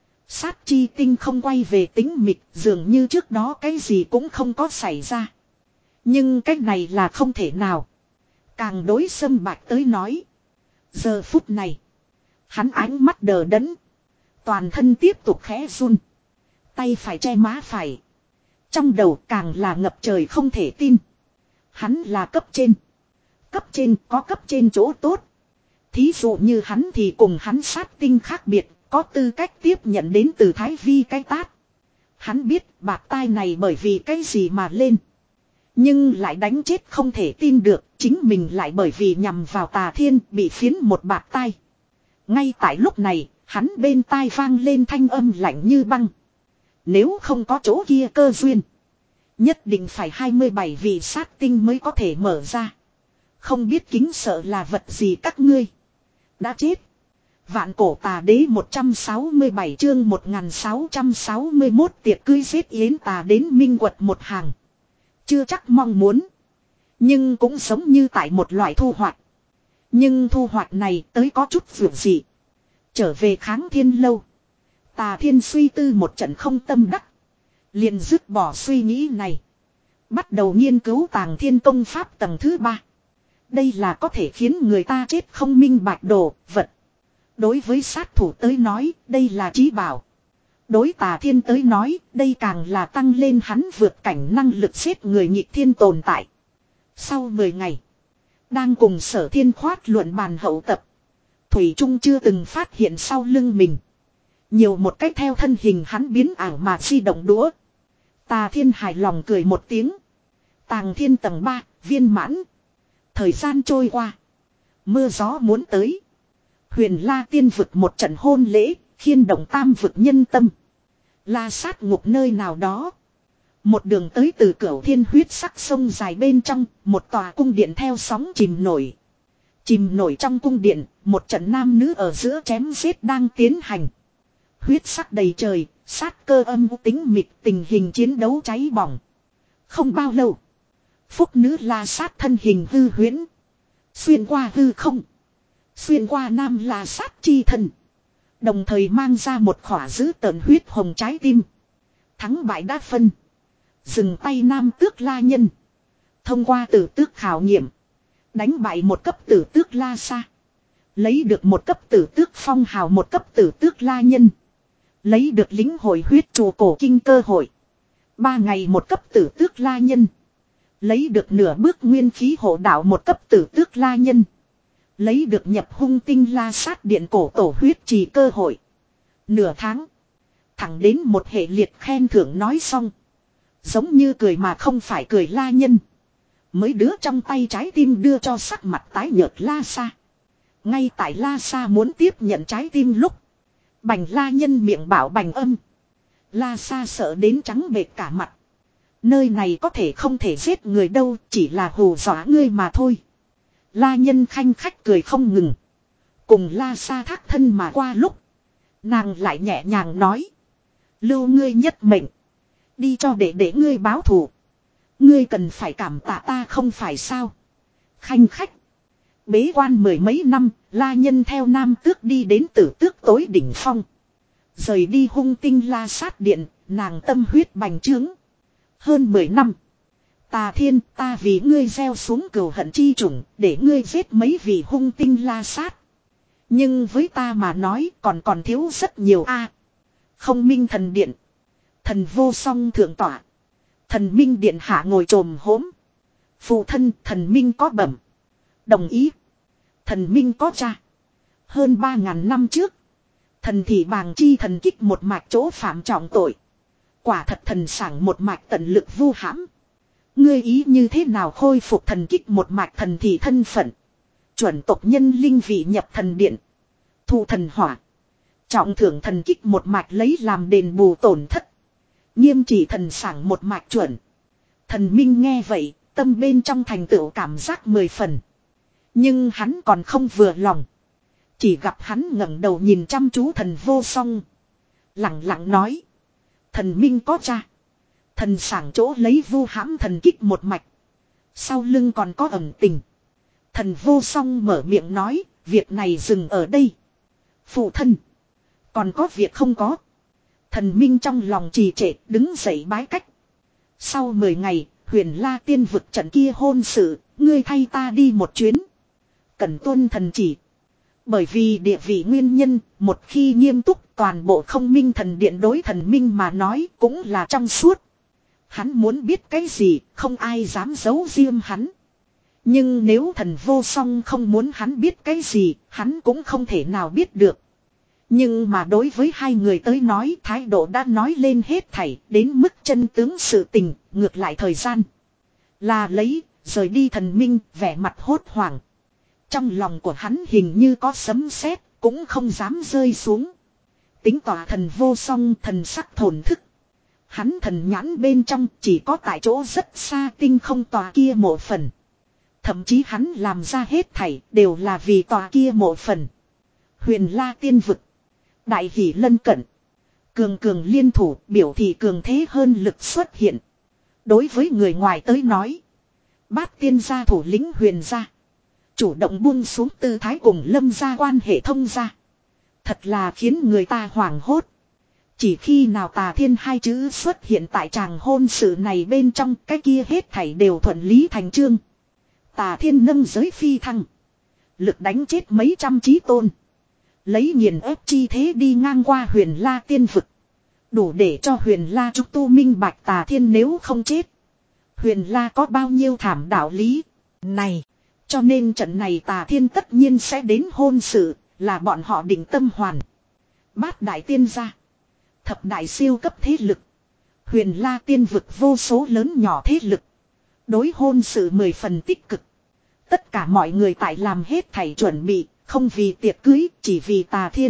Sát chi tinh không quay về tĩnh mịch, dường như trước đó cái gì cũng không có xảy ra. Nhưng cái này là không thể nào. Càng đối Sâm Bạch tới nói. Giờ phút này, hắn ánh mắt đờ đẫn. Toàn thân tiếp tục khẽ run. Tay phải che má phải. trong đầu càng là ngập trời không thể tin. Hắn là cấp trên. Cấp trên có cấp trên chỗ tốt. Thí dụ như hắn thì cùng hắn sát tinh khác biệt, có tư cách tiếp nhận đến từ Thái Vi cái tát. Hắn biết bạt tai này bởi vì cái gì mà lên. Nhưng lại đánh chết không thể tin được, chính mình lại bởi vì nhằm vào Tà Thiên bị phiến một bạt tai. Ngay tại lúc này, hắn bên tai vang lên thanh âm lạnh như băng. Nếu không có chỗ kia cơ duyên, nhất định phải hai mươi bảy vị sát tinh mới có thể mở ra. Không biết kính sợ là vật gì các ngươi. Đã chết. Vạn cổ tà đế một trăm sáu mươi bảy chương một nghìn sáu trăm sáu mươi mốt tiệc cưới giết yến tà đến minh quật một hàng. Chưa chắc mong muốn. Nhưng cũng giống như tại một loại thu hoạch. Nhưng thu hoạch này tới có chút vượt dị. Trở về Kháng Thiên lâu. Tà Thiên suy tư một trận không tâm đắc. Liền dứt bỏ suy nghĩ này. Bắt đầu nghiên cứu Tàng Thiên công pháp tầng thứ ba. Đây là có thể khiến người ta chết không minh bạch đồ, vật. Đối với sát thủ tới nói, đây là trí bảo. Đối Tà Thiên tới nói, đây càng là tăng lên hắn vượt cảnh năng lực giết người nhịp thiên tồn tại. Sau mười ngày, đang cùng Sở Thiên khoát luận bàn hậu tập. Thủy Trung chưa từng phát hiện sau lưng mình. Nhiều một cách theo thân hình hắn biến ảo mà di động đũa. Tà Thiên hài lòng cười một tiếng. Tàng Thiên tầng ba, viên mãn. Thời gian trôi qua. Mưa gió muốn tới. Huyền La tiên vực một trận hôn lễ, khiên động tam vực nhân tâm. La sát ngục nơi nào đó. Một đường tới từ Cửu Thiên huyết sắc sông dài bên trong, một tòa cung điện theo sóng chìm nổi. Chìm nổi trong cung điện, một trận nam nữ ở giữa chém giết đang tiến hành. Huyết sắc đầy trời, sát cơ âm u tính mịt, tình hình chiến đấu cháy bỏng. Không bao lâu, phúc nữ La sát thân hình hư huyễn. Xuyên qua hư không. Xuyên qua nam La sát chi thân. Đồng thời mang ra một khỏa dữ tợn huyết hồng trái tim. Thắng bại đã phân. Dừng tay nam tước La nhân. Thông qua tử tước khảo nghiệm. Đánh bại một cấp tử tước La Sa. Lấy được một cấp tử tước phong hào, một cấp tử tước La nhân. Lấy được lính hội huyết trụ cổ kinh cơ hội. Ba ngày một cấp tử tước La nhân. Lấy được nửa bước nguyên khí hộ đạo, một cấp tử tước La nhân. Lấy được nhập hung tinh La sát điện cổ tổ huyết trì cơ hội. Nửa tháng. Thẳng đến một hệ liệt khen thưởng nói xong. Giống như cười mà không phải cười La nhân. Mới đứa trong tay trái tim đưa cho sắc mặt tái nhợt La Sa. Ngay tại La Sa muốn tiếp nhận trái tim lúc. Bành La nhân miệng bảo bành âm. La Sa sợ đến trắng bệch cả mặt. Nơi này có thể không thể giết người đâu, chỉ là hù dọa ngươi mà thôi. La nhân khanh khách cười không ngừng. Cùng La Sa thác thân mà qua lúc. Nàng lại nhẹ nhàng nói. Lưu ngươi nhất mệnh. Đi cho để để ngươi báo thù. Ngươi cần phải cảm tạ ta không phải sao. Khanh khách. Bế quan mười mấy năm, La nhân theo nam tước đi đến tử tước tối đỉnh phong. Rời đi hung tinh La sát điện, nàng tâm huyết bành trướng. Hơn mười năm. Tà Thiên, ta vì ngươi gieo xuống cừu hận chi chủng, để ngươi giết mấy vị hung tinh La sát. Nhưng với ta mà nói còn còn thiếu rất nhiều a. Không minh thần điện. Thần vô song thượng tọa. Thần minh điện hạ ngồi trồm hốm. Phụ thân thần minh có bẩm. Đồng ý. Thần minh có cha. Hơn ba ngàn năm trước. Thần thị bàng chi thần kích một mạch chỗ phạm trọng tội. Quả thật thần sảng một mạch tận lực vu hãm. Ngươi ý như thế nào khôi phục thần kích một mạch thần thị thân phận. Chuẩn tộc nhân linh vị nhập thần điện. Thu thần hỏa. Trọng thưởng thần kích một mạch lấy làm đền bù tổn thất. Nghiêm chỉ thần sảng một mạch chuẩn. Thần minh nghe vậy, tâm bên trong thành tựu cảm giác mười phần. Nhưng hắn còn không vừa lòng. Chỉ gặp hắn ngẩng đầu nhìn chăm chú thần vô song. Lặng lặng nói. Thần minh có cha. Thần sảng chỗ lấy vu hãm thần kích một mạch. Sau lưng còn có ẩn tình. Thần vô song mở miệng nói. Việc này dừng ở đây. Phụ thân. Còn có việc không có. Thần minh trong lòng trì trệ đứng dậy bái cách. Sau mười ngày. Huyền La tiên vực trận kia hôn sự. Ngươi thay ta đi một chuyến. Cần tuân thần chỉ. Bởi vì địa vị nguyên nhân, một khi nghiêm túc toàn bộ không minh thần điện đối thần minh mà nói cũng là trong suốt. Hắn muốn biết cái gì, không ai dám giấu riêng hắn. Nhưng nếu thần vô song không muốn hắn biết cái gì, hắn cũng không thể nào biết được. Nhưng mà đối với hai người tới nói, thái độ đã nói lên hết thảy, đến mức chân tướng sự tình, ngược lại thời gian. Là lấy, rời đi thần minh, vẻ mặt hốt hoảng. Trong lòng của hắn hình như có sấm sét, cũng không dám rơi xuống. Tính tỏa thần vô song, thần sắc thổn thức. Hắn thần nhãn bên trong chỉ có tại chỗ rất xa tinh không tòa kia mộ phần. Thậm chí hắn làm ra hết thảy đều là vì tòa kia mộ phần. Huyền La tiên vực. Đại hỷ lân cận. Cường cường liên thủ biểu thị cường thế hơn lực xuất hiện. Đối với người ngoài tới nói. Bát tiên gia thủ lĩnh huyền gia. Chủ động buông xuống tư thái cùng lâm gia quan hệ thông gia. Thật là khiến người ta hoảng hốt. Chỉ khi nào tà thiên hai chữ xuất hiện tại tràng hôn sự này bên trong, cái kia hết thảy đều thuận lý thành chương. Tà thiên nâng giới phi thăng. Lực đánh chết mấy trăm chí tôn. Lấy nghiền ép chi thế đi ngang qua huyền La tiên vực. Đủ để cho huyền La trúc tu minh bạch tà thiên nếu không chết. Huyền La có bao nhiêu thảm đạo lý. Này. Cho nên trận này tà thiên tất nhiên sẽ đến hôn sự. Là bọn họ định tâm hoàn. Bát đại tiên gia. Thập đại siêu cấp thế lực. Huyền La tiên vực vô số lớn nhỏ thế lực. Đối hôn sự mười phần tích cực. Tất cả mọi người tại làm hết thảy chuẩn bị. Không vì tiệc cưới, chỉ vì tà thiên.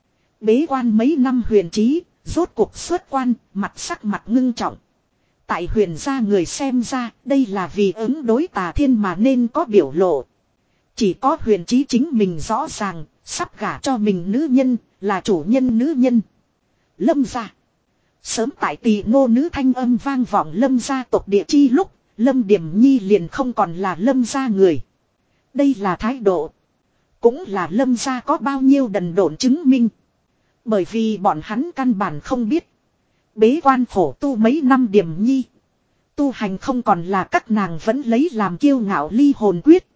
Bế quan mấy năm huyền trí, rốt cuộc xuất quan, mặt sắc mặt ngưng trọng. Tại huyền gia người xem ra, đây là vì ứng đối tà thiên mà nên có biểu lộ. Chỉ có huyền trí chính mình rõ ràng, sắp gả cho mình nữ nhân, là chủ nhân nữ nhân. Lâm gia. Sớm tại tỳ ngô nữ thanh âm vang vọng lâm gia tộc địa chi lúc, Lâm Điểm Nhi liền không còn là lâm gia người. Đây là thái độ. Cũng là lâm gia có bao nhiêu đần độn chứng minh. Bởi vì bọn hắn căn bản không biết. Bế quan khổ tu mấy năm Điểm Nhi. Tu hành không còn là các nàng vẫn lấy làm kiêu ngạo ly hồn quyết.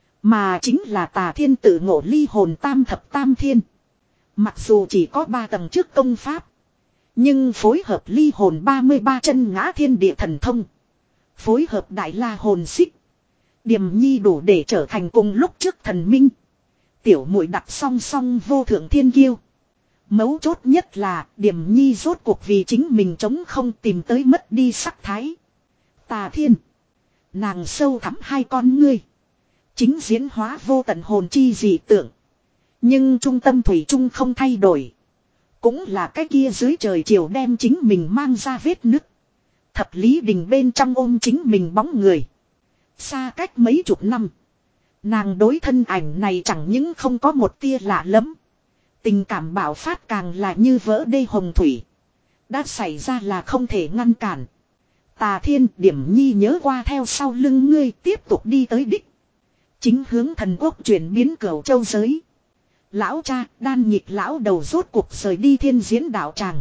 Mà chính là tà thiên tự ngộ ly hồn tam thập tam thiên. Mặc dù chỉ có ba tầng trước công pháp. Nhưng phối hợp ly hồn ba mươi ba chân ngã thiên địa thần thông. Phối hợp đại la hồn xích. Điểm Nhi đủ để trở thành cùng lúc trước thần minh. Tiểu muội đặt song song vô thượng thiên kiêu. Mấu chốt nhất là Điểm Nhi rốt cuộc vì chính mình chống không tìm tới mất đi sắc thái. Tà thiên. Nàng sâu thẳm hai con ngươi. Chính diễn hóa vô tận hồn chi dị tượng. Nhưng trung tâm thủy chung không thay đổi. Cũng là cái kia dưới trời chiều đem chính mình mang ra vết nứt. Thập lý đình bên trong ôm chính mình bóng người. Xa cách mấy chục năm. Nàng đối thân ảnh này chẳng những không có một tia lạ lẫm. Tình cảm bạo phát càng là như vỡ đê hồng thủy. Đã xảy ra là không thể ngăn cản. Tà thiên Điểm Nhi nhớ qua theo sau lưng ngươi tiếp tục đi tới đích. Chính hướng thần quốc chuyển biến cửu châu giới. Lão cha đan nhịp lão đầu rốt cuộc rời đi thiên diễn đạo tràng.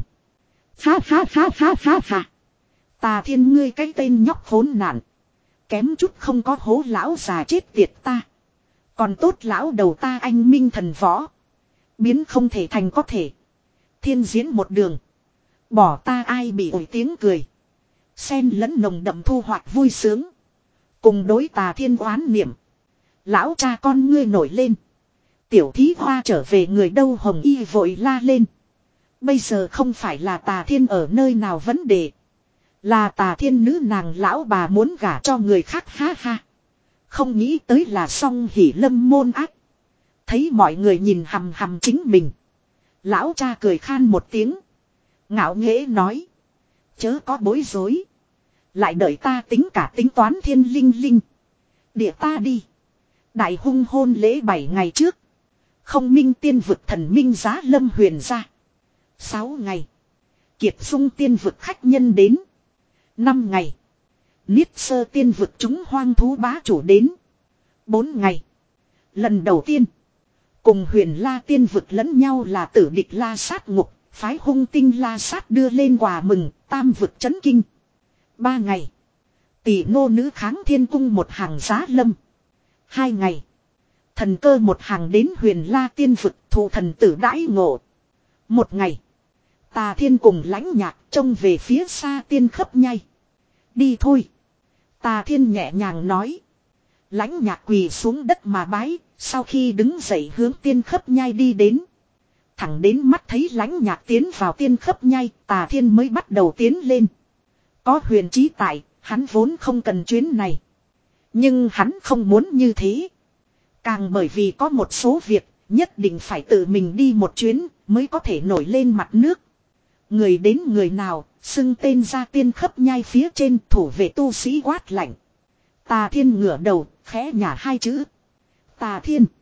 Ha ha ha ha ha ha. Tà thiên ngươi cái tên nhóc khốn nạn. Kém chút không có hố lão già chết tiệt ta. Còn tốt lão đầu ta anh minh thần võ. Biến không thể thành có thể. Thiên diễn một đường. Bỏ ta ai bị ổi tiếng cười. Xen lẫn nồng đậm thu hoạch vui sướng. Cùng đối tà thiên oán niệm. Lão cha con ngươi nổi lên. Tiểu thí hoa trở về người đâu hồng y vội la lên. Bây giờ không phải là tà thiên ở nơi nào vấn đề. Là tà thiên nữ nàng lão bà muốn gả cho người khác ha ha. Không nghĩ tới là song hỉ lâm môn ác. Thấy mọi người nhìn hầm hầm chính mình. Lão cha cười khan một tiếng. Ngạo nghễ nói. Chớ có bối rối. Lại đợi ta tính cả tính toán thiên linh linh. Địa ta đi. Đại hung hôn lễ bảy ngày trước. Không minh tiên vực thần minh giá lâm huyền ra. Sáu ngày. Kiệt sung tiên vực khách nhân đến. Năm ngày. Niết sơ tiên vực chúng hoang thú bá chủ đến. Bốn ngày. Lần đầu tiên. Cùng huyền la tiên vực lẫn nhau là tử địch la sát ngục. Phái hung tinh la sát đưa lên quà mừng. Tam vực chấn kinh. Ba ngày. Tỷ nô nữ kháng thiên cung một hàng giá lâm. Hai ngày. Thần cơ một hàng đến huyền la tiên vực thụ thần tử đãi ngộ. Một ngày. Tà thiên cùng lãnh nhạc trông về phía xa tiên khấp nhai. Đi thôi. Tà Thiên nhẹ nhàng nói. Lãnh Nhạc quỳ xuống đất mà bái, sau khi đứng dậy hướng Tiên Khấp Nhai đi đến. Thẳng đến mắt thấy Lãnh Nhạc tiến vào Tiên Khấp Nhai, Tà Thiên mới bắt đầu tiến lên. Có huyền trí tại, hắn vốn không cần chuyến này. Nhưng hắn không muốn như thế. Càng bởi vì có một số việc, nhất định phải tự mình đi một chuyến, mới có thể nổi lên mặt nước. Người đến người nào, xưng tên ra Tiên Khấp Nhai phía trên, thủ vệ tu sĩ quát lạnh. Tà Thiên ngửa đầu, khẽ nhả hai chữ. Tà Thiên.